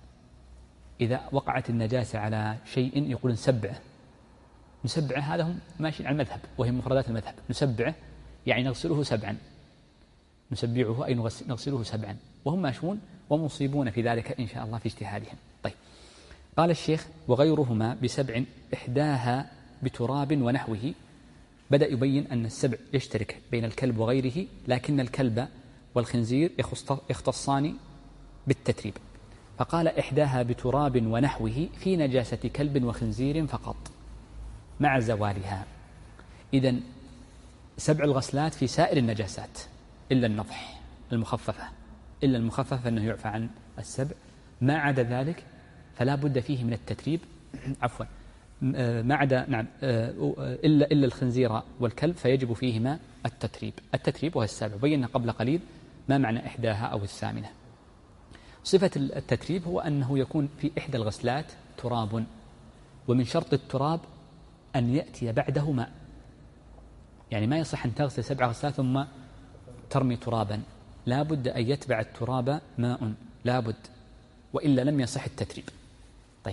إذا وقعت النجاسة على شيء يقولون سبعه، نسبعه، هذا هم ماشيين على المذهب وهي مفردات المذهب، نسبعه يعني نغسله سبعا، نسبعه أي نغسله سبعا، وهم ماشون ومصيبون في ذلك إن شاء الله في اجتهادهم. طيب، قال الشيخ: وغيرهما بسبع إحداها بتراب ونحوه. بدأ يبين أن السبع يشترك بين الكلب وغيره، لكن الكلب والخنزير يختصان بالتتريب، فقال: إحداها بتراب ونحوه في نجاسة كلب وخنزير فقط مع زوالها. إذن سبع الغسلات في سائر النجاسات إلا النضح المخففة، إلا المخففة أنه يعفى عن السبع، ما عدا ذلك فلا بد فيه من التتريب عفوا ما عدا نعم إلا إلا الخنزير والكلب فيجب فيهما التتريب التتريب وهو السابع. بينا قبل قليل ما معنى إحداها أو الثامنة. صفة التتريب هو أنه يكون في إحدى الغسلات تراب، ومن شرط التراب أن يأتي بعده ماء، يعني ما يصح أن تغسل سبع غسلات ثم ترمي ترابا، لا بد أن يتبع التراب ماء، لا بد، وإلا لم يصح التتريب. طيب،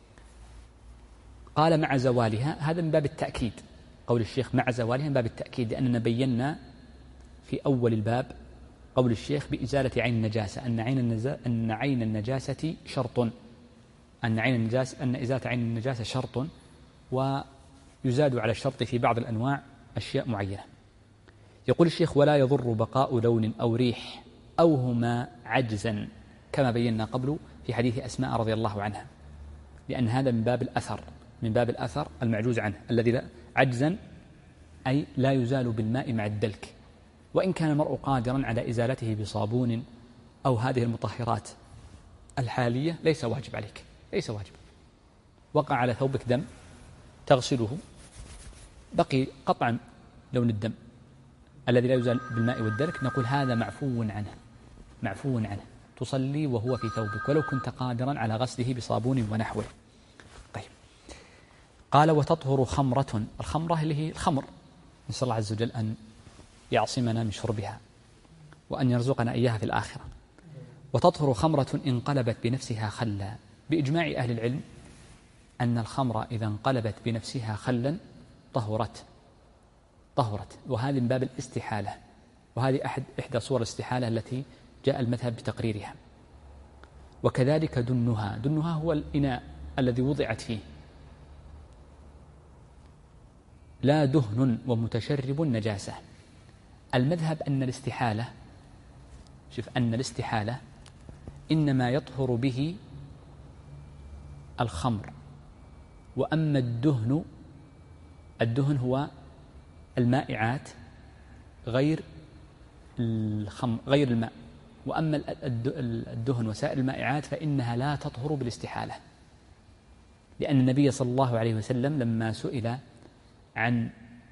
قال مع زوالها، هذا من باب التأكيد، قول الشيخ مع زوالها من باب التأكيد، لأننا بينا في أول الباب قول الشيخ بإزالة عين النجاسة، أن عين النجاسة أن عين النجاسة شرط، أن عين النجاسة أن إزالة عين النجاسة شرط، ويزاد على الشرط في بعض الأنواع أشياء معينة. يقول الشيخ: ولا يضر بقاء لون أو ريح أو هما عجزا، كما بينا قبل في حديث أسماء رضي الله عنها، لأن هذا من باب الأثر، من باب الأثر المعجوز عنه الذي لا عجزا أي لا يزال بالماء مع الدلك، وإن كان المرء قادرا على إزالته بصابون أو هذه المطهرات الحالية ليس واجب عليك، ليس واجب. وقع على ثوبك دم تغسله، بقي قطعا لون الدم الذي لا يزال بالماء والدلك، نقول هذا معفو عنه، معفو عنه، تصلي وهو في ثوبك ولو كنت قادرا على غسله بصابون ونحوه. طيب، قال وتطهر خمرة، الخمرة اللي هي الخمر، نسأل الله عز وجل أن يعصمنا من شربها وأن يرزقنا إياها في الآخرة. وتطهر خمرة انقلبت بنفسها خلا، بإجماع أهل العلم أن الخمر إذا انقلبت بنفسها خلا طهرت طهرت وهذه من باب الاستحالة، وهذه أحد إحدى صور الاستحالة التي جاء المذهب بتقريرها. وكذلك دنها، دنها هو الإناء الذي وضعت فيه، لا دهن ومتشرب نجاسة. المذهب أن الاستحالة، شوف، أن الاستحالة إنما يطهر به الخمر، وأما الدهن، الدهن هو المائعات غير الخمر غير الماء، وأما الدهن وسائر المائعات فإنها لا تطهر بالاستحالة، لأن النبي صلى الله عليه وسلم لما سئل عن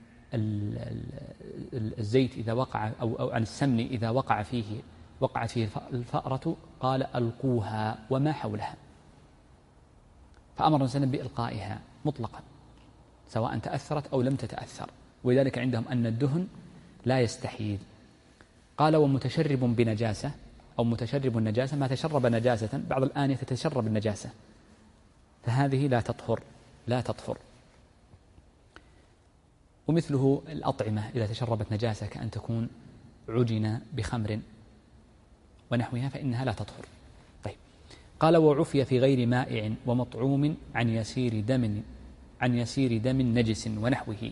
الزيت إذا وقع أو عن السمن إذا وقع فيه وقعت فيه الفأرة قال ألقوها وما حولها، فأمر النبي صلى الله عليه وسلم بإلقائها مطلقا سواء تأثرت أو لم تتأثر، ولذلك عندهم أن الدهن لا يستحيل. قال ومتشرب بنجاسة أو متشرب النجاسة، ما تشرب نجاسة، بعض الآنية تتشرب النجاسة، فهذه لا تطهر لا تطهر. ومثله الأطعمة إذا تشربت نجاسة كأن تكون عجن بخمر ونحوها فإنها لا تطهر. طيب، قال وعفي في غير مائع ومطعوم عن يسير دم عن يسير دم نجس ونحوه.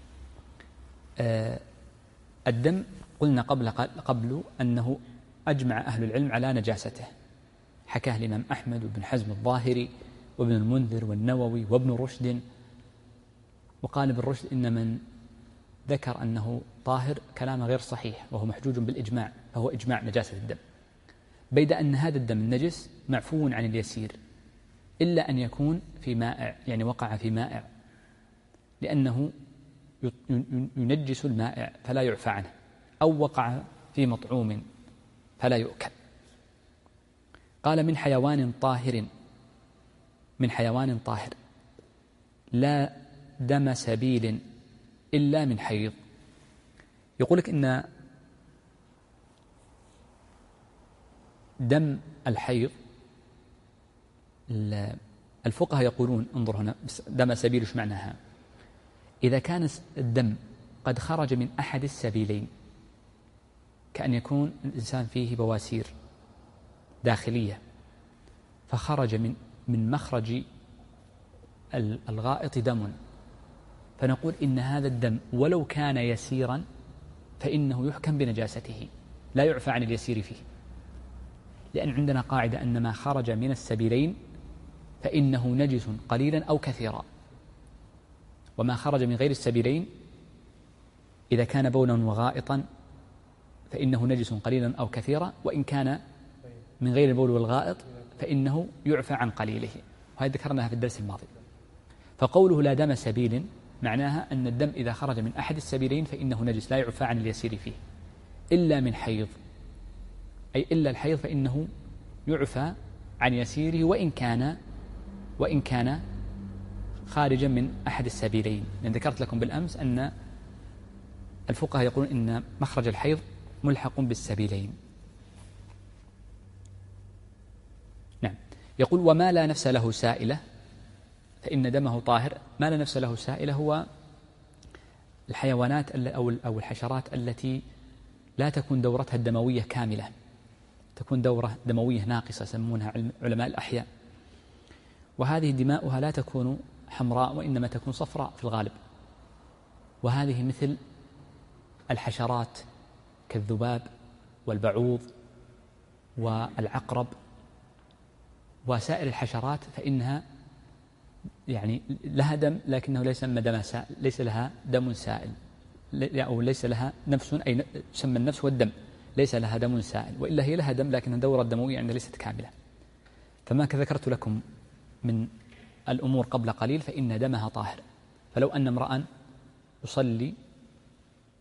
آه الدم قلنا قبل قبل أنه أجمع أهل العلم على نجاسته، حكاه الإمام أحمد وابن حزم الظاهري وابن المنذر والنووي وابن رشد. وقال ابن رشد إن من ذكر أنه طاهر كلام غير صحيح وهو محجوج بالإجماع، فهو إجماع نجاسة الدم، بيد أن هذا الدم النجس معفو عن اليسير إلا أن يكون في مائع، يعني وقع في مائع، لأنه ينجس المائع فلا يعفى عنه، أو وقع في مطعوم فلا يؤكل. قال من حيوان طاهر من حيوان طاهر لا دم سبيل إلا من حيض. يقول لك إن دم الحيض، الفقهاء يقولون انظر هنا دم سبيل ايش معناها؟ إذا كان الدم قد خرج من أحد السبيلين، كأن يكون الإنسان فيه بواسير داخلية فخرج من من مخرج الغائط دم، فنقول إن هذا الدم ولو كان يسيرا فإنه يحكم بنجاسته لا يعفى عن اليسير فيه، لأن عندنا قاعدة أن ما خرج من السبيلين فإنه نجس قليلا أو كثيرا، وما خرج من غير السبيلين إذا كان بولا وغائطا فإنه نجس قليلا أو كثيرا، وإن كان من غير البول والغائط فإنه يعفى عن قليله، وهذا ذكرناها في الدرس الماضي. فقوله لا دم سبيل معناها أن الدم إذا خرج من أحد السبيلين فإنه نجس لا يعفى عن اليسير فيه إلا من حيض، أي إلا الحيض فإنه يعفى عن يسيره وإن كان وإن كان خارجا من أحد السبيلين، لأن ذكرت لكم بالأمس أن الفقهاء يقولون إن مخرج الحيض ملحق بالسبيلين. نعم. يقول وما لا نفس له سائلة فإن دمه طاهر. ما لا نفس له سائلة هو الحيوانات أو الحشرات التي لا تكون دورتها الدموية كاملة، تكون دورة دموية ناقصة يسمونها علماء الأحياء، وهذه دماؤها لا تكون حمراء وإنما تكون صفراء في الغالب، وهذه مثل الحشرات كالذباب والبعوض والعقرب وسائر الحشرات، فإنها يعني لها دم لكنه ليس دم سائل، ليس لها دم سائل، أو ليس لها نفس، أي تسمى النفس والدم، ليس لها دم سائل، وإلا هي لها دم لكن الدورة الدموية عندها ليست كاملة. فما ذكرت لكم من الأمور قبل قليل فإن دمها طاهر. فلو أن امرأ يصلي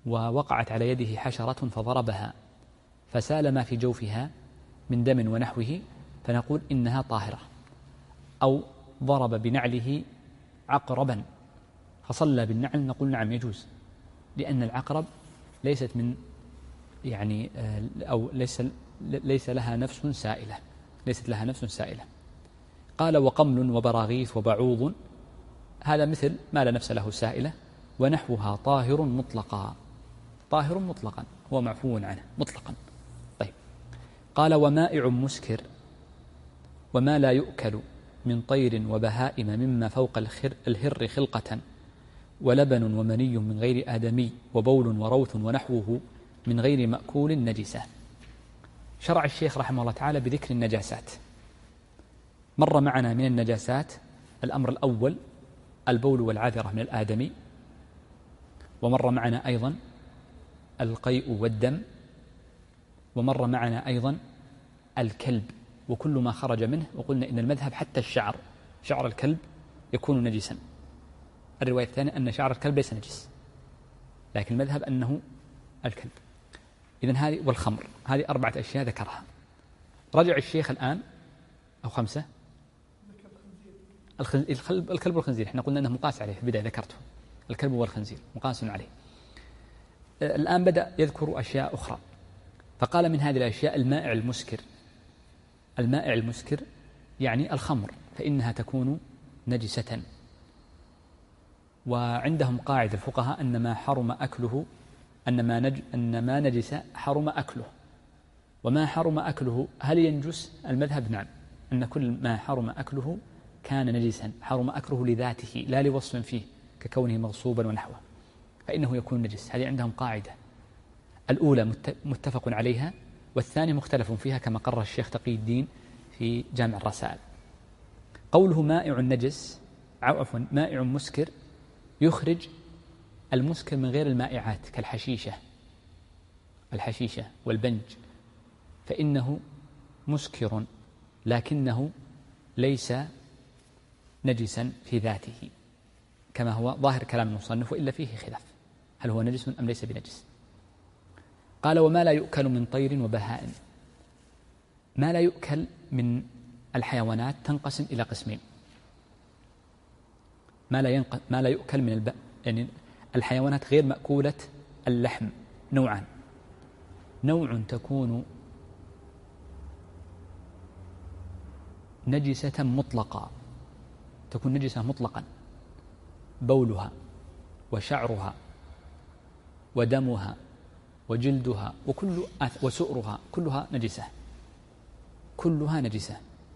ووقعت على يده حشرة فضربها فسال ما في جوفها من دم ونحوه فنقول إنها طاهرة. أو ضرب بنعله عقربا فصلى بالنعل نقول نعم يجوز، لأن العقرب ليست من يعني أو ليس ليس لها نفس سائلة ليست لها نفس سائلة. قال وقمل وبراغيث وبعوض هذا مثل ما لا نفس له سائلة ونحوها طاهر مطلقا. طاهر مطلقا هو معفو عنه مطلقا. طيب قال ومائع مسكر وما لا يؤكل من طير وبهائم مما فوق الهر خلقة ولبن ومني من غير آدمي وبول وروث ونحوه من غير مأكول نجسة. شرع الشيخ رحمه الله تعالى بذكر النجاسات. مر معنا من النجاسات الأمر الأول البول والعذرة من الآدمي، ومر معنا أيضا القيء والدم، ومر معنا أيضا الكلب وكل ما خرج منه، وقلنا إن المذهب حتى الشعر شعر الكلب يكون نجسا. الرواية الثانية أن شعر الكلب ليس نجس، لكن المذهب أنه الكلب. إذن هذه والخمر، هذه أربعة أشياء ذكرها. رجع الشيخ الآن أو خمسة الكلب الكلب والخنزير، احنا قلنا أنه مقاس عليه في البداية ذكرته، الكلب والخنزير مقاس عليه. الآن بدأ يذكر أشياء أخرى، فقال من هذه الأشياء المائع المسكر. المائع المسكر يعني الخمر، فإنها تكون نجسة. وعندهم قاعدة الفقهاء أن ما حرم أكله أن ما, نج أن ما نجس حرم أكله. وما حرم أكله هل ينجس؟ المذهب نعم، أن كل ما حرم أكله كان نجسا، حرم أكله لذاته لا لوصف فيه ككونه مغصوبا ونحوه، فإنه يكون نجس. هذه عندهم قاعدة، الأولى متفق عليها والثانية مختلف فيها كما قرر الشيخ تقي الدين في جامع الرسائل. قوله مائع نجس عفوا مائع مسكر يخرج المسكر من غير المائعات كالحشيشة الحشيشة والبنج، فإنه مسكر لكنه ليس نجسا في ذاته كما هو ظاهر كلام المصنف، وإلا فيه خلاف هل هو نجس أم ليس بنجس. قال وما لا يؤكل من طير وبهائم. ما لا يؤكل من الحيوانات تنقسم إلى قسمين. ما لا, ينق... ما لا يؤكل من الب... يعني الحيوانات غير مأكولة اللحم نوعان. نوع تكون نجسة مطلقة، تكون نجسة مطلقا، بولها وشعرها ودمها وجلدها وكل أث... وسؤرها كلها نجسة كلها نجسة.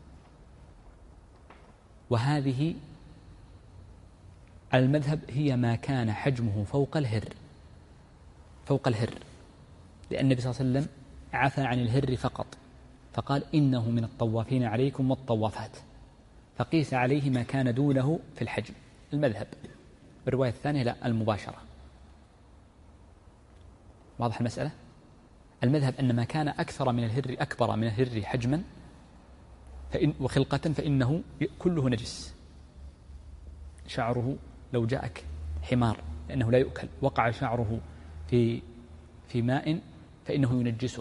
وهذه المذهب هي ما كان حجمه فوق الهر فوق الهر لأن النبي صلى الله عليه وسلم عفى عن الهر فقط، فقال إنه من الطوافين عليكم والطوافات، فقيس عليه ما كان دونه في الحجم. المذهب. الرواية الثانية لا، المباشرة. واضح المسألة؟ المذهب أن ما كان أكثر من الهر أكبر من الهر حجما فإن وخلقة فإنه كله نجس. شعره لو جاءك حمار لأنه لا يؤكل وقع شعره في في ماء فإنه ينجسه.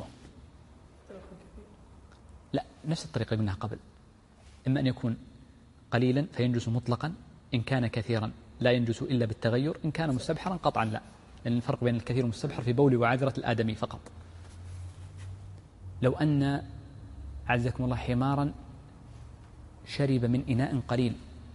لا، نفس الطريقة اللي قلناها قبل، إما أن يكون قليلا فينجس مطلقا، إن كان كثيرا لا ينجس إلا بالتغير، إن كان مستبحرا قطعا لا، لأن الفرق بين الكثير والمستبحر في بول وعذرة الآدمي فقط. لو أن عزكم الله حمارا شرب من إناء قليل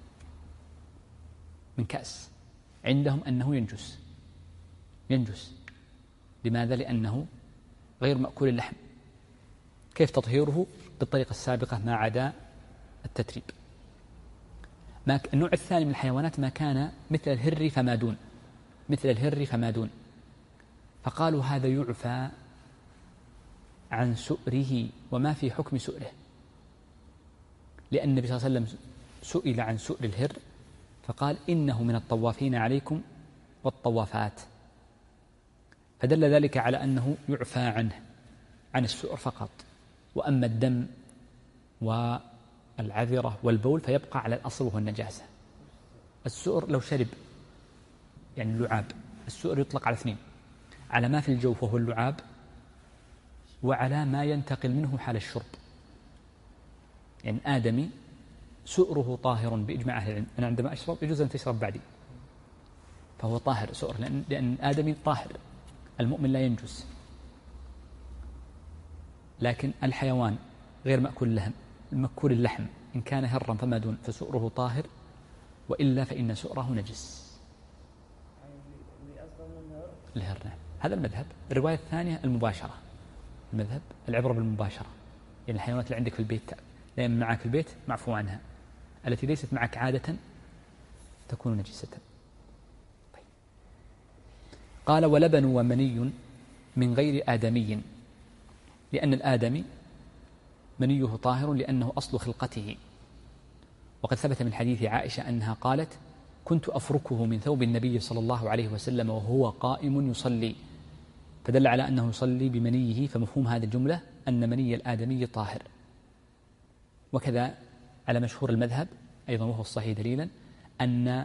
من كأس، عندهم أنه ينجس ينجس لماذا؟ لأنه غير مأكول اللحم. كيف تطهيره؟ بالطريقة السابقة ما عدا التتريب. ما النوع الثاني من الحيوانات ما كان مثل الهر فما دون مثل الهر فما دون فقالوا هذا يعفى عن سؤره وما في حكم سؤره، لأن النبي صلى الله عليه وسلم سئل عن سؤر الهر فقال إنه من الطوافين عليكم والطوافات، فدل ذلك على أنه يعفى عنه عن السؤر فقط، وأما الدم والعذرة والبول فيبقى على الأصل وهو النجاسة. السؤر لو شرب يعني اللعاب، السؤر يطلق على اثنين، على ما في الجوف وهو اللعاب، وعلى ما ينتقل منه حال الشرب. يعني آدمي سؤره طاهر بإجماع أهل العلم، أنا عندما أشرب يجوز أن تشرب بعدي، فهو طاهر سؤر، لأن, لأن آدمي طاهر، المؤمن لا ينجس. لكن الحيوان غير مأكول اللحم، المأكول اللحم إن كان هرا فما دون فسؤره طاهر، وإلا فإن سؤره نجس. الهر نعم. هذا المذهب. الرواية الثانية المباشرة، المذهب العبرة بالمباشرة، يعني الحيوانات اللي عندك في البيت دائما معك في البيت معفو عنها، التي ليست معك عادة تكون نجسة. طيب. قال ولبن ومني من غير آدمي، لأن الآدمي منيه طاهر لأنه أصل خلقته، وقد ثبت من حديث عائشة أنها قالت كنت أفركه من ثوب النبي صلى الله عليه وسلم وهو قائم يصلي، فدل على أنه يصلي بمنيه، فمفهوم هذه الجملة أن مني الآدمي طاهر. وكذا على مشهور المذهب أيضا وهو الصحيح دليلا أن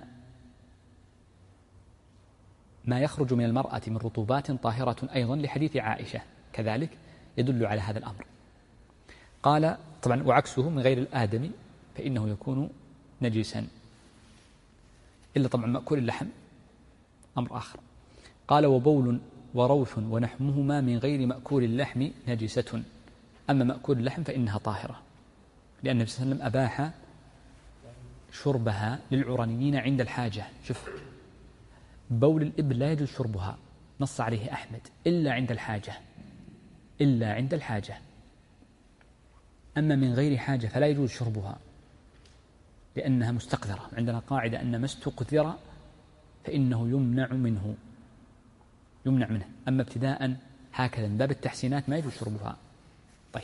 ما يخرج من المرأة من رطوبات طاهرة أيضا لحديث عائشة كذلك يدل على هذا الأمر. قال طبعا وعكسه من غير الآدمي فإنه يكون نجسا، إلا طبعا مأكول اللحم أمر آخر. قال وبول وروث ونحمهما من غير مأكول اللحم نجسة، أما مأكول اللحم فإنها طاهرة، لأن النبي صلى الله عليه وسلم أباح شربها للعرانيين عند الحاجة. شوف، بول الإبل لا يجوز شربها، نص عليه أحمد، إلا عند الحاجة، إلا عند الحاجة. أما من غير حاجة فلا يجوز شربها لأنها مستقذرة. عندنا قاعدة أن ما استقذر فإنه يمنع منه، يمنع منه. أما ابتداء هكذا من باب التحسينات ما يجوز شربها. طيب.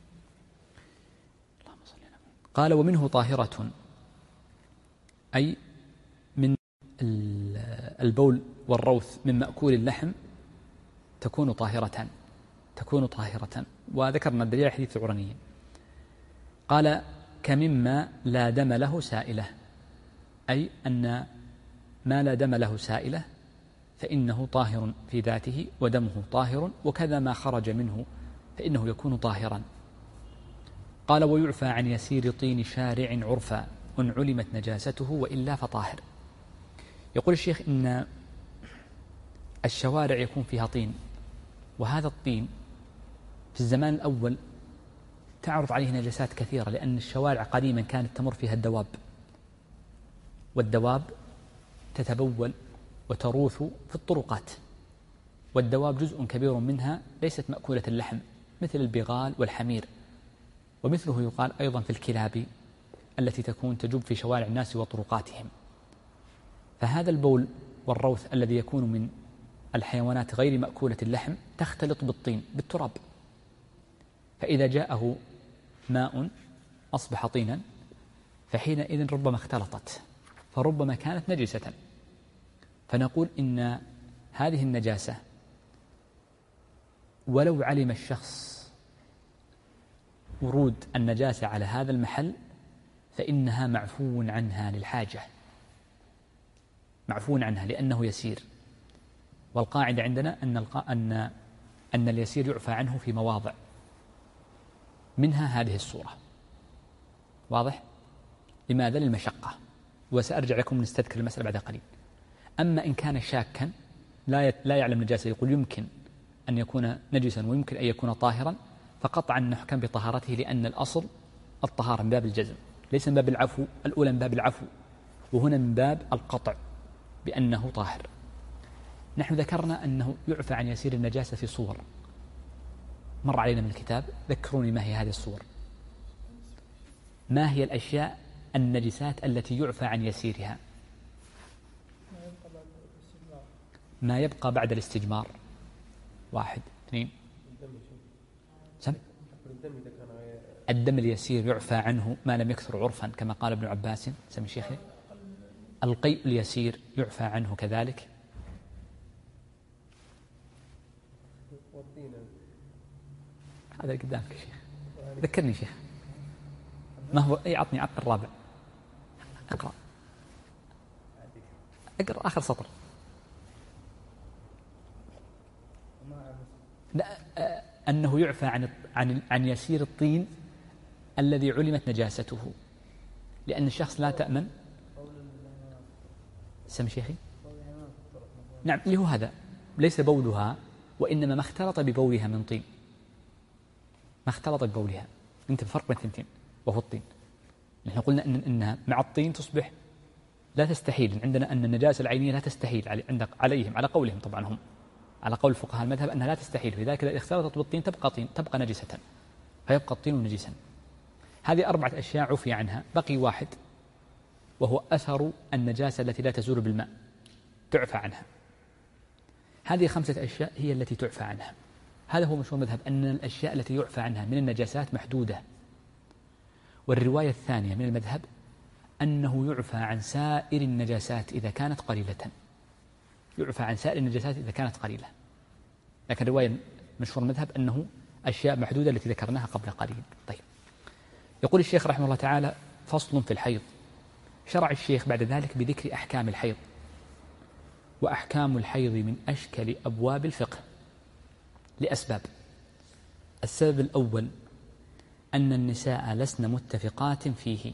اللهم صل على محمد. قال ومنه طاهرة، أي من البول والروث من مأكول اللحم تكون طاهرة، تكون طاهرة. وذكرنا الدليل حديث العرانيين. قال كمما لا دم له سائلة، أي أن ما لا دم له سائلة فإنه طاهر في ذاته ودمه طاهر، وكذا ما خرج منه فإنه يكون طاهرا. قال ويعفى عن يسير طين شارع عرفا إن علمت نجاسته وإلا فطاهر. يقول الشيخ إن الشوارع يكون فيها طين، وهذا الطين في الزمان الأول تعرض عليه نجاسات كثيرة، لأن الشوارع قديما كانت تمر فيها الدواب، والدواب تتبول وتروث في الطرقات، والدواب جزء كبير منها ليست مأكولة اللحم مثل البغال والحمير، ومثله يقال أيضا في الكلاب التي تكون تجب في شوارع الناس وطرقاتهم. فهذا البول والروث الذي يكون من الحيوانات غير مأكولة اللحم تختلط بالطين بالتراب، فإذا جاءه ماء أصبح طينا، فحينئذ ربما اختلطت فربما كانت نجسة. فنقول إن هذه النجاسة ولو علم الشخص ورود النجاسة على هذا المحل فإنها معفو عنها للحاجة، معفو عنها لأنه يسير. والقاعدة عندنا أن أن أن اليسير يعفى عنه في مواضع، منها هذه الصورة. واضح؟ لماذا؟ للمشقة، وسأرجع لكم نستذكر المسألة بعد قليل. أما إن كان شاكا لا لا يعلم نجاسة، يقول يمكن أن يكون نجسا ويمكن أن يكون طاهرا، فقطعا نحكم بطهارته، لأن الأصل الطهارة من باب الجزم، ليس من باب العفو. الأولى من باب العفو، وهنا من باب القطع بأنه طاهر. نحن ذكرنا أنه يعفى عن يسير النجاسة في صور مر علينا من الكتاب. ذكروني ما هي هذه الصور، ما هي الأشياء النجسات التي يعفى عن يسيرها؟ ما يبقى بعد الاستجمار. واحد اثنين سم الدم اليسير يعفى عنه ما لم يكثر عرفا كما قال ابن عباس. سمي شيخي. القيء اليسير يعفى عنه كذلك. هذا قدامك يا شيخ، ذكرني شيخ. ما هو؟ اي عطني عطني الرابع. اقرأ اقرأ آخر سطر. أنه يعفى عن عن عن يسير الطين الذي علمت نجاسته، لأن الشخص لا تأمن. سم شيخي. نعم، اللي هو هذا ليس بولها، وإنما ما اختلط ببولها من طين، ما اختلط ببولها. أنت بفرق بين ثنتين وهو الطين. نحن قلنا إن إنها مع الطين تصبح لا تستحيل. عندنا أن النجاسة العينية لا تستحيل عندك عليهم، على قولهم طبعا، هم على قول فقهاء المذهب أنها لا تستحيل، لذلك إذا اختلطت بالطين تبقى طين، تبقى نجسة، فيبقى الطين نجسا. هذه أربعة أشياء عفي عنها. بقي واحد وهو أثر النجاسة التي لا تزول بالماء، تعفى عنها. هذه خمسة أشياء هي التي تعفى عنها. هذا هو مشهور المذهب، أن الأشياء التي يعفى عنها من النجاسات محدودة. والرواية الثانية من المذهب أنه يعفى عن سائر النجاسات إذا كانت قليلة، يعفى عن سائر النجاسات إذا كانت قليلة. لكن الرواية مشهور المذهب أنه أشياء محدودة التي ذكرناها قبل قليل. طيب، يقول الشيخ رحمه الله تعالى: فصل في الحيض. شرع الشيخ بعد ذلك بذكر أحكام الحيض. وأحكام الحيض من أشكل أبواب الفقه لأسباب. السبب الأول أن النساء لسن متفقات فيه،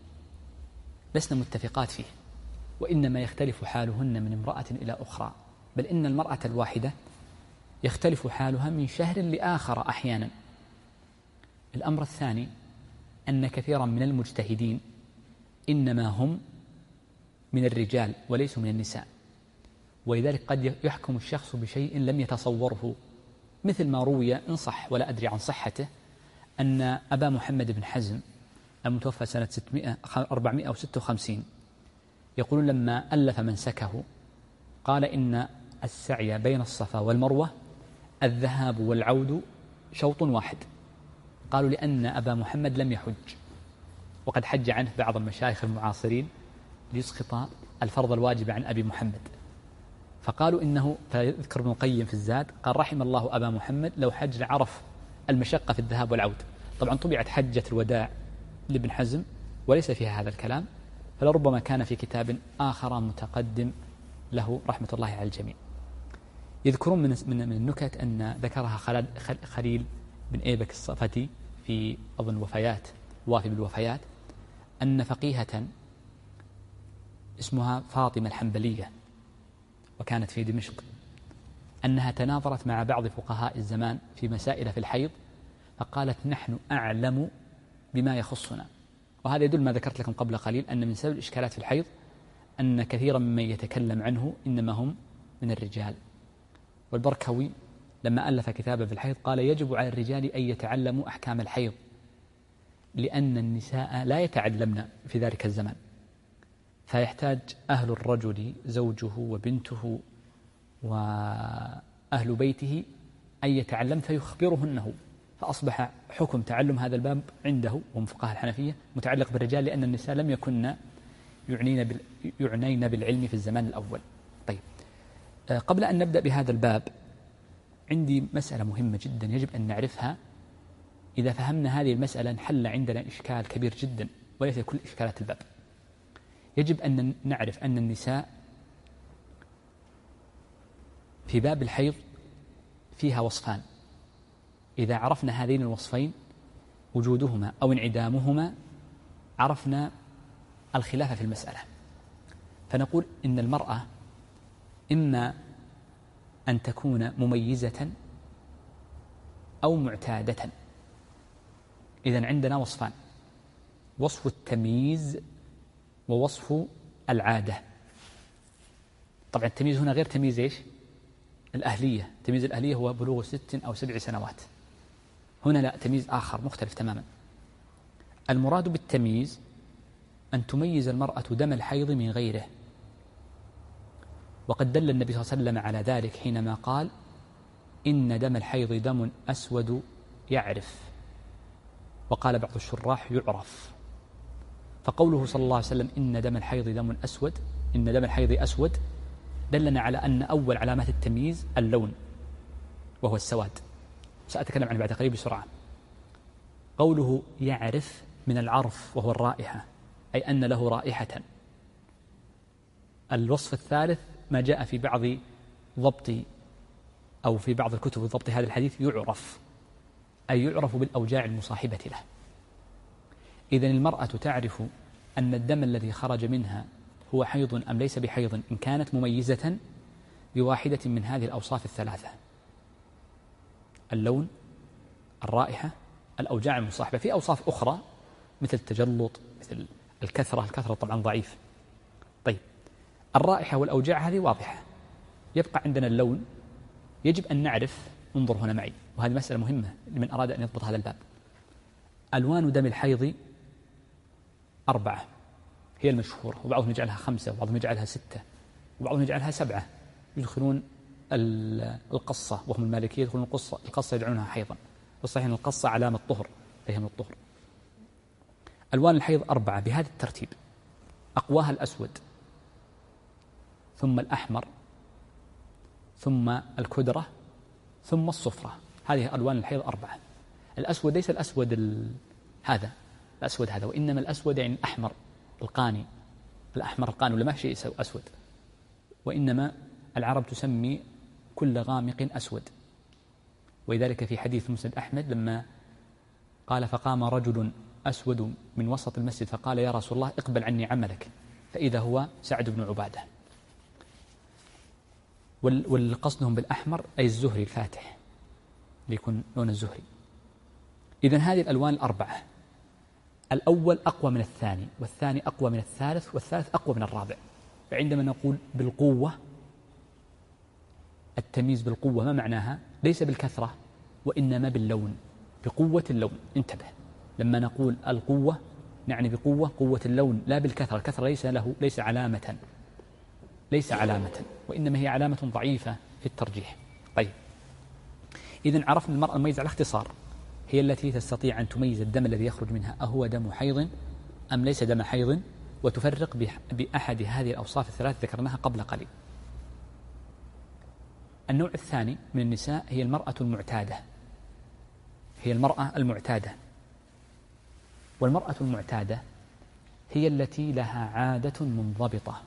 لسن متفقات فيه، وإنما يختلف حالهن من امرأة إلى أخرى، بل إن المرأة الواحدة يختلف حالها من شهر لآخر أحيانا. الأمر الثاني أن كثيرا من المجتهدين إنما هم من الرجال وليسوا من النساء، ولذلك قد يحكم الشخص بشيء لم يتصوره، مثل ما روي إن صح ولا أدري عن صحته أن أبا محمد بن حزم المتوفى سنة أربعمائة وستة وخمسين يقولون لما ألف منسكه قال إن السعي بين الصفا والمروة الذهاب والعود شوط واحد. قالوا لأن أبا محمد لم يحج، وقد حج عنه بعض المشايخ المعاصرين ليسقط الفرض الواجب عن أبي محمد، فقالوا إنه، فيذكر ابن القيم في الزاد قال: رحم الله أبا محمد لو حج لعرف المشقة في الذهاب والعود. طبعا طبعت حجة الوداع لابن حزم وليس فيها هذا الكلام، فلربما كان في كتاب آخر متقدم له رحمة الله على الجميع. يذكرون من من النكت أن ذكرها خليل بن أيبك الصفتي في أظن الوفيات، وافي بالوفيات، أن فقيهة اسمها فاطمة الحنبلية وكانت في دمشق، أنها تناظرت مع بعض فقهاء الزمان في مسائل في الحيض، فقالت: نحن أعلم بما يخصنا. وهذا يدل ما ذكرت لكم قبل قليل أن من سبب الإشكالات في الحيض أن كثيرا ممن يتكلم عنه إنما هم من الرجال. والبركوي لما ألف كتابا في الحيض قال: يجب على الرجال أن يتعلموا أحكام الحيض، لأن النساء لا يتعلمن في ذلك الزمان، فيحتاج أهل الرجل زوجه وبنته وأهل بيته أن يتعلم فيخبرهنه، فأصبح حكم تعلم هذا الباب عنده وهم فقهاء الحنفية متعلق بالرجال، لأن النساء لم يكن يعنين يعنين بالعلم في الزمان الأول. طيب، قبل أن نبدأ بهذا الباب عندي مسألة مهمة جدا يجب أن نعرفها. إذا فهمنا هذه المسألة انحل عندنا إشكال كبير جدا وليس كل إشكالات الباب. يجب أن نعرف أن النساء في باب الحيض فيها وصفان، إذا عرفنا هذين الوصفين وجودهما أو انعدامهما عرفنا الخلاف في المسألة. فنقول إن المرأة إما أن تكون مميزة أو معتادة. إذن عندنا وصفان: وصف التمييز ووصف العادة. طبعا التمييز هنا غير تمييز إيش؟ الأهلية. تمييز الأهلية هو بلوغ ست أو سبع سنوات، هنا لا، تمييز آخر مختلف تماما. المراد بالتمييز أن تميز المرأة دم الحيض من غيره، وقد دل النبي صلى الله عليه وسلم على ذلك حينما قال: إن دم الحيض دم أسود يعرف، وقال بعض الشراح يعرف. فقوله صلى الله عليه وسلم إن دم الحيض دم أسود، إن دم الحيض أسود، دلنا على أن أول علامات التمييز اللون وهو السواد، سأتكلم عنه بعد قليل بسرعة. قوله يعرف من العرف وهو الرائحة، أي أن له رائحة. الوصف الثالث ما جاء في بعض ضبط أو في بعض الكتب ضبط هذا الحديث يعرف، أي يعرف بالأوجاع المصاحبة له. إذن المرأة تعرف أن الدم الذي خرج منها هو حيض أم ليس بحيض إن كانت مميزة بواحدة من هذه الأوصاف الثلاثة: اللون، الرائحة، الأوجاع المصاحبة. في أوصاف أخرى مثل التجلط، مثل الكثرة. الكثرة طبعا ضعيف. طيب، الرائحة والأوجاع هذه واضحة. يبقى عندنا اللون. يجب أن نعرف، انظر هنا معي، وهذه مسألة مهمة لمن أراد أن يضبط هذا الباب. ألوان دم الحيض أربعة هي المشهورة، وبعضهم يجعلها خمسة، وبعضهم يجعلها ستة، وبعضهم يجعلها سبعة. يدخلون القصة، وهم المالكية يدخلون القصة القصة يدعونها حيضا، والصحيح أن القصة علامة طهر، فهي من الطهر. ألوان الحيض أربعة بهذا الترتيب: أقواها الأسود، ثم الأحمر، ثم الكدرة، ثم الصفرة. هذه ألوان الحيض أربعة. الأسود ليس الأسود ال... هذا الأسود هذا، وإنما الأسود يعني الأحمر القاني، الأحمر القاني، ولا ما شيء أسود، وإنما العرب تسمي كل غامق أسود. ولذلك في حديث مسند أحمد لما قال: فقام رجل أسود من وسط المسجد فقال: يا رسول الله اقبل عني عملك، فإذا هو سعد بن عبادة. والقصدهم بالأحمر أي الزهري الفاتح، ليكون لون الزهري. إذن هذه الألوان الأربعة، الأول أقوى من الثاني، والثاني أقوى من الثالث، والثالث أقوى من الرابع. فعندما نقول بالقوة، التمييز بالقوة ما معناها؟ ليس بالكثرة، وإنما باللون، بقوة اللون. انتبه، لما نقول القوة نعني بقوة قوة اللون، لا بالكثرة. الكثرة ليس له ليس علامة ليس علامة وإنما هي علامة ضعيفة في الترجيح. طيب، إذن عرفنا المرأة المميزة على اختصار هي التي تستطيع أن تميز الدم الذي يخرج منها أهو دم حيض أم ليس دم حيض، وتفرق بأحد هذه الأوصاف الثلاث ذكرناها قبل قليل. النوع الثاني من النساء هي المرأة المعتادة هي المرأة المعتادة والمرأة المعتادة هي التي لها عادة منضبطة.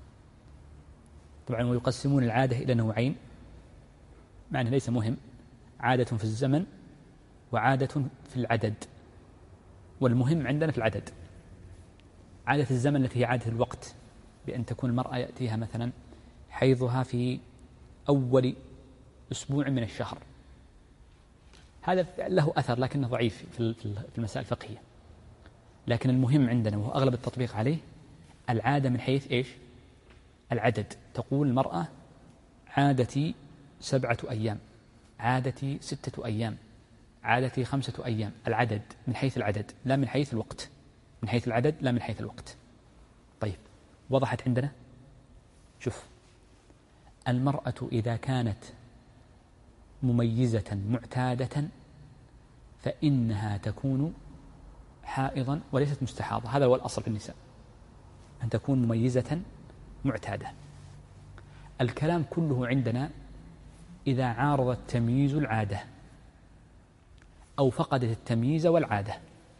طبعا ويقسمون العادة إلى نوعين، مع أنه ليس مهم: عادة في الزمن وعادة في العدد. والمهم عندنا في العدد عادة الزمن التي هي عادة الوقت، بأن تكون المرأة يأتيها مثلا حيضها في أول أسبوع من الشهر. هذا له أثر لكنه ضعيف في المسائل الفقهية. لكن المهم عندنا وهو أغلب التطبيق عليه العادة من حيث إيش؟ العدد. تقول المرأة: عادتي سبعة أيام، عادتي ستة أيام، عادتي خمسة أيام. العدد من حيث العدد لا من حيث الوقت، من حيث العدد لا من حيث الوقت. طيب، وضحت عندنا؟ شوف، المرأة إذا كانت مميزة معتادة فإنها تكون حائضا وليست مستحاضة. هذا هو الأصل في النساء، أن تكون مميزة معتادة. الكلام كله عندنا إذا عارض التمييز العادة أو فقدت التمييز والعادة.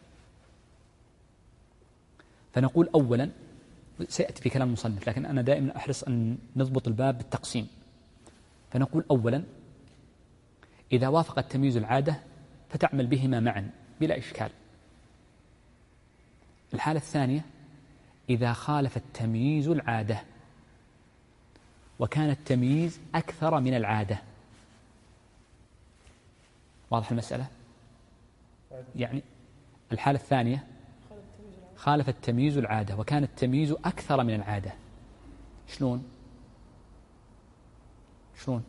فنقول أولا، سيأتي في كلام المصنف لكن أنا دائما أحرص أن نضبط الباب بالتقسيم. فنقول أولا: إذا وافق التمييز العادة فتعمل بهما معا بلا إشكال. الحالة الثانية: إذا خالف التمييز العادة وكان التمييز أكثر من العادة. واضح المسألة؟ يعني الحالة الثانية: خالف التمييز العادة وكان التمييز أكثر من العادة. شلون؟ شلون؟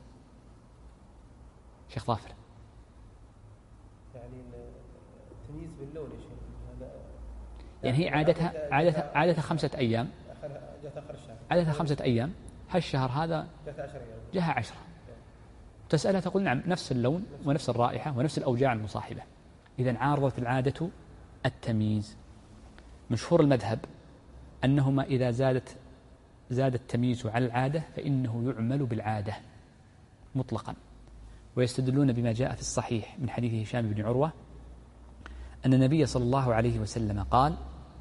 شيخ ظافر. يعني التمييز باللون يا شيخ. يعني هي عادتها عادتها عادتها خمسة أيام، عادتها خمسة أيام، هالشهر هذا جاها عشرة. تسألها تقول: نعم، نفس اللون ونفس الرائحة ونفس الأوجاع المصاحبة. إذن عارضت العادة التمييز. مشهور المذهب أنهما إذا زادت زاد التمييز على العادة فإنه يعمل بالعادة مطلقا. ويستدلون بما جاء في الصحيح من حديث هشام بن عروة أن النبي صلى الله عليه وسلم قال: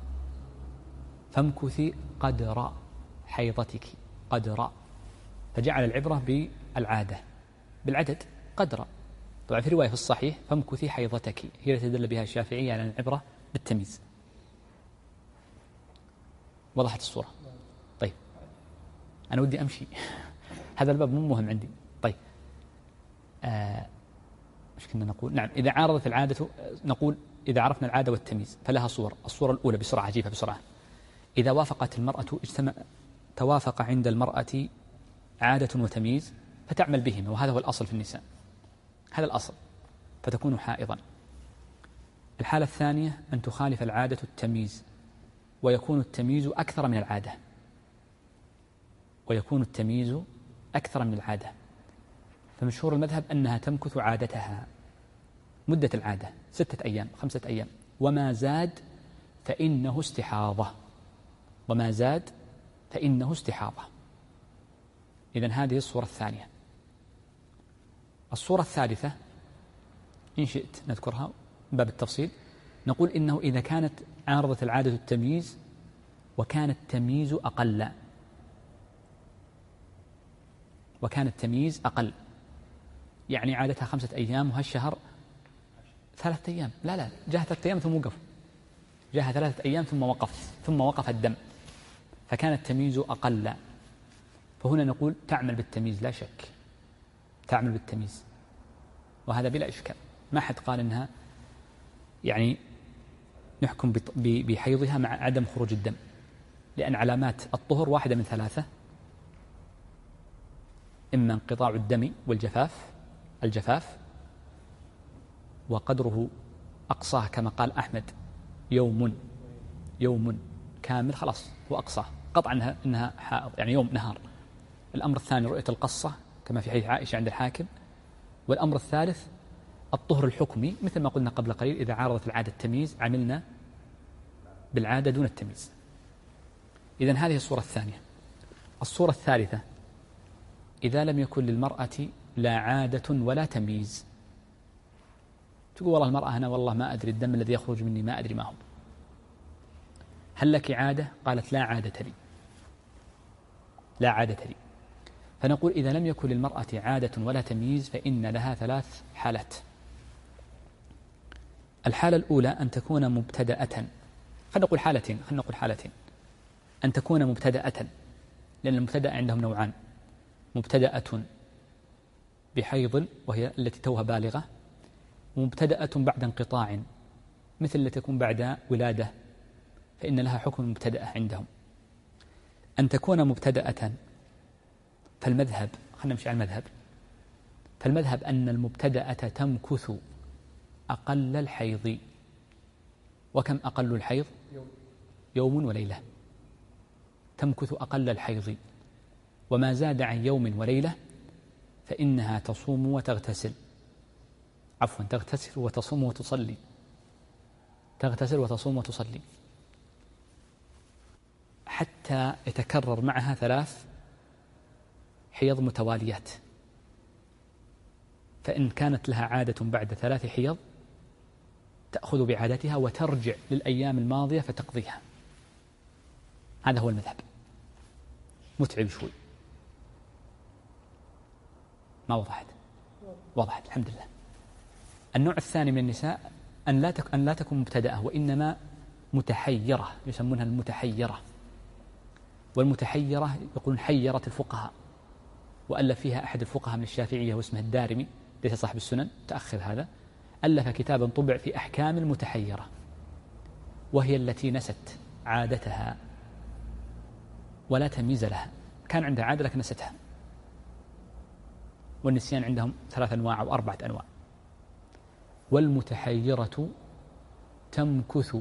فامكثي قدر حيضتك، قدر، فجعل العبرة بالعادة بالعدد قدر. طبعا في رواية في الصحيح فامكثي حيضتك، هي التي دل بها الشافعي على العبرة بالتمييز. وضحت الصورة؟ طيب أنا ودي أمشي هذا الباب مو مهم عندي. طيب آه مش كنا نقول؟ نعم، إذا عارضت العادة نقول إذا عرفنا العادة والتمييز فلها صور. الصورة الأولى بسرعة أجيبها بسرعة. إذا وافقت المرأة اجتمع توافق عند المرأة عادة وتمييز فتعمل بهما، وهذا هو الأصل في النساء، هذا الأصل، فتكون حائضا. الحالة الثانية أن تخالف العادة التمييز ويكون التمييز أكثر من العادة، ويكون التمييز أكثر من العادة، فمشهور المذهب أنها تمكث عادتها مدة العادة ستة أيام خمسة أيام، وما زاد فإنه استحاضة، وما زاد فإنه استحاضة. إذن هذه الصورة الثانية. الصورة الثالثة إن شئت نذكرها من باب التفصيل، نقول إنه إذا كانت عارضة العادة التمييز وكان التمييز أقل، وكان التمييز أقل يعني عادتها خمسة أيام وهالشهر ثلاثة أيام، لا لا جاء ثلاثة أيام ثم وقف، جاء ثلاثة أيام ثم وقف ثم وقف الدم، فكان التمييز أقل، فهنا نقول تعمل بالتمييز لا شك، تعمل بالتمييز، وهذا بلا إشكال. ما حد قال إنها يعني نحكم بحيضها مع عدم خروج الدم، لأن علامات الطهر واحدة من ثلاثة: إما انقطاع الدم والجفاف الجفاف وقدره أقصاه كما قال أحمد يوم يوم كامل، خلاص هو أقصاه قطعا إنها, إنها حائض، يعني يوم نهار. الأمر الثاني رؤية القصة كما في حديث عائشة عند الحاكم. والأمر الثالث الطهر الحكمي، مثل ما قلنا قبل قليل إذا عارضت العادة التمييز عملنا بالعادة دون التمييز. إذن هذه الصورة الثانية. الصورة الثالثة إذا لم يكن للمرأة لا عادة ولا تمييز، تقول والله المرأة أنا والله ما أدري الدم الذي يخرج مني ما أدري ما هو، هل لك عادة؟ قالت لا عادة لي، لا عادة لي. فنقول إذا لم يكن للمرأة عادة ولا تمييز فإن لها ثلاث حالات. الحالة الأولى أن تكون مبتدأة، خلينا نقول حالتين خلينا نقول حالتين أن تكون مبتدأة، لأن المبتدأ عندهم نوعان: مبتدأة بحيض وهي التي توها بالغة، ومبتدأة بعد انقطاع مثل التي تكون بعد ولادة، فإن لها حكم مبتدأة عندهم. أن تكون مبتدأة فالمذهب، خلينا نمشي على المذهب، فالمذهب أن المبتدأة تمكث أقل الحيض. وكم أقل الحيض؟ يوم وليلة، تمكث أقل الحيض، وما زاد عن يوم وليلة فإنها تصوم وتغتسل، عفوا تغتسل وتصوم وتصلي، تغتسل وتصوم وتصلي حتى يتكرر معها ثلاث حيض متواليات. فإن كانت لها عادة بعد ثلاث حيض تأخذ بعادتها وترجع للأيام الماضية فتقضيها. هذا هو المذهب. متعب شوي، ما وضحت؟ وضحت الحمد لله. النوع الثاني من النساء أن لا تك أن لا تكون مبتدأة وإنما متحيرة، يسمونها المتحيرة. والمتحيرة يقولون حيرت الفقهاء، وألف فيها أحد الفقهاء من الشافعية واسمه الدارمي، ليس صاحب السنن، تأخر هذا، ألف كتابا طبع في أحكام المتحيرة، وهي التي نست عادتها ولا تمييز لها، كان عندها عادة لكن نستها. والنسيان عندهم ثلاث أنواع أو أربعة أنواع. والمتحيرة تمكث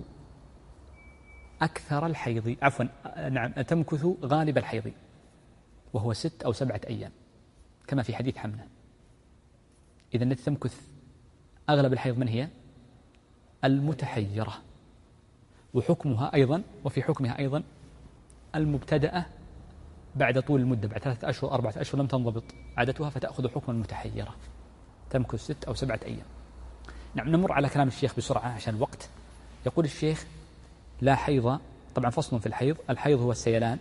أكثر الحيض، عفوا نعم تمكث غالب الحيض وهو ست أو سبعة أيام كما في حديث حمنة. إذن التي تمكث أغلب الحيض من هي؟ المتحيرة. وحكمها أيضا وفي حكمها أيضا المبتدأة بعد طول المدة، بعد ثلاثة أشهر أربعة أشهر لم تنضبط عادتها فتأخذ حكم المتحيرة، تمكث ست أو سبعة أيام. نعم نمر على كلام الشيخ بسرعة عشان الوقت. يقول الشيخ لا حيض، طبعا فصل في الحيض، الحيض هو السيلان،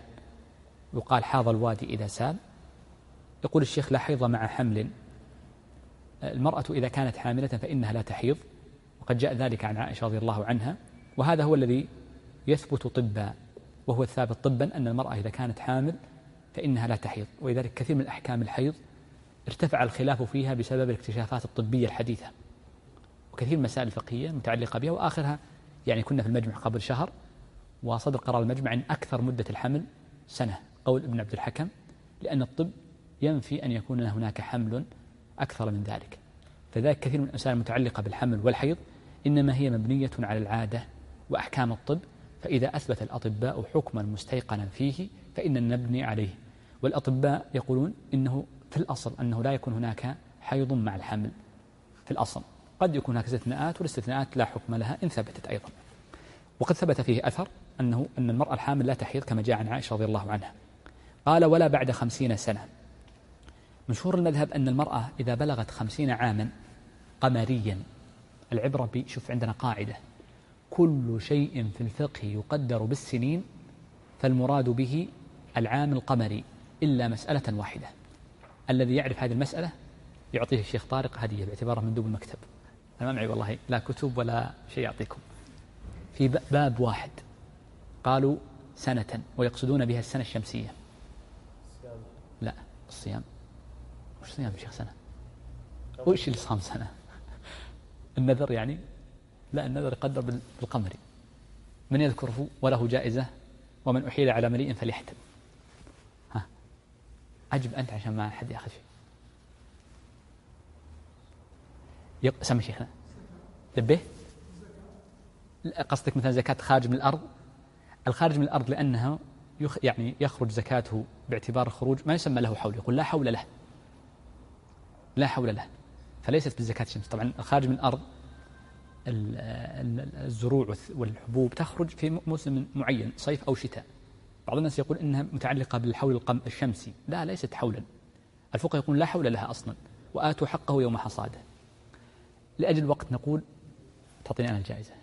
يقال حاض الوادي إذا سال. يقول الشيخ لا حيض مع حمل المرأة إذا كانت حاملة فإنها لا تحيض، وقد جاء ذلك عن عائشة رضي الله عنها، وهذا هو الذي يثبت طبا، وهو الثابت طبا أن المرأة إذا كانت حامل فإنها لا تحيض. ولذلك كثير من أحكام الحيض ارتفع الخلاف فيها بسبب الاكتشافات الطبية الحديثة، وكثير من المسائل الفقهية متعلقة بها، وآخرها يعني كنا في المجمع قبل شهر وصدر قرار المجمع أن أكثر مدة الحمل سنة، قول ابن عبد الحكم، لأن الطب ينفي أن يكون هناك حمل أكثر من ذلك. فذلك كثير من المسائل المتعلقة بالحمل والحيض إنما هي مبنية على العادة وأحكام الطب، فإذا أثبت الأطباء حكما مستيقنا فيه فإننا نبني عليه. والأطباء يقولون إنه في الأصل أنه لا يكون هناك حيض مع الحمل في الأصل، قد يكون هناك استثناءات، والاستثناءات لا حكم لها إن ثبتت أيضا. وقد ثبت فيه أثر أنه أن المرأة الحامل لا تحيض كما جاء عن عائشة رضي الله عنها. قال ولا بعد خمسين سنة. مشهور المذهب أن المرأة إذا بلغت خمسين عاما قمريا، العبرة بشوف عندنا قاعدة كل شيء في الفقه يقدر بالسنين فالمراد به العام القمري إلا مسألة واحدة. الذي يعرف هذه المسألة يعطيه الشيخ طارق هدية باعتباره مندوب المكتب. أنا ما معي والله لا كتب ولا شيء أعطيكم. في باب واحد قالوا سنة ويقصدون بها السنة الشمسية. لا الصيام. وش صيام شيخ سنة؟ وش اللي صام سنة؟ النذر يعني؟ لا النذر يقدر بالقمري. من يذكره وله جائزة ومن أحيل على مليء فليحتل. ها أجب أنت عشان ما حد يأخذ شيء. يق... سمي شيخنا لبيه. قصدك مثلا زكاة خارج من الأرض؟ الخارج من الأرض لأنها يخ... يعني يخرج زكاته باعتبار الخروج ما يسمى له حول، يقول لا حول له، لا حول له، فليست بالزكاة الشمس. طبعا الخارج من الأرض الزروع والحبوب تخرج في موسم معين صيف أو شتاء. بعض الناس يقول إنها متعلقة بالحول الشمسي، لا ليست حولا. الفقهاء يقول لا حول لها أصلا، وآتوا حقه يوم حصاده. لأجل الوقت نقول تعطيني أنا الجائزة.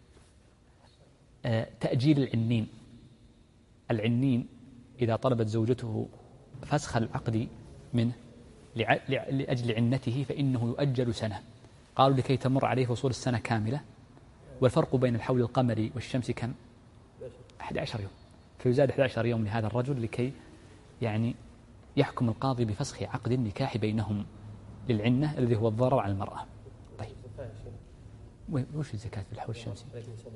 آه تأجيل العنين. العنين إذا طلبت زوجته فسخ العقد منه لأجل عنته فإنه يؤجل سنة. قالوا لكي تمر عليه فصول السنة كاملة، والفرق بين الحول القمري والشمس كم؟ أحد عشر يوم، فيزاد أحد عشر يوم لهذا الرجل لكي يعني يحكم القاضي بفسخ عقد النكاح بينهم للعنة الذي هو الضرر على المرأة. طيب وش الزكاة في الحول الشمسي؟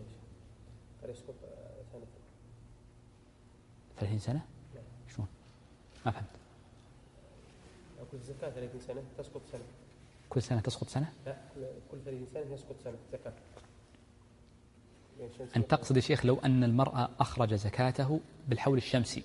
ثلاثين سنة؟ شلون؟ ما فهمت. أقول الزكاة ثلاثين سنة تسقط سنة. كل سنة تسقط سنة؟ لا كل ثلاثين سنة يسقط سنة زكاة. أن تقصد يا شيخ لو أن المرأة أخرج زكاته بالحول الشمسي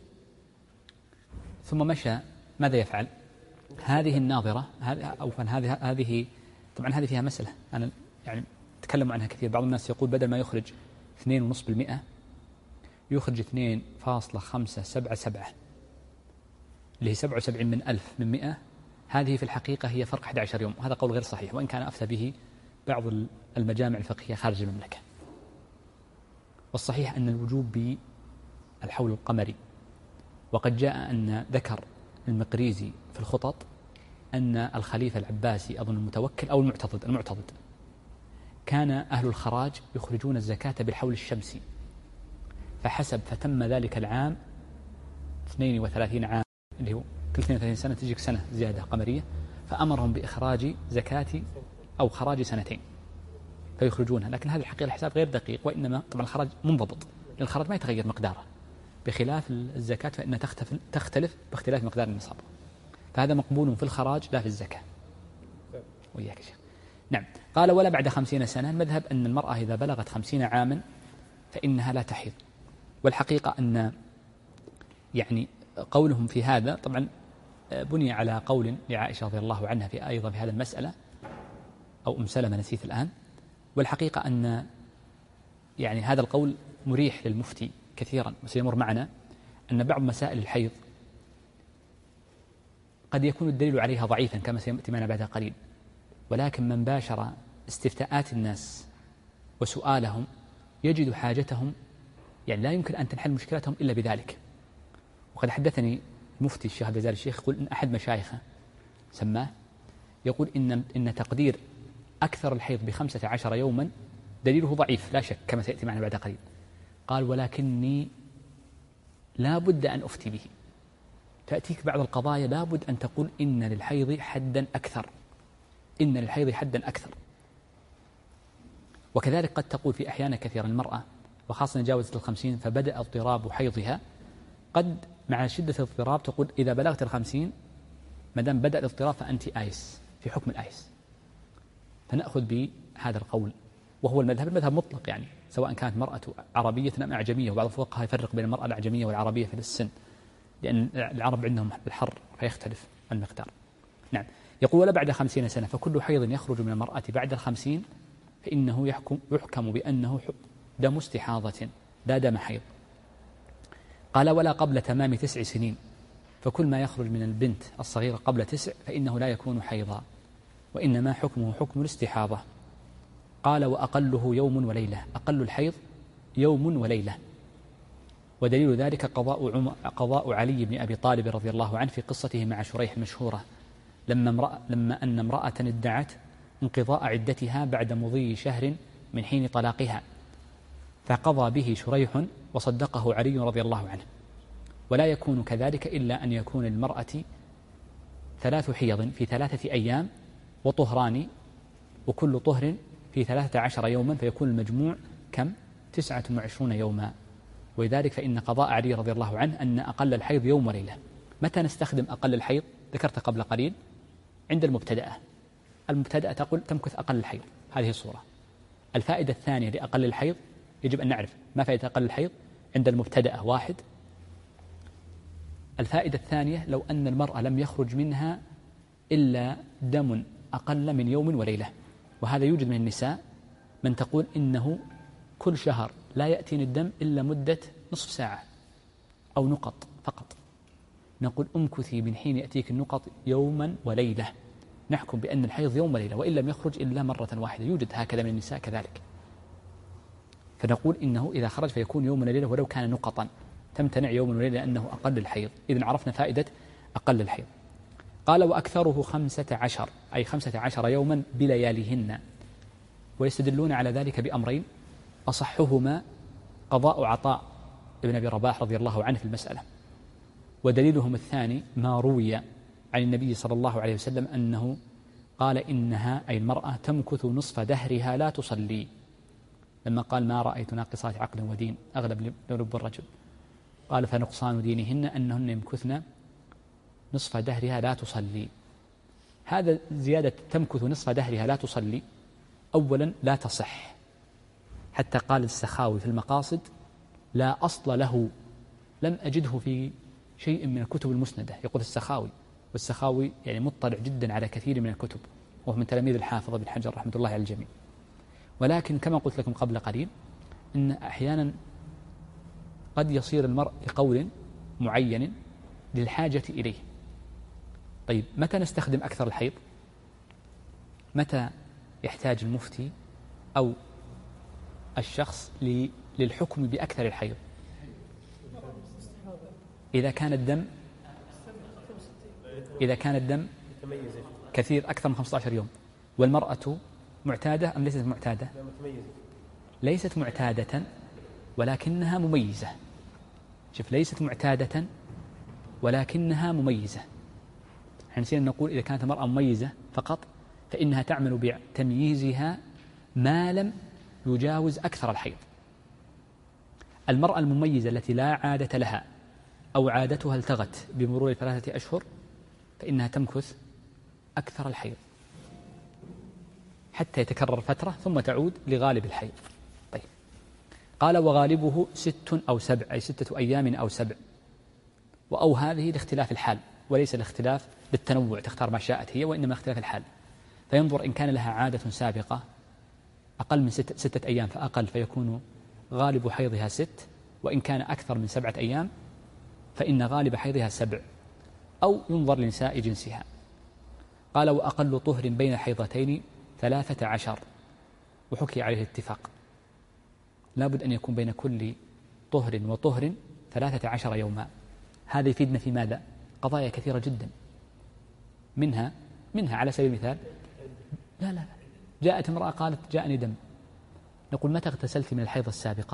ثم مشى ماذا يفعل؟ هذه الناظرة أو هذه هذه طبعا هذه فيها مسألة أنا يعني تكلم عنها كثير. بعض الناس يقول بدل ما يخرج اثنين ونصف بالمئة يخرج اثنين فاصلة خمسة سبعة سبعة اللي هي سبعة وسبعين من ألف من مئة. هذه في الحقيقة هي فرق أحد عشر يوم، وهذا قول غير صحيح، وإن كان أفتى به بعض المجامع الفقهية خارج المملكة. والصحيح أن الوجوب بالحول القمري. وقد جاء أن ذكر المقريزي في الخطط أن الخليفة العباسي أظن المتوكل أو المعتضد المعتضد كان أهل الخراج يخرجون الزكاة بالحول الشمسي، فحسب فتم ذلك العام اثنين وثلاثين عام اللي هو كل اثنين وثلاثين سنة تجيك سنة زيادة قمرية، فأمرهم بإخراج زكاة أو خراج سنتين فيخرجونها. لكن هذه الحقيقة الحساب غير دقيق، وإنما طبعا الخراج منضبط لأن الخراج ما يتغير مقداره، بخلاف الزكاة فإنها تختلف باختلاف مقدار النصاب. فهذا مقبول في الخراج لا في الزكاة. وياك يا شيخ. نعم. قال ولا بعد خمسين سنة. المذهب أن المرأة إذا بلغت خمسين عاما فإنها لا تحيض. والحقيقة أن يعني قولهم في هذا طبعا بني على قول لعائشة رضي الله عنها في أيضا في هذه المسألة أو أم سلمة نسيت الآن. والحقيقة أن يعني هذا القول مريح للمفتي كثيرا، وسيمر معنا أن بعض مسائل الحيض قد يكون الدليل عليها ضعيفا كما سيأتي معنا بعد قليل، ولكن من باشر استفتاءات الناس وسؤالهم يجد حاجتهم، يعني لا يمكن أن تنحل مشكلتهم إلا بذلك. وقد حدثني المفتي الشيخ عبد الجليل الشيخ يقول إن أحد مشايخه سماه يقول إن, إن تقدير أكثر الحيض بخمسة عشر يوما دليله ضعيف لا شك كما سيأتي معنا بعد قليل. قال ولكني لا بد أن أفتي به. تأتيك بعض القضايا لا بد أن تقول إن للحيض حدا أكثر، إن للحيض حدا أكثر. وكذلك قد تقول في أحيان كثيرا المرأة وخاصة جاوزت الخمسين فبدأ اضطراب حيضها، قد مع شدة الاضطراب تقول إذا بلغت الخمسين مدام بدأ الاضطراب فأنت آيس في حكم الآيس. فنأخذ بهذا القول وهو المذهب المذهب مطلق، يعني سواء كانت مرأة عربية أم أعجمية، وبعض الفقهاء يفرق بين المرأة الأعجمية والعربية في السن لأن العرب عندهم الحر فيختلف المقدار. نعم. يقول ولا بعد خمسين سنة فكل حيض يخرج من المرأة بعد الخمسين فإنه يحكم, يحكم بأنه دم استحاضة لا دم حيض. قال ولا قبل تمام تسع سنين فكل ما يخرج من البنت الصغيرة قبل تسع فإنه لا يكون حيضا وإنما حكمه حكم الاستحاضة. قال وأقله يوم وليلة، أقل الحيض يوم وليلة. ودليل ذلك قضاء, عم... قضاء علي بن أبي طالب رضي الله عنه في قصته مع شريح المشهورة لما, امرأ... لما أن امرأة ادعت انقضاء عدتها بعد مضي شهر من حين طلاقها فقضى به شريح وصدقه علي رضي الله عنه. ولا يكون كذلك إلا أن يكون المرأة ثلاث حيض في ثلاثة أيام وطهران وكل طهر في ثلاثة عشر يوما فيكون المجموع كم؟ تسعة وعشرون يوما. ولذلك فإن قضاء علي رضي الله عنه أن أقل الحيض يوم وليلة. متى نستخدم أقل الحيض؟ ذكرت قبل قليل عند المبتدأة. المبتدأة تقول تمكث أقل الحيض، هذه الصورة. الفائدة الثانية لأقل الحيض يجب أن نعرف ما فائدة أقل الحيض عند المبتدأة واحد. الفائدة الثانية لو أن المرأة لم يخرج منها إلا دم أقل من يوم وليلة، وهذا يوجد من النساء من تقول إنه كل شهر لا يأتيني الدم إلا مدة نصف ساعة أو نقط فقط. نقول أمكثي من حين يأتيك النقط يوما وليلة، نحكم بأن الحيض يوم وليلة وإن لم يخرج إلا مرة واحدة. يوجد هكذا من النساء كذلك، فنقول إنه إذا خرج فيكون يوم وليلة ولو كان نقطا، تمتنع يوم وليلة لأنه أقل الحيض. إذن عرفنا فائدة أقل الحيض. قال وأكثره خمسة عشر أي خمسة عشر يوما بلياليهن. ويستدلون على ذلك بأمرين أصحهما قضاء عطاء ابن أبي رباح رضي الله عنه في المسألة، ودليلهم الثاني ما روي عن النبي صلى الله عليه وسلم أنه قال إنها أي المرأة تمكث نصف دهرها لا تصلي، لما قال ما رأيت ناقصات عقل ودين أغلب لب الرجل، قال فنقصان دينهن أنهن يمكثن نصف دهرها لا تصلي. هذا زيادة تمكث نصف دهرها لا تصلي أولا لا تصح، حتى قال السخاوي في المقاصد لا أصل له، لم أجده في شيء من الكتب المسندة. يقول السخاوي، والسخاوي يعني مطلع جدا على كثير من الكتب وهو من تلاميذ الحافظ بن حجر رحمة الله على الجميع. ولكن كما قلت لكم قبل قليل إن أحيانا قد يصير المرء لقول معين للحاجة إليه. طيب متى نستخدم أكثر الحيض؟ متى يحتاج المفتي أو الشخص للحكم بأكثر الحيض؟ إذا كان الدم إذا كان الدم كثير أكثر من خمسة عشر يوم، والمرأة معتادة أم ليست معتادة؟ ليست معتادة ولكنها مميزة. شوف، ليست معتادة ولكنها مميزة. احنا نسينا نقول إذا كانت المرأة مميزة فقط فإنها تعمل بتمييزها ما لم يجاوز أكثر الحيض. المرأة المميزة التي لا عادة لها أو عادتها التغت بمرور ثلاثة أشهر فإنها تمكث أكثر الحيض حتى يتكرر فترة ثم تعود لغالب الحيض. طيب قال وغالبه ست أو سبع أي ستة أيام أو سبع، وأو هذه لاختلاف الحال وليس الاختلاف بالتنوع تختار ما شاءت هي، وإنما اختلاف الحال. فينظر إن كان لها عادة سابقة أقل من ستة, ستة أيام فأقل فيكون غالب حيضها ست، وإن كان أكثر من سبعة أيام فإن غالب حيضها سبع، أو ينظر لنساء جنسها. قال وأقل طهر بين الحيضتين ثلاثة عشر، وحكي عليه الاتفاق، لابد أن يكون بين كل طهر وطهر ثلاثة عشر يوما. هذا يفيدنا في ماذا؟ قضايا كثيرة جدا، منها منها على سبيل المثال لا لا لا جاءت امرأة قالت جاءني دم، نقول متى اغتسلت من الحيض السابقة؟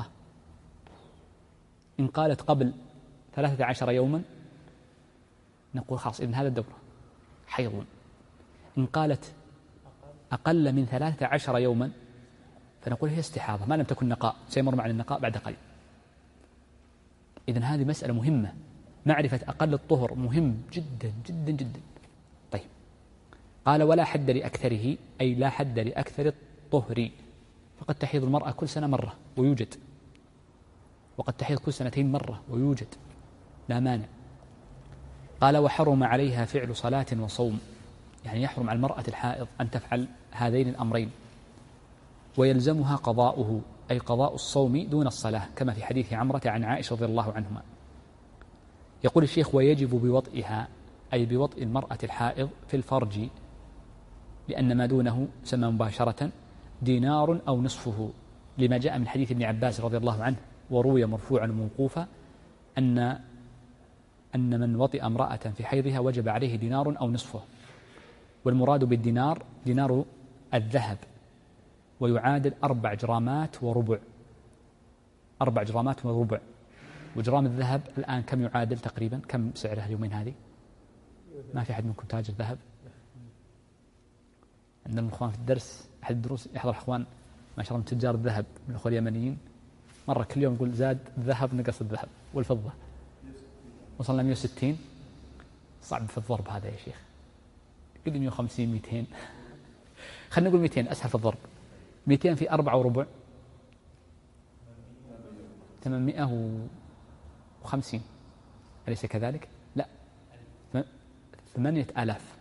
إن قالت قبل ثلاثة عشر يوما نقول خلاص إذن هذا الدورة حيض. إن قالت أقل من ثلاثة عشر يوما فنقول هي استحاضة ما لم تكن نقاء، سيمر معنا النقاء بعد قليل. إذن هذه مسألة مهمة، معرفة أقل الطهر مهم جدا جدا جدا. طيب قال ولا حد لأكثره، أي لا حد لأكثر الطهر، فقد تحيض المرأة كل سنة مرة ويوجد، وقد تحيض كل سنتين مرة ويوجد، لا مانع. قال وحرم عليها فعل صلاة وصوم، يعني يحرم على المرأة الحائض أن تفعل هذين الأمرين، ويلزمها قضاؤه أي قضاء الصوم دون الصلاة، كما في حديث عمرة عن عائشة رضي الله عنهما. يقول الشيخ ويجب بوطئها، أي بوطئ المرأة الحائض في الفرج، لأن ما دونه سمى مباشرة دينار أو نصفه، لما جاء من حديث ابن عباس رضي الله عنه وروي مرفوعا موقوفا أن أن من وطئ امرأة في حيضها وجب عليه دينار أو نصفه، والمراد بالدينار دينار الذهب، ويعادل أربع جرامات وربع، أربع جرامات وربع. وجرام الذهب الآن كم يعادل تقريبا؟ كم سعره اليومين هذه؟ ما في أحد منكم تاجر ذهب؟ عندنا الأخوان في الدرس أحد الدروس يحضر أخوان ما شاء الله من تجار الذهب من الأخوة اليمنيين، مرة كل يوم يقول زاد الذهب نقص الذهب والفضة، وصلنا مئة وستين. صعب في الضرب هذا يا شيخ، قل مئة وخمسين مئتين خلينا نقول مئتين أسهل في الضرب. مئتين في أربعة وربع ثمانمائة وخمسين، أليس كذلك؟ لا ثمانية آلاف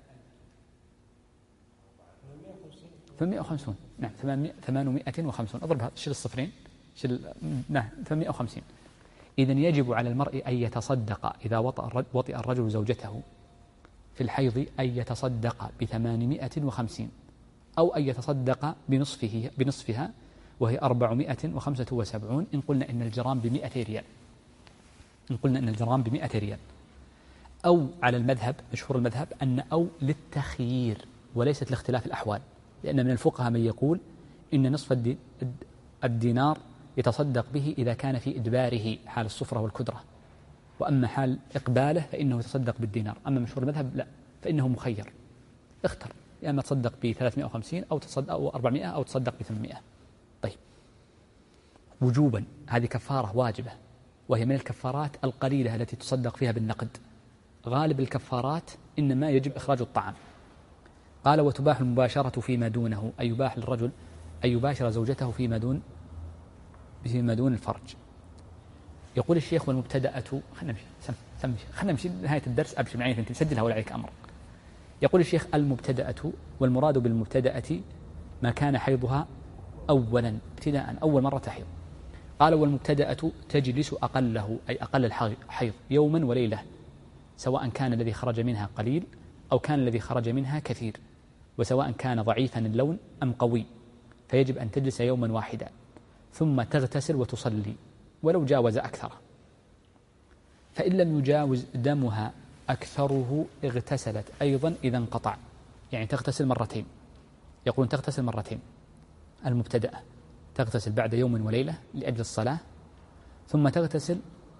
ثمانمائة وخمسون، نعم ثمانمائة وخمسون، أضربها شيل الصفرين شيل، نعم ثمانمائة وخمسين. إذن يجب على المرء أن يتصدق إذا وطئ الرجل زوجته في الحيض أن يتصدق بثمانمائة وخمسين، أو أن يتصدق بنصفه بنصفها وهي أربعمائة وخمسة وسبعون، إن قلنا إن الجرام بمئتي ريال، إن قلنا إن الجرام بمئة ريال. أو على المذهب مشهور المذهب أن أو للتخيير وليست لاختلاف الأحوال، لأن من الفقهاء من يقول إن نصف الدينار يتصدق به إذا كان في إدباره حال الصفرة والكدرة، وأما حال إقباله فإنه يتصدق بالدينار. أما مشهور المذهب لا، فإنه مخير، اختر يا أما تصدق ب ثلاثمائة وخمسين أو تصدق أو أربعمائة أو تصدق ب ثمانمائة. طيب وجوبا هذه كفارة واجبة، وهي من الكفارات القليلة التي تصدق فيها بالنقد، غالب الكفارات إنما يجب إخراج الطعام. قال وتباح المباشرة فيما دونه، أي يباح للرجل أن يباشر زوجته فيما دون فيما دون الفرج. يقول الشيخ والمبتدأة، خلنا نمشي سم خلنا نمشي نهاية الدرس، أبشر معي أنت سجلها ولا عليك أمر. يقول الشيخ المبتدأة، والمراد بالمبتدأة ما كان حيضها أولا ابتداء أول مرة تحيض. قال والمبتدأة تجلس أقله، أي أقل الحيض يوما وليلة، سواء كان الذي خرج منها قليل أو كان الذي خرج منها كثير، وسواء كان ضعيفا اللون أم قوي، فيجب أن تجلس يوما واحدا ثم تغتسل وتصلي ولو جاوز أكثر. فإن لم يجاوز دمها أكثره اغتسلت أيضا إذا انقطع، يعني تغتسل مرتين. يقولون تغتسل مرتين المبتدأة، تغتسل بعد يوم وليلة لأجل الصلاة، ثم تغتسل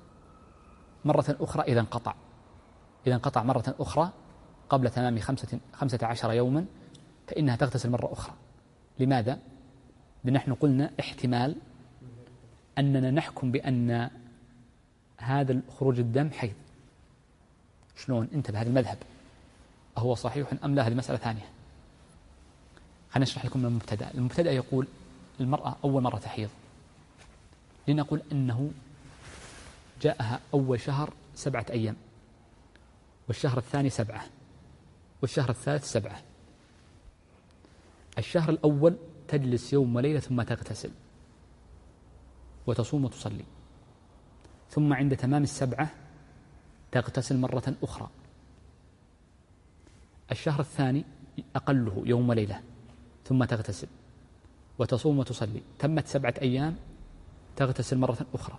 مرة أخرى إذا انقطع، إذا انقطع مرة أخرى قبل تمام خمسة, خمسة عشر يوما فإنها تغتسل مرة أخرى. لماذا؟ لنحن قلنا احتمال أننا نحكم بأن هذا خروج الدم حيض. شلون؟ انتبه، هذا المذهب أهو صحيح أم لا؟ هذه مسألة ثانية. خلينا نشرح لكم المبتدأ. المبتدأ يقول المرأة أول مرة تحيض، لنقول أنه جاءها أول شهر سبعة أيام، والشهر الثاني سبعة، والشهر الثالث سبعة. الشهر الأول تجلس يوم وليلة ثم تغتسل وتصوم وتصلي، ثم عند تمام السبعة تغتسل مرة أخرى. الشهر الثاني أقله يوم وليلة ثم تغتسل وتصوم وتصلي، تمت سبعة أيام تغتسل مرة أخرى.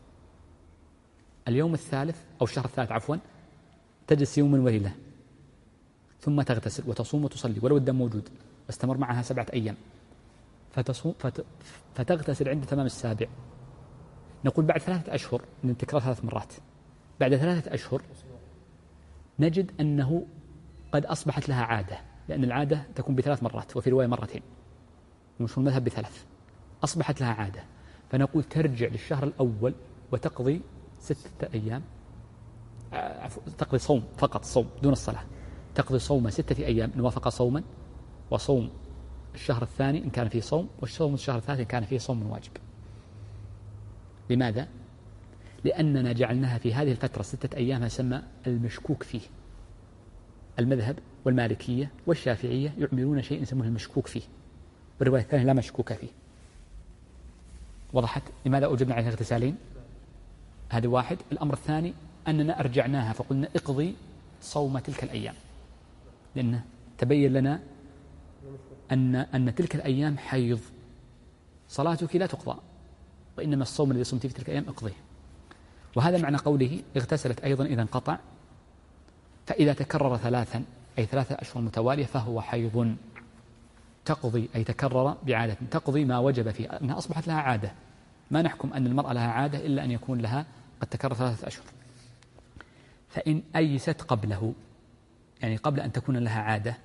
اليوم الثالث أو الشهر الثالث عفوا تجلس يوم وليلة ثم تغتسل وتصوم وتصلي ولو الدم موجود واستمر معها سبعة أيام فتصوم فت فتغتسل عند تمام السابع، نقول بعد ثلاثة أشهر من تكرار ثلاث مرات، بعد ثلاثة أشهر نجد أنه قد أصبحت لها عادة، لأن العادة تكون بثلاث مرات وفي رواية مرتين ومشهور المذهب بثلاث، أصبحت لها عادة، فنقول ترجع للشهر الأول وتقضي ستة أيام، تقضي صوم فقط، صوم دون الصلاة، تقضي صوم ستة أيام إن وافق صوما، وصوم الشهر الثاني إن كان فيه صوم، وصوم الشهر الثالث إن كان فيه صوم واجب. لماذا؟ لأننا جعلناها في هذه الفترة ستة أيام يسمى المشكوك فيه. المذهب والمالكية والشافعية يعملون شيء يسمونه المشكوك فيه، والرواية الثانية لا مشكوك فيه. وضحت؟ لماذا أوجبنا عليها اغتسالين؟ هذا واحد. الأمر الثاني أننا أرجعناها فقلنا اقضي صوم تلك الأيام، لأن تبين لنا أن أن تلك الأيام حيض، صلاتك لا تقضى، وإنما الصوم الذي صمت في تلك الأيام اقضيه. وهذا معنى قوله اغتسلت أيضا إذا انقطع، فإذا تكرر ثلاثا أي ثلاثة أشهر متوالية فهو حيض، تقضي أي تكرر بعادة، تقضي ما وجب فيه، أنها أصبحت لها عادة. ما نحكم أن المرأة لها عادة إلا أن يكون لها قد تكرر ثلاثة أشهر. فإن أيست قبله، يعني قبل أن تكون لها عادة،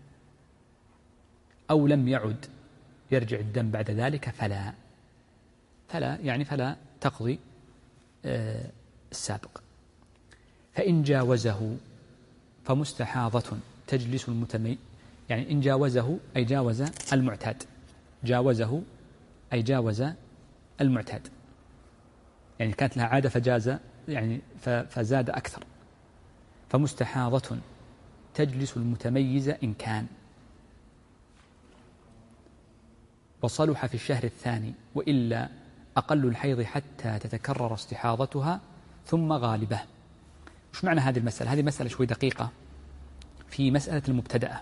أو لم يعد يرجع الدم بعد ذلك فلا فلا يعني فلا تقضي آه السابق. فإن جاوزه فمستحاضة تجلس المتمي، يعني إن جاوزه أي جاوز المعتاد، جاوزه أي جاوز المعتاد، يعني كانت لها عادة فجاز يعني فزاد أكثر. فمستحاضة تجلس المتميز إن كان، وصلح في الشهر الثاني، وإلا أقل الحيض حتى تتكرر استحاضتها ثم غالبه. وش معنى هذه المسألة؟ هذه مسألة شوي دقيقة في مسألة المبتدأة.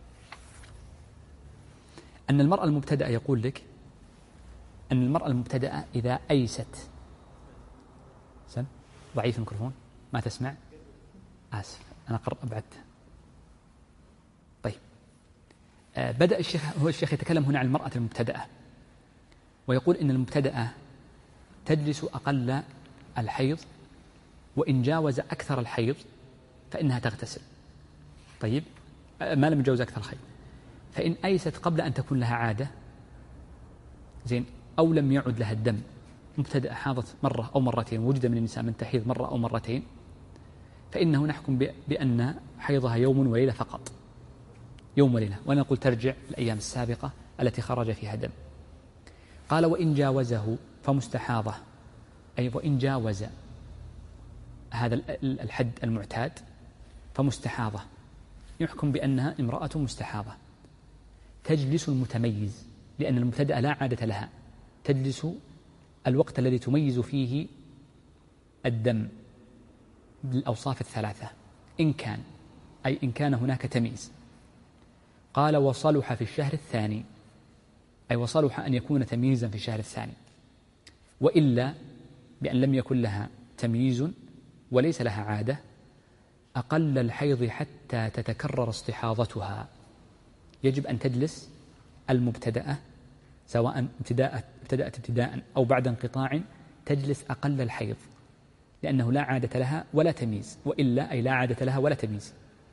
أن المرأة المبتدأة يقول لك أن المرأة المبتدأة إذا أيست، سم ضعيف الميكروفون ما تسمع، آسف أنا قرأ أبعدت. طيب آه بدأ الشيخ هو الشيخ يتكلم هنا عن المرأة المبتدأة، ويقول إن المبتدأة تجلس أقل الحيض، وإن جاوز أكثر الحيض فإنها تغتسل. طيب ما لم يجاوز أكثر الحيض، فإن أيست قبل أن تكون لها عادة زين، أو لم يعد لها الدم، مبتدأ حاضت مرة أو مرتين، وجد من النساء من تحيض مرة أو مرتين، فإنه نحكم بأن حيضها يوم وليلة فقط، يوم وليلة، ونقول ترجع الأيام السابقة التي خرج فيها دم. قال وإن جاوزه فمستحاضة، أي وإن جاوز هذا الحد المعتاد فمستحاضة، يحكم بأنها امرأة مستحاضة تجلس المتميز، لأن المبتدأ لا عادة لها، تجلس الوقت الذي تميز فيه الدم بالأوصاف الثلاثة إن كان، أي إن كان هناك تمييز. قال وصلح في الشهر الثاني، أي وصلح أن يكون تمييزا في الشهر الثاني، وإلا بأن لم يكن لها تمييز وليس لها عادة، أقل الحيض حتى تتكرر استحاضتها، يجب أن تجلس المبتدأة سواء ابتدأت ابتدأت ابتداء أو بعد انقطاع، تجلس أقل الحيض، لأنه لا عادة لها ولا تمييز، وإلا أي لا عادة لها ولا تمييز،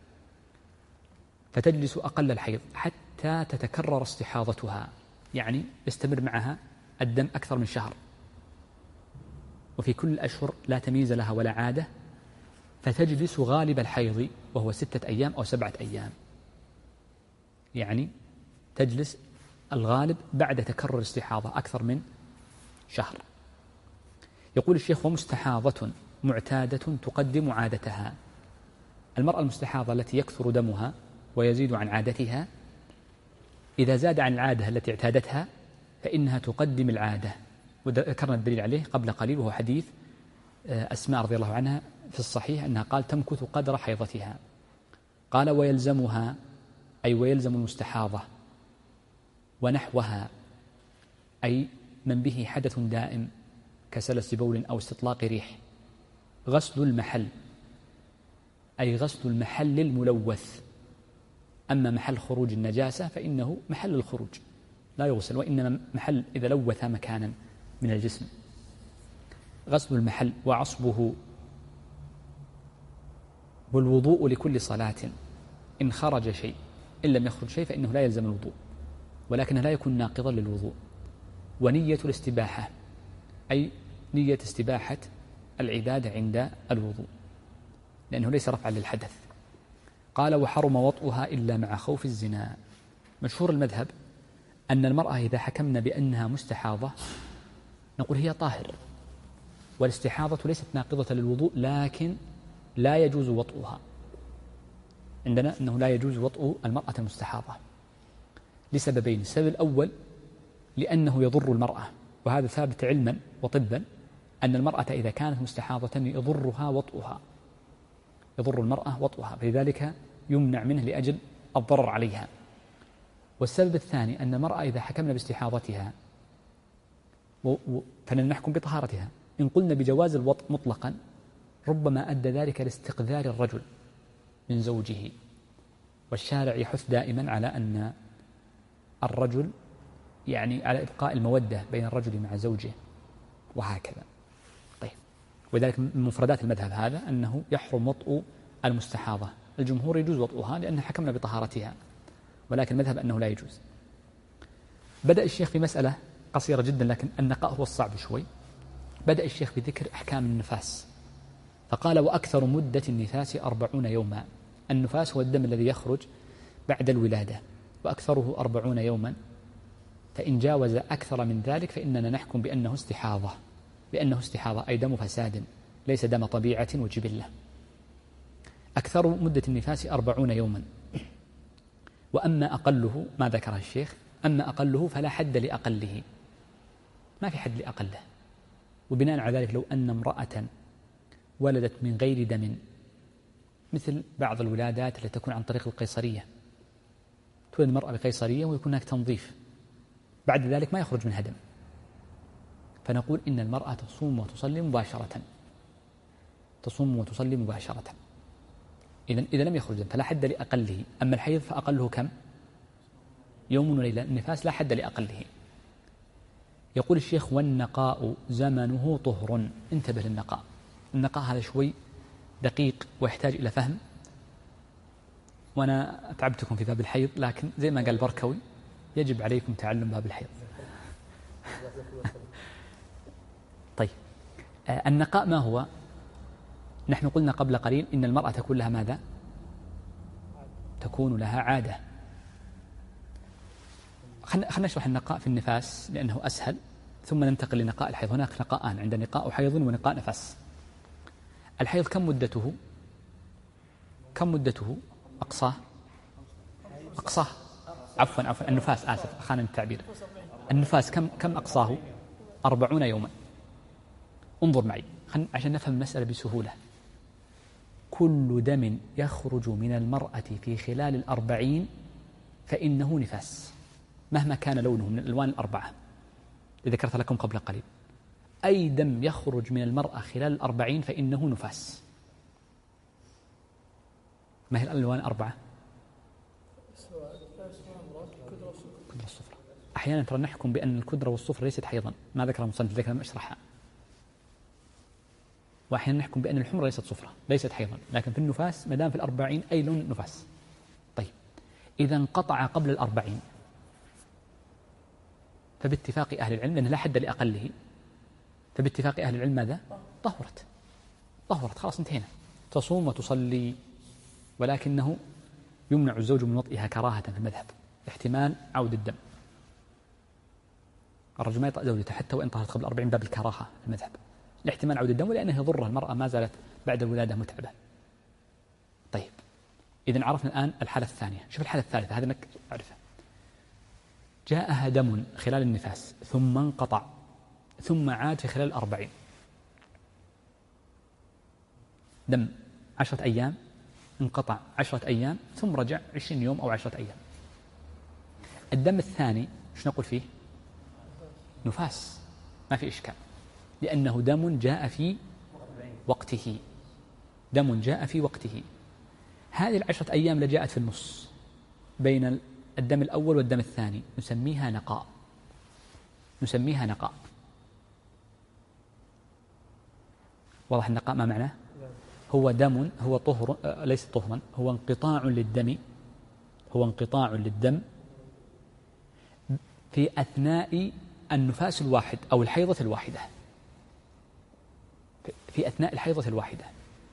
فتجلس أقل الحيض حتى تتكرر استحاضتها، يعني يستمر معها الدم أكثر من شهر، وفي كل الأشهر لا تمييز لها ولا عادة، فتجلس غالب الحيض وهو ستة أيام أو سبعة أيام، يعني تجلس الغالب بعد تكرر استحاضة أكثر من شهر. يقول الشيخ ومستحاضة معتادة تقدم عادتها، المرأة المستحاضة التي يكثر دمها ويزيد عن عادتها، إذا زاد عن العادة التي اعتادتها فإنها تقدم العادة، وذكرنا الدليل عليه قبل قليل وهو حديث أسماء رضي الله عنها في الصحيح أنها قال تمكث قدر حيضتها. قال ويلزمها أي ويلزم المستحاضة ونحوها، أي من به حدث دائم كسلس بول أو استطلاق ريح، غسل المحل، أي غسل المحل الملوث، أما محل خروج النجاسة فإنه محل الخروج لا يغسل، وإنما محل إذا لوث مكانا من الجسم. غسل المحل وعصبه والوضوء لكل صلاة إن خرج شيء، إن لم يخرج شيء فإنه لا يلزم الوضوء، ولكنه لا يكون ناقضا للوضوء. ونية الاستباحة أي نية استباحة العبادة عند الوضوء، لأنه ليس رفعا للحدث. قال وحرم وطئها إلا مع خوف الزنا. مشهور المذهب أن المرأة إذا حكمنا بأنها مستحاضة نقول هي طاهر، والاستحاضة ليست ناقضة للوضوء، لكن لا يجوز وطئها. عندنا أنه لا يجوز وطئ المرأة المستحاضة لسببين. السبب الأول لأنه يضر المرأة، وهذا ثابت علما وطبا أن المرأة إذا كانت مستحاضة يضرها وطئها، يضر المرأة وطئها، فلذلك يمنع منه لأجل الضرر عليها. والسبب الثاني أن المرأة إذا حكمنا باستحاضتها فنحكم بطهارتها، إن قلنا بجواز الوطء مطلقا ربما أدى ذلك لاستقذار الرجل من زوجه، والشارع يحث دائما على أن الرجل يعني على إبقاء المودة بين الرجل مع زوجه وهكذا. طيب، ولذلك من مفردات المذهب هذا أنه يحرم وطء المستحاضة. الجمهور يجوز وطئها لأنها حكمنا بطهارتها، ولكن المذهب أنه لا يجوز. بدأ الشيخ في مسألة قصيرة جدا، لكن النقاء هو الصعب شوي. بدأ الشيخ بذكر أحكام النفاس، فقال وأكثر مدة النفاس أربعون يوما. النفاس هو الدم الذي يخرج بعد الولادة، وأكثره أربعون يوما، فإن جاوز أكثر من ذلك فإننا نحكم بأنه استحاضة، بأنه استحاضة أي دم فساد ليس دم طبيعة وجبلة. أكثر مدة النفاس أربعون يوما. وأما أقله ما ذكره الشيخ، أما أقله فلا حد لأقله، ما في حد لأقله. وبناء على ذلك لو أن امرأة ولدت من غير دم، مثل بعض الولادات التي تكون عن طريق القيصرية، تولد المرأة بقيصرية ويكون هناك تنظيف، بعد ذلك ما يخرج منها دم، فنقول إن المرأة تصوم وتصلي مباشرة، تصوم وتصلي مباشرة. إذن إذا لم يخرج دم فلا حد لأقله. أما الحيض فأقله كم؟ يوم وليلة. النفاس لا حد لأقله. يقول الشيخ والنقاء زمنه طهر. انتبه للنقاء. النقاء هذا شوي دقيق ويحتاج إلى فهم، وأنا أتعبتكم في باب الحيض، لكن زي ما قال بركوي يجب عليكم تعلم باب الحيض. طيب، آه النقاء ما هو؟ نحن قلنا قبل قليل إن المرأة تكون لها ماذا؟ تكون لها عادة. خلنا نشرح النقاء في النفاس لأنه أسهل، ثم ننتقل لنقاء الحيض. هناك نقاءان، عند نقاء حيض ونقاء نفس. الحيض كم مدته؟ كم مدته؟ أقصاه أقصاه عفوا عفوا النفاس، آسف أخانا التعبير. النفاس كم كم أقصاه؟ أربعون يوما. انظر معي عشان نفهم المسألة بسهولة. كل دم يخرج من المرأة في خلال الأربعين فإنه نفاس، مهما كان لونه من الألوان الأربعة التي ذكرت لكم قبل قليل. أي دم يخرج من المرأة خلال الأربعين فإنه نفاس. ما هي الألوان الأربعة؟ الكدرة والصفرة. أحيانا ترى نحكم بأن الكدرة والصفرة ليست حيضا، ما ذكر المصنف ذكر لم أشرحها. وأحيانا نحكم بأن الحمرة ليست صفرة، ليست حيضا، لكن في النفاس ما دام في الأربعين أي لون نفاس. طيب، إذا انقطع قبل الأربعين فباتفاق أهل العلم، لأنه لا حد لأقله، فباتفاق أهل العلم ماذا؟ طهرت طهرت خلاص انتهينا. تصوم وتصلي، ولكنه يمنع الزوج من وطئها كراهة في المذهب، احتمال عود الدم. الرجل ما يطأ زوجته حتى وإن طهرت قبل أربعين باب الكراهة في المذهب، لاحتمال عود الدم، ولأنه يضر المرأة ما زالت بعد الولادة متعبة. طيب، إذن عرفنا الآن الحالة الثانية. شوف الحالة الثالثة، هذا انك أعرفها. جاءها دم خلال النفاس ثم انقطع ثم عاد في خلال الأربعين، دم عشرة أيام، انقطع عشرة أيام، ثم رجع عشرين يوم أو عشرة أيام. الدم الثاني شو نقول فيه؟ نفاس، ما في إشكال، لأنه دم جاء في وقته، دم جاء في وقته. هذه العشرة أيام اللي جاءت في النص بين الدم الأول والدم الثاني نسميها نقاء، نسميها نقاء. واضح النقاء ما معناه؟ هو دم، هو طهر، ليس طهرا، هو انقطاع للدم، هو انقطاع للدم في أثناء النفاس الواحد أو الحيضة الواحدة، في أثناء الحيضة الواحدة.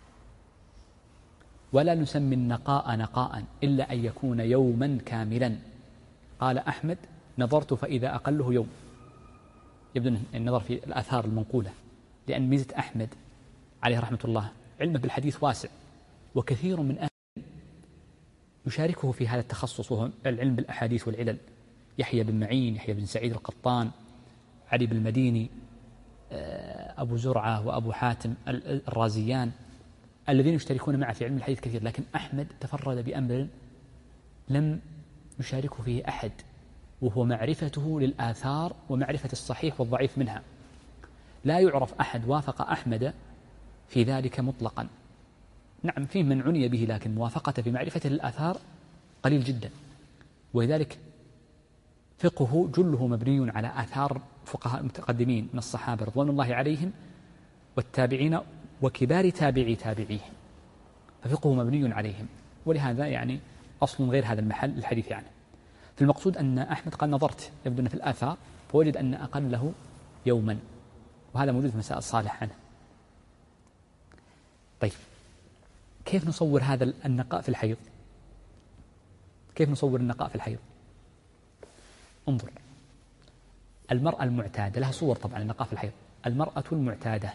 ولا نسمي النقاء نقاء إلا أن يكون يوما كاملا. قال أحمد: نظرت فإذا أقله يوم. يبدو النظر في الآثار المنقولة، لأن ميزة أحمد عليه رحمة الله علمه بالحديث واسع، وكثير من أهل يشاركه في هذا التخصص وهو العلم بالأحاديث والعلل. يحيى بن معين، يحيى بن سعيد القطان، علي بن المديني، أبو زرعة وأبو حاتم الرازيان، الذين يشتركون معه في علم الحديث كثير. لكن أحمد تفرد بأمر لم يشاركه فيه أحد، وهو معرفته للآثار ومعرفة الصحيح والضعيف منها. لا يعرف أحد وافق أحمد في ذلك مطلقا. نعم فيه من عني به، لكن موافقته في معرفة الآثار قليل جدا. ولذلك فقه جله مبني على آثار فقهاء المتقدمين من الصحابة رضوان الله عليهم والتابعين وكبار تابعي تابعيهم، ففقه مبني عليهم. ولهذا يعني أصل غير هذا المحل الحديث عنه. في المقصود أن أحمد قال: نظرت، يبدو أن في الآثار، فوجد أن أقله يوما، وهذا موجود في مسائل صالح عنه. طيب، كيف نصور هذا النقاء في الحيض؟ كيف نصور النقاء في الحيض؟ انظر، المرأة المعتادة لها صور طبعا النقاء في الحيض. المرأة المعتادة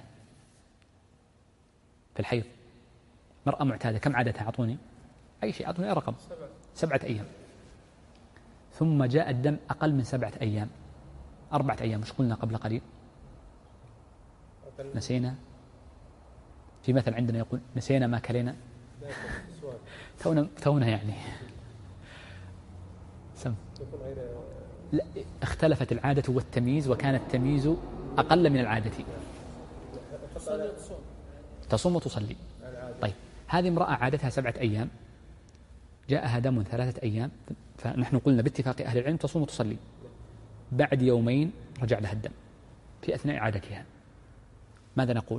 في الحيض، مرأة معتادة كم عادتها؟ أعطوني أي شيء، أعطوني أي رقم. سبعة. سبعة أيام. ثم جاء الدم أقل من سبعة أيام، أربعة أيام. مش قلنا قبل قليل؟ نسينا. في مثل عندنا يقول: نسينا ما كلينا. تونا تونا يعني سم. لا، اختلفت العادة والتمييز، وكان التمييز أقل من العادة. تصوم وتصلي. طيب، هذه امرأة عادتها سبعة أيام، جاءها دم ثلاثة أيام، فنحن قلنا باتفاق أهل العلم تصوم وتصلي. بعد يومين رجع لها الدم في أثناء عادتها، ماذا نقول؟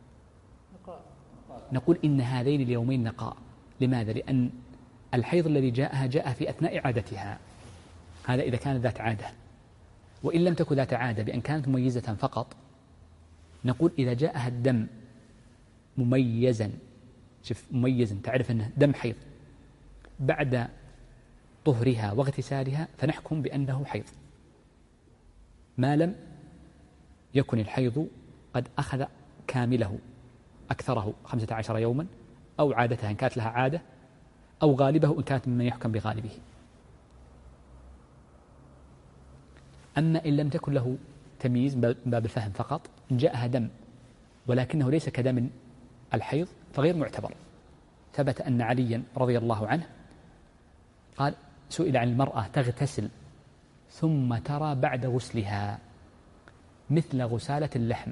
نقول إن هذين اليومين نقاء. لماذا؟ لأن الحيض الذي جاءها جاءها في أثناء عادتها، هذا إذا كانت ذات عادة. وإن لم تكن ذات عادة بأن كانت مميزة فقط، نقول إذا جاءها الدم مميزا، شوف مميزا، تعرف أنه دم حيض، بعد طهرها واغتسالها، فنحكم بأنه حيض، ما لم يكن الحيض قد أخذ كامله أكثره خمسة عشر يوما، أو عادتها إن كانت لها عادة، أو غالبه إن كانت ممن يحكم بغالبه. أما إن لم تكن له تمييز من باب الفهم فقط، إن جاءها دم ولكنه ليس كدم الحيض فغير معتبر. ثبت أن عليا رضي الله عنه قال: سئل عن المرأة تغتسل ثم ترى بعد غسلها مثل غسالة اللحم،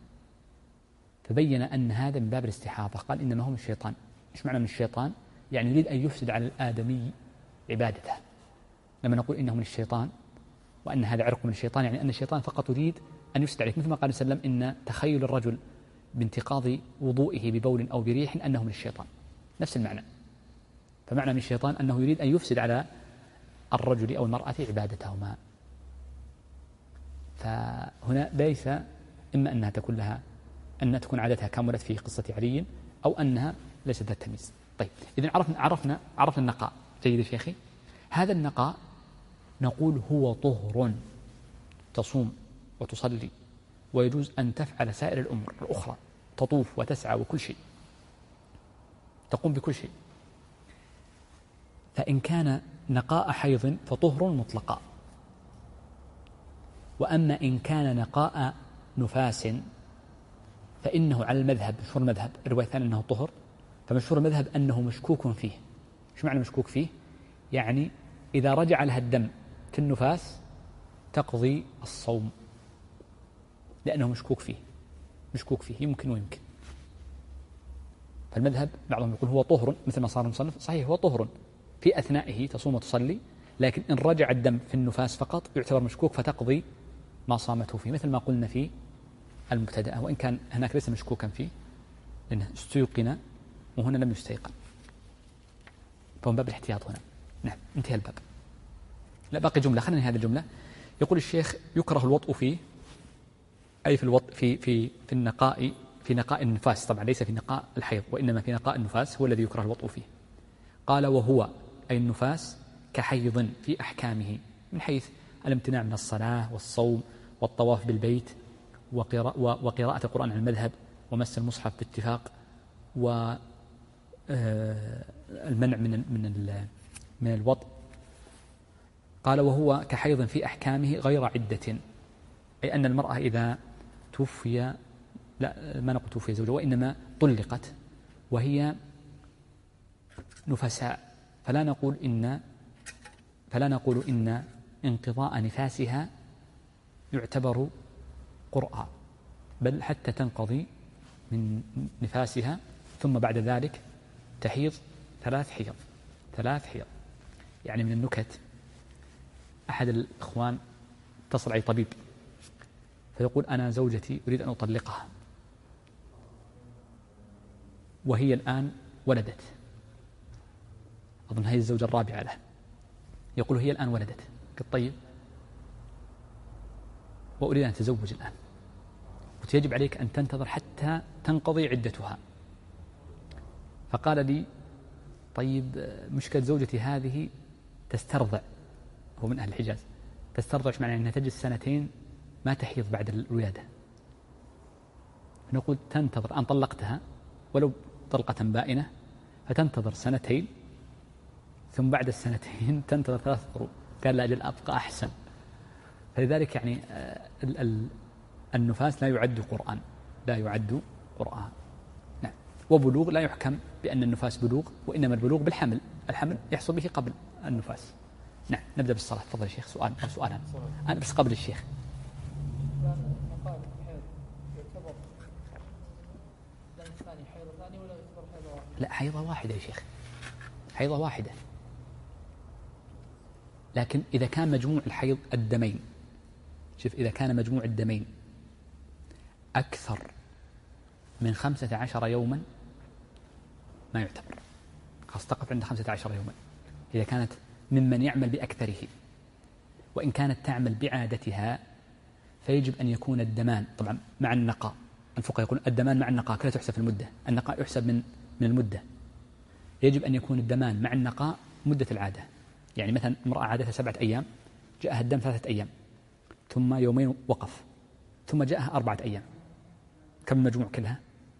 فبين أن هذا من باب الاستحاضة. قال: إنما هو من الشيطان. إيش معنى من الشيطان؟ يعني يريد أن يفسد على الآدمي عبادته. لما نقول إنه من الشيطان وأن هذا عرق من الشيطان، يعني أن الشيطان فقط يريد أن يفسد عليك، مثل ما قال وسلم: إن تخيل الرجل بانتقاض وضوئه ببول أو بريح أنه من الشيطان. نفس المعنى. فمعنى من الشيطان أنه يريد أن يفسد على الرجل أو المرأة عبادتهما. فهنا ليس إما أنها تكون لها أن تكون عادتها كاملت في قصة علي، أو أنها ليست ذات تمييز. طيب، إذن عرفنا عرفنا عرفنا النقاء. جيد يا شيخي. هذا النقاء نقول هو طهر، تصوم وتصلي، ويجوز أن تفعل سائر الأمور الأخرى، تطوف وتسعى وكل شيء، تقوم بكل شيء. فإن كان نقاء حيض فطهر مطلقا. وأما إن كان نقاء نفاس فإنه على المذهب، مشهور المذهب الرواية الثانية أنه طهر، فمشهور المذهب أنه مشكوك فيه. شو معنى مشكوك فيه؟ يعني إذا رجع لها الدم في النفاس تقضي الصوم، لأنه مشكوك فيه، مشكوك فيه يمكن ويمكن. فالمذهب بعضهم يقول هو طهر، مثل ما صار المصنف صحيح هو طهر، في أثنائه تصوم وتصلي، لكن إن رجع الدم في النفاس فقط يعتبر مشكوك فتقضي ما صامته فيه، مثل ما قلنا في المبتدأة، وإن كان هناك ليس مشكوكا فيه لأنه استيقن وهنا لم يستيقن، فهو باب الاحتياط هنا. نعم، انتهى الباب. لا، باقي جملة، خلينا هذه الجملة. يقول الشيخ: يكره الوطء فيه، أي في الوطء في في في النقاء في نقاء النفاس، طبعا ليس في نقاء الحيض وإنما في نقاء النفاس هو الذي يكره الوطء فيه. قال: وهو أي النفاس كحيض في أحكامه، من حيث الامتناع من الصلاة والصوم والطواف بالبيت وقراءة القرآن عن المذهب ومس المصحف باتفاق والمنع من من من الوطء. قال: وهو كحيض في أحكامه غير عدة، أي أن المرأة إذا توفي، لا ما نقول توفي زوجها، وإنما طلقت وهي نفساء، فلا نقول إن فلا نقول إن انقضاء نفاسها يعتبر قرأ، بل حتى تنقضي من نفاسها ثم بعد ذلك تحيض ثلاث حيض ثلاث حيض يعني من النكت، أحد الإخوان اتصل علي طبيب فيقول: أنا زوجتي أريد أن أطلقها وهي الآن ولدت، أظن هي الزوجة الرابعة له، يقول هي الآن ولدت. قلت: طيب، وأريد أن أتزوج الآن، ويجب عليك أن تنتظر حتى تنقضي عدتها. فقال لي: طيب، مشكلة زوجتي هذه تسترضع، هو من أهل الحجاز، تسترضع معنى أنها تجلس سنتين ما تحيض بعد الولادة. نقول: تنتظر، أن طلقتها ولو طلقة بائنة فتنتظر سنتين ثم بعد السنتين تنتظر ثلاث قروء. قال: لا، أجل أبقى أحسن. فلذلك يعني ال ال النفاس لا يعد قرآن، لا يعد قرآن. نعم. وبلوغ لا يحكم بأن النفاس بلوغ، وإنما البلوغ بالحمل، الحمل يحصل به قبل النفاس. نعم. نبدأ بالصلاة. تفضل يا شيخ. سؤال أو سؤالان. أنا بس قبل الشيخ. لا، حيضة واحدة يا شيخ، حيضة واحدة. لكن إذا كان مجموع الحيض الدمين، شوف، إذا كان مجموع الدمين أكثر من خمسة عشر يوما ما يعتبر، خلاص تقف عند خمسة عشر يوما إذا كانت ممن يعمل بأكثره. وإن كانت تعمل بعادتها فيجب أن يكون الدمان طبعا مع النقاء. الفقهاء يقولون الدمان مع النقاء كلا تحسب في المدة، النقاء يحسب من من المدة. يجب أن يكون الدمان مع النقاء مدة العادة. يعني مثلا امرأة عادتها سبعة أيام، جاءها الدم ثلاثة أيام، ثم يومين وقف، ثم جاءها أربعة أيام، كم المجموع كلها؟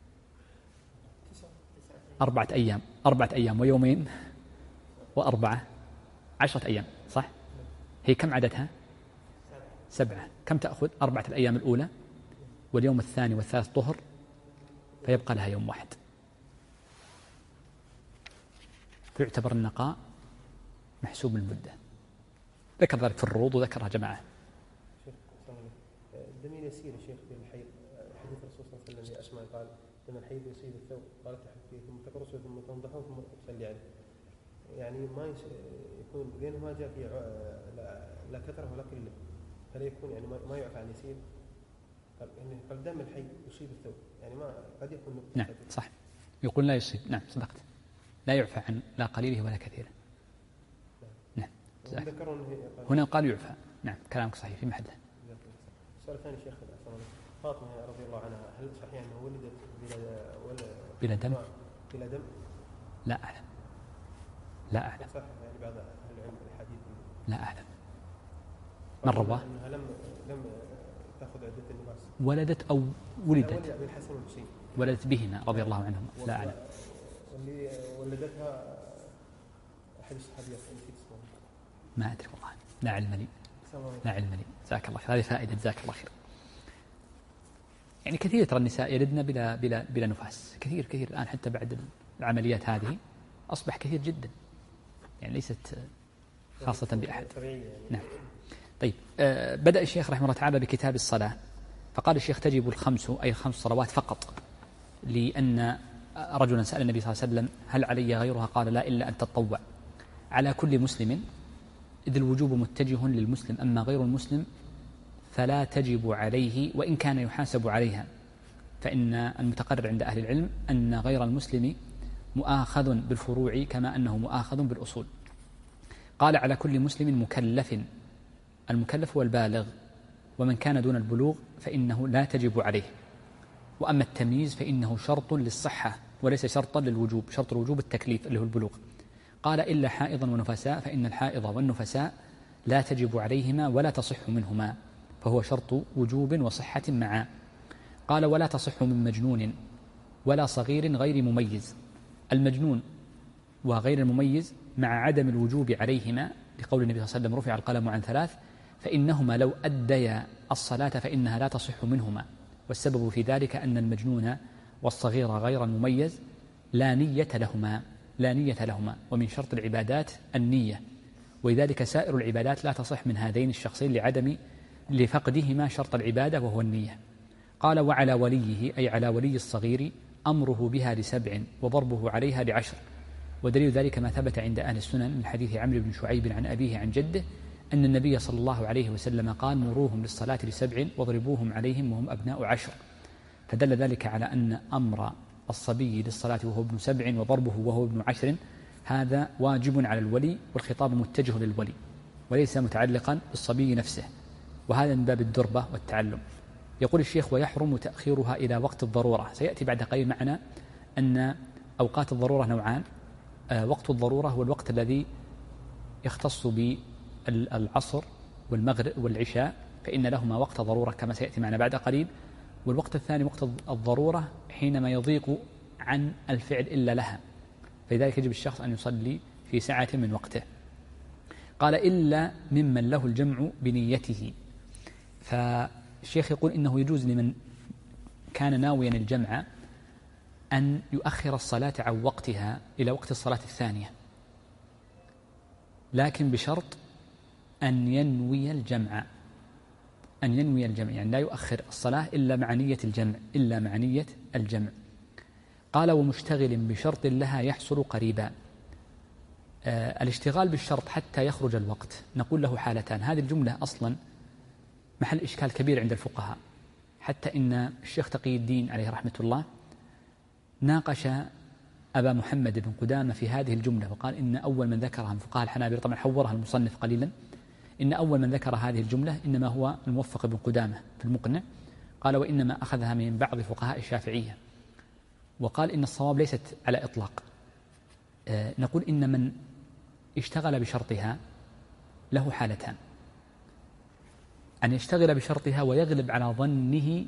أربعة أيام أربعة أيام ويومين وأربعة، عشرة أيام، صح؟ هي كم عددها؟ سبعة. كم تأخذ؟ أربعة الأيام الأولى واليوم الثاني والثالث طهر، فيبقى لها يوم واحد، فيعتبر النقاء محسوب المدة. ذكر ذلك في الروض وذكرها جماعة. الدم يسير يا شيخ في الحيض، حديث الرسول صلى الله عليه وسلم لأسماء قال: إن الحيض يصيب الثوب، قالت تحفيه ثم تقرصه ثم تنضحه ثم تصلي عليه. يعني ما يكون لأنه ما جاء في لا, لا كثرة ولا قلة، فلا يكون يعني ما يعفى عن يسير. يعني فالدم الحيض يصيب الثوب، يعني ما قد يكون. نعم صح، يقول لا يصيب. نعم صدقت، لا يعفى عن لا قليله ولا كثيره. نعم. هنا قال يعفى. نعم كلامك صحيح في محله. السؤال الثاني شيخ، فاطمة رضي الله عنها، هل صحيح أنها ولدت بلا ولا بلا دم؟ بلا دم؟ لا أعلم، لا أعلم. صح، يعني بعض أهل العلم الحديث لا أعلم. من رواه؟ أنها لم لم تأخذ عدة النفاس. ولدت أو ولدت؟ ولدت بالحسن والحسين. ولدت بهما رضي الله عنهم. لا أعلم. واللي ولدتها أحد الصحابيات نسيت اسمه. ما أدري والله، لا علم لي. لا علم لي. جزاك الله خير. هذه فائدة، جزاك الله خير. يعني كثير ترى النساء يلدن بلا بلا بلا نفاس، كثير كثير الآن حتى بعد العمليات هذه أصبح كثير جدا، يعني ليست خاصة بأحد. نعم. طيب، آه بدأ الشيخ رحمه الله تعالى بكتاب الصلاة، فقال الشيخ: تجب الخمس، أي الخمس صلوات فقط، لأن رجلا سأل النبي صلى الله عليه وسلم: هل علي غيرها؟ قال: لا، إلا أن تتطوع. على كل مسلم، إذ الوجوب متجه للمسلم، أما غير المسلم فلا تجب عليه وإن كان يحاسب عليها، فإن المتقرر عند أهل العلم أن غير المسلم مؤاخذ بالفروع كما أنه مؤاخذ بالأصول. قال على كل مسلم مكلف، المكلف هو البالغ، ومن كان دون البلوغ فإنه لا تجب عليه. وأما التمييز فإنه شرط للصحة وليس شرطا للوجوب، شرط الوجوب التكليف اللي هو البلوغ. قال إلا حائضا ونفساء، فإن الحائض والنفساء لا تجب عليهما ولا تصح منهما، فهو شرط وجوب وصحة معا. قال ولا تصح من مجنون ولا صغير غير مميز. المجنون وغير المميز مع عدم الوجوب عليهما لقول النبي صلى الله عليه وسلم رفع القلم عن ثلاث، فإنهما لو أديا الصلاة فإنها لا تصح منهما. والسبب في ذلك أن المجنون والصغير غير المميز لا نية لهما لا نية لهما ومن شرط العبادات النية، ولذلك سائر العبادات لا تصح من هذين الشخصين لعدم لفقدهما شرط العبادة وهو النية. قال وعلى وليه أي على ولي الصغير أمره بها لسبع وضربه عليها لعشر. ودليل ذلك ما ثبت عند أهل السنن من حديث عمرو بن شعيب عن أبيه عن جده أن النبي صلى الله عليه وسلم قال مروهم للصلاة لسبع واضربوهم عليهم وهم أبناء عشر. فدل ذلك على أن أمر الصبي للصلاة وهو ابن سبع وضربه وهو ابن عشر هذا واجب على الولي، والخطاب متجه للولي وليس متعلقا بالصبي نفسه، وهذا من باب الدربة والتعلم. يقول الشيخ ويحرم تأخيرها إلى وقت الضرورة. سيأتي بعد قليل معنا أن أوقات الضرورة نوعان. آه وقت الضرورة هو الوقت الذي يختص بالعصر والمغرب والعشاء، فإن لهما وقت ضرورة كما سيأتي معنا بعد قليل. والوقت الثاني وقت الضرورة حينما يضيق عن الفعل إلا لها، فلذلك يجب الشخص أن يصلي في ساعة من وقته. قال إلا ممن له الجمع بنيته. فالشيخ يقول إنه يجوز لمن كان ناويا الجمع أن يؤخر الصلاة عن وقتها إلى وقت الصلاة الثانية، لكن بشرط أن ينوي الجمع أن ينوي الجمع يعني لا يؤخر الصلاة إلا مع نية الجمع إلا مع نية الجمع. قال ومشتغل بشرط لها يحصل قريبا. آه الاشتغال بالشرط حتى يخرج الوقت نقول له حالتان. هذه الجملة أصلا محل إشكال كبير عند الفقهاء، حتى إن الشيخ تقي الدين عليه رحمة الله ناقش أبا محمد بن قدامة في هذه الجملة، وقال إن أول من ذكرها من فقهاء الحنابلة، طبعا حورها المصنف قليلا، إن أول من ذكر هذه الجملة إنما هو الموفق بن قدامة في المقنع. قال وإنما أخذها من بعض فقهاء الشافعية، وقال إن الصواب ليست على إطلاق. آه نقول إن من اشتغل بشرطها له حالتان: أن يشتغل بشرطها ويغلب على ظنه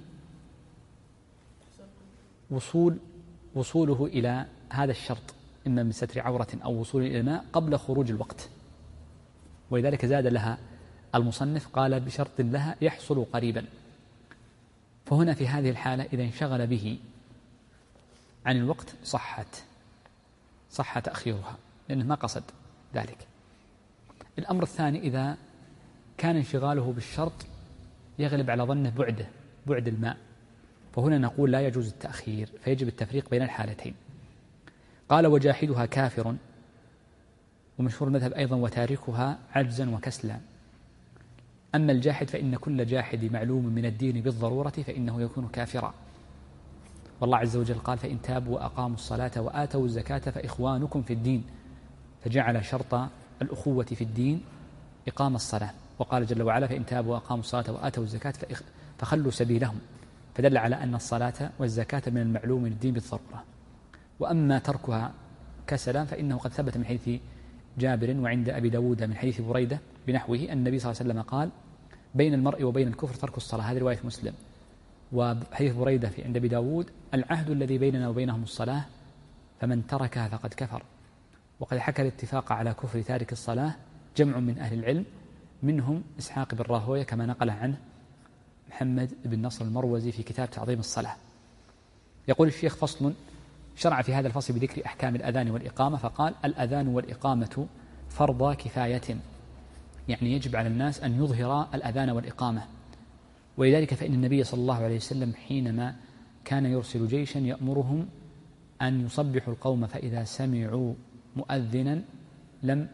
وصول وصوله إلى هذا الشرط إما من ستر عورة أو وصول إلى الماء قبل خروج الوقت، ولذلك زاد لها المصنف قال بشرط لها يحصل قريبا. فهنا في هذه الحالة إذا انشغل به عن الوقت صحت صح تأخيرها لأنه ما قصد ذلك. الأمر الثاني إذا كان انشغاله بالشرط يغلب على ظنه بعده بعد الماء، فهنا نقول لا يجوز التأخير، فيجب التفريق بين الحالتين. قال وجاحدها كافر، ومشهور المذهب أيضا وتاركها عجزا وكسلا. أما الجاحد فإن كل جاحد معلوم من الدين بالضرورة فإنه يكون كافرا، والله عز وجل قال فإن تابوا وأقاموا الصلاة وآتوا الزكاة فإخوانكم في الدين، فجعل شرط الأخوة في الدين إقام الصلاة، وقال جل وعلا فإن تابوا وأقاموا الصلاة وآتوا الزكاة فخلوا سبيلهم، فدل على أن الصلاة والزكاة من المعلوم من الدين بالضرورة. وأما تركها كسلا فإنه قد ثبت من حديث جابر وعند أبي داود من حديث بريدة بنحوه أن النبي صلى الله عليه وسلم قال بين المرء وبين الكفر ترك الصلاة، هذه رواية مسلم. وحديث بريدة في عند أبي داود العهد الذي بيننا وبينهم الصلاة فمن تركها فقد كفر. وقد حكى الاتفاق على كفر تارك الصلاة جمع من أهل العلم، منهم إسحاق بن راهوية كما نقل عنه محمد بن نصر المروزي في كتاب تعظيم الصلاة. يقول الشيخ فصل، شرع في هذا الفصل بذكر أحكام الأذان والإقامة، فقال الأذان والإقامة فرض كفاية، يعني يجب على الناس أن يظهر الأذان والإقامة. ولذلك فإن النبي صلى الله عليه وسلم حينما كان يرسل جيشا يأمرهم أن يصبحوا القوم فإذا سمعوا مؤذنا لم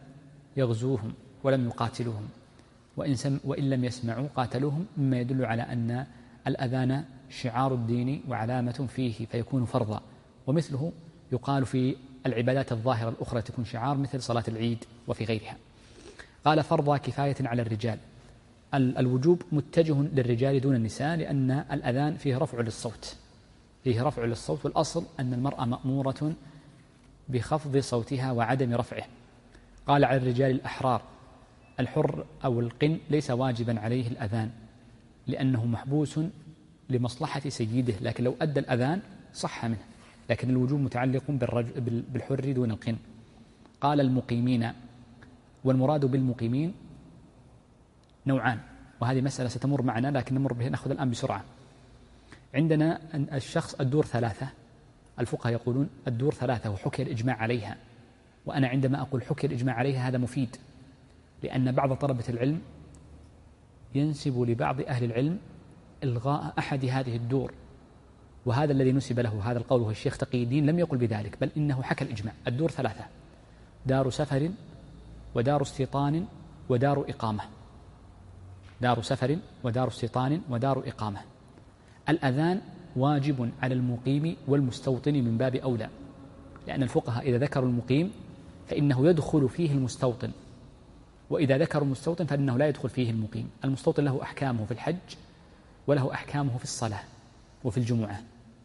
يغزوهم ولم يقاتلوهم، وإن, سم وإن لم يسمعوا قاتلوهم، مما يدل على أن الأذان شعار الدين وعلامة فيه فيكون فرضا. ومثله يقال في العبادات الظاهرة الأخرى تكون شعار، مثل صلاة العيد وفي غيرها. قال فرض كفاية على الرجال. الوجوب متجه للرجال دون النساء، لأن الأذان فيه رفع للصوت فيه رفع للصوت والأصل أن المرأة مأمورة بخفض صوتها وعدم رفعه. قال على الرجال الأحرار. الحر أو القن ليس واجبا عليه الأذان لأنه محبوس لمصلحة سيده، لكن لو أدى الأذان صح منه، لكن الوجوب متعلق بالحر دون القن. قال المقيمين. والمراد بالمقيمين نوعان، وهذه مسألة ستمر معنا لكن نمر بها نأخذ الآن بسرعة. عندنا الشخص الدور ثلاثة، الفقهاء يقولون الدور ثلاثة وحكي الإجماع عليها، وأنا عندما أقول حكي الإجماع عليها هذا مفيد، لأن بعض طلبة العلم ينسب لبعض أهل العلم إلغاء أحد هذه الدور، وهذا الذي نسب له هذا القول هو الشيخ تقي الدين لم يقل بذلك، بل إنه حكى الإجماع. الدور ثلاثة: دار سفر ودار استيطان ودار إقامة. دار سفر ودار استيطان ودار إقامة. الأذان واجب على المقيم والمستوطن من باب أولى، لأن الفقهاء إذا ذكروا المقيم فإنه يدخل فيه المستوطن، وإذا ذكروا المستوطن فإنه لا يدخل فيه المقيم. المستوطن له أحكامه في الحج وله أحكامه في الصلاة وفي الجمعة،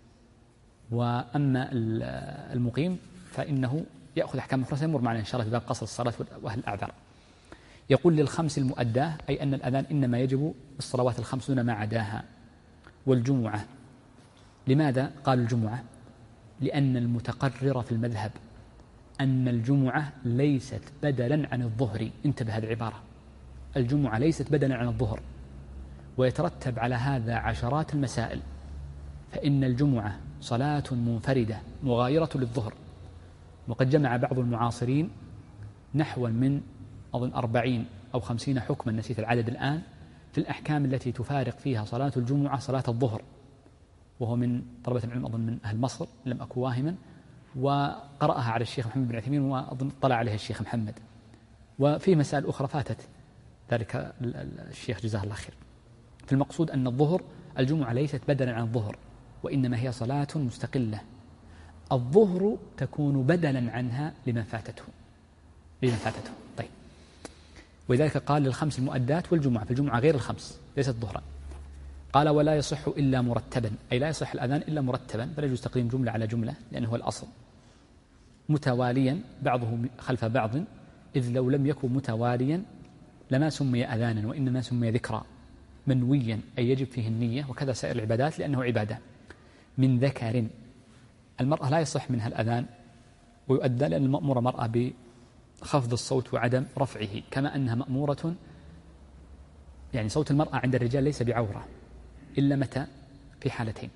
وأما المقيم فإنه يأخذ أحكام أخرى سيمر معنا إن شاء الله في باب قصر الصلاة وأهل الأعذار. يقول للخمس المؤداة، أي أن الأذان إنما يجب الصلوات الخمس دون ما عداها والجمعة. لماذا قال الجمعة؟ لأن المتقرر في المذهب أن الجمعة ليست بدلا عن الظهر. انتبه هذه العبارة، الجمعة ليست بدلا عن الظهر، ويترتب على هذا عشرات المسائل. فإن الجمعة صلاة منفردة مغايرة للظهر، وقد جمع بعض المعاصرين نحو من أظن أربعين أو خمسين حكما، نسيت العدد الآن، في الأحكام التي تفارق فيها صلاة الجمعة صلاة الظهر، وهو من طلبة العلم أظن من أهل مصر لم أكن واهما، وقرأها على الشيخ محمد بن عثيمين، وأظن طلع عليها الشيخ محمد، وفي مسائل أخرى فاتت ذلك الشيخ جزاه الله خير. فالمقصود أن الظهر الجمعة ليست بدلا عن الظهر، وإنما هي صلاة مستقلة. الظهر تكون بدلا عنها لمن فاتته لمن فاتته طيب، ولذلك قال للخمس المؤدات والجمعة، في الجمعة غير الخمس ليست ظهرا. قال ولا يصح إلا مرتبا، أي لا يصح الأذان إلا مرتبا، بل يجوز تقديم جملة على جملة لأنه هو الأصل. متواليا بعضه خلف بعض، إذ لو لم يكن متواليا لما سمي أذانا وإنما سمي ذكرى. منويا أي يجب فيه النية، وكذا سائر العبادات لأنه عبادة. من ذكر، المرأة لا يصح منها الأذان ويؤدى لأن المأمورة مرأة بخفض الصوت وعدم رفعه، كما أنها مأمورة، يعني صوت المرأة عند الرجال ليس بعورة إلا متى؟ في حالتين.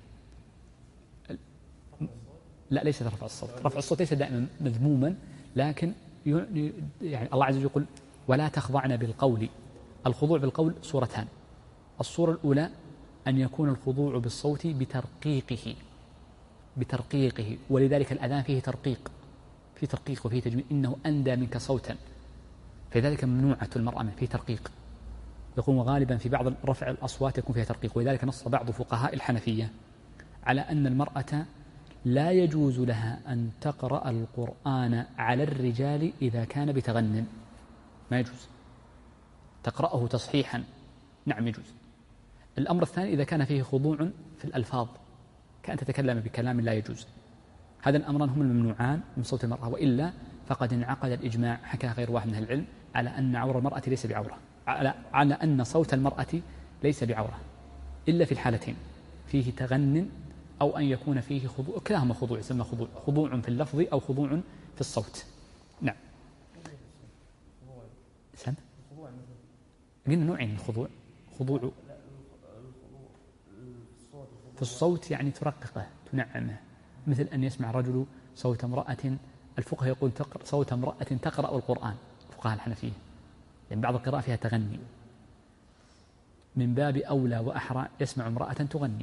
لا، ليس رفع الصوت، رفع الصوت ليس دائما مذموما، لكن يعني الله عز وجل يقول ولا تخضعن بالقول. الخضوع بالقول صورتان: الصورة الأولى أن يكون الخضوع بالصوت بترقيقه بترقيقه ولذلك الأذان فيه ترقيق فيه ترقيق وفيه تجميل، إنه أندى منك صوتا، فذلك ممنوعة المرأة من فيه ترقيق. يقول وغالبا في بعض رفع الأصوات يكون فيها ترقيق، ولذلك نص بعض فقهاء الحنفية على أن المرأة لا يجوز لها أن تقرأ القرآن على الرجال إذا كان بتغنٍ، ما يجوز تقرأه تصحيحا، نعم يجوز. الأمر الثاني إذا كان فيه خضوع في الألفاظ، كأن تتكلم بكلام لا يجوز. هذا الأمران هم الممنوعان من صوت المرأة، وإلا فقد انعقد الإجماع، حكى غير واحد من أهل العلم، على أن عور المرأة ليس بعورة، على, على أن صوت المرأة ليس بعورة إلا في الحالتين: فيه تغن أو أن يكون فيه خضوع، كلاهما خضوع، يسمى خضوع، خضوع في اللفظ أو خضوع في الصوت. نعم. سم قلنا نوعين من الخضوع: خضوع في الصوت يعني ترققه تنعمه، مثل أن يسمع رجل صوت امرأة، الفقهاء يقول صوت امرأة تقرأ القرآن، فقهاء الحنفية، لأن بعض القراءة فيها تغني، من باب أولى وأحرى يسمع امرأة تغني،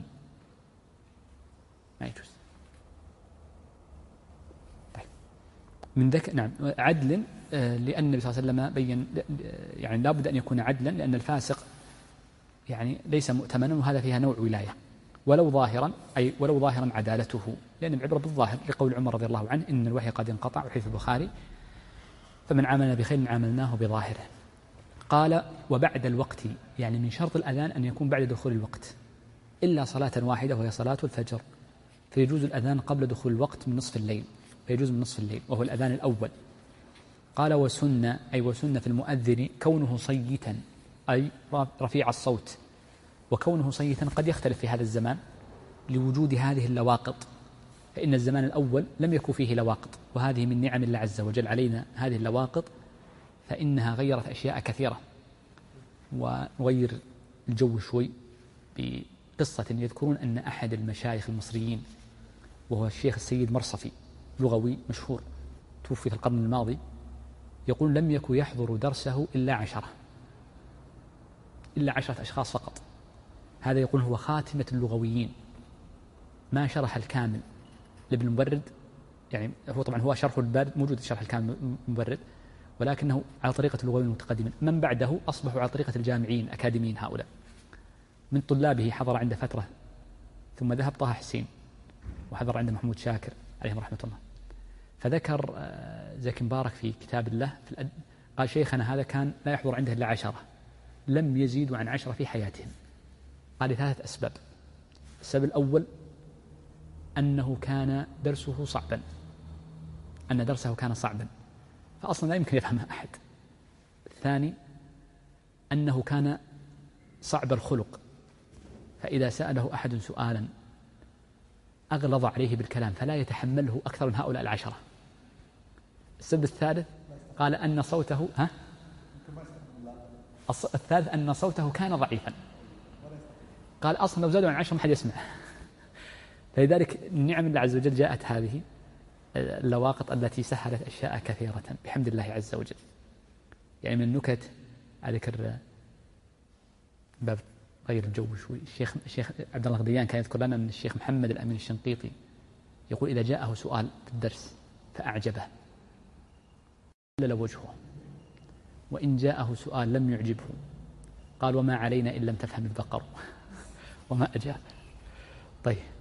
ما يجوز. طيب من ذك نعم عدل لأن النبي صلى الله عليه وسلم بين يعني لا بد أن يكون عدلا، لأن الفاسق يعني ليس مؤتمنا، وهذا فيها نوع ولاية، ولو ظاهرا أي ولو ظاهرا عدالته، لأن العبرة بالظاهر، لقول عمر رضي الله عنه إن الوحي قد انقطع، وحيث البخاري فمن عاملنا بخير عاملناه بظاهره. قال وبعد الوقت، يعني من شرط الأذان أن يكون بعد دخول الوقت، إلا صلاة واحدة وهي صلاة الفجر، فيجوز الأذان قبل دخول الوقت من نصف الليل، فيجوز من نصف الليل وهو الأذان الأول. قال وسنة أي وسنة في المؤذن كونه صيتا أي رفيع الصوت، وكونه صيتا قد يختلف في هذا الزمان لوجود هذه اللواقط، فإن الزمان الأول لم يكن فيه لواقط، وهذه من نعم الله عز وجل علينا هذه اللواقط، فإنها غيرت أشياء كثيرة. ونغير الجو شوي بقصة يذكرون أن أحد المشايخ المصريين وهو الشيخ السيد مرصفي، لغوي مشهور توفي في القرن الماضي، يقول لم يكن يحضر درسه إلا عشرة إلا عشرة أشخاص فقط. هذا يقول هو خاتمة اللغويين، ما شرح الكامل لابن المبرد، يعني هو طبعا هو شرح البارد موجود شرح الكامل المبرد، ولكنه على طريقة اللغويين المتقدمين. من بعده أصبحوا على طريقة الجامعين أكاديميين هؤلاء. من طلابه حضر عنده فترة، ثم ذهب طه حسين وحضر عنده محمود شاكر عليهم رحمة الله. فذكر زكي مبارك في كتاب الله في الأد... قال شيخنا هذا كان لا يحضر عنده إلا عشرة، لم يزيدوا عن عشرة في حياتهم. قال لثلاثة أسباب. السبب الأول أنه كان درسه صعبا، أن درسه كان صعبا فأصلا لا يمكن يفهمها أحد. الثاني أنه كان صعب الخلق، فإذا سأله أحد سؤالا أغلظ عليه بالكلام فلا يتحمله أكثر من هؤلاء العشرة. السبب الثالث قال أن صوته ها الثالث أن صوته كان ضعيفا، قال أصلا لو زادوا عن عشرة ما حد يسمع. فلذلك نعم الله عز وجل جاءت هذه اللواقط التي سهلت أشياء كثيرة بحمد الله عز وجل. يعني من النكت أذكر باب غير الجو شوي، الشيخ الشيخ عبد الله غديان كان يذكر لنا أن الشيخ محمد الأمين الشنقيطي يقول إذا جاءه سؤال في الدرس فأعجبه لل وجهه، وإن جاءه سؤال لم يعجبه قال وما علينا إن لم تفهم البقر وما أجاب. طيب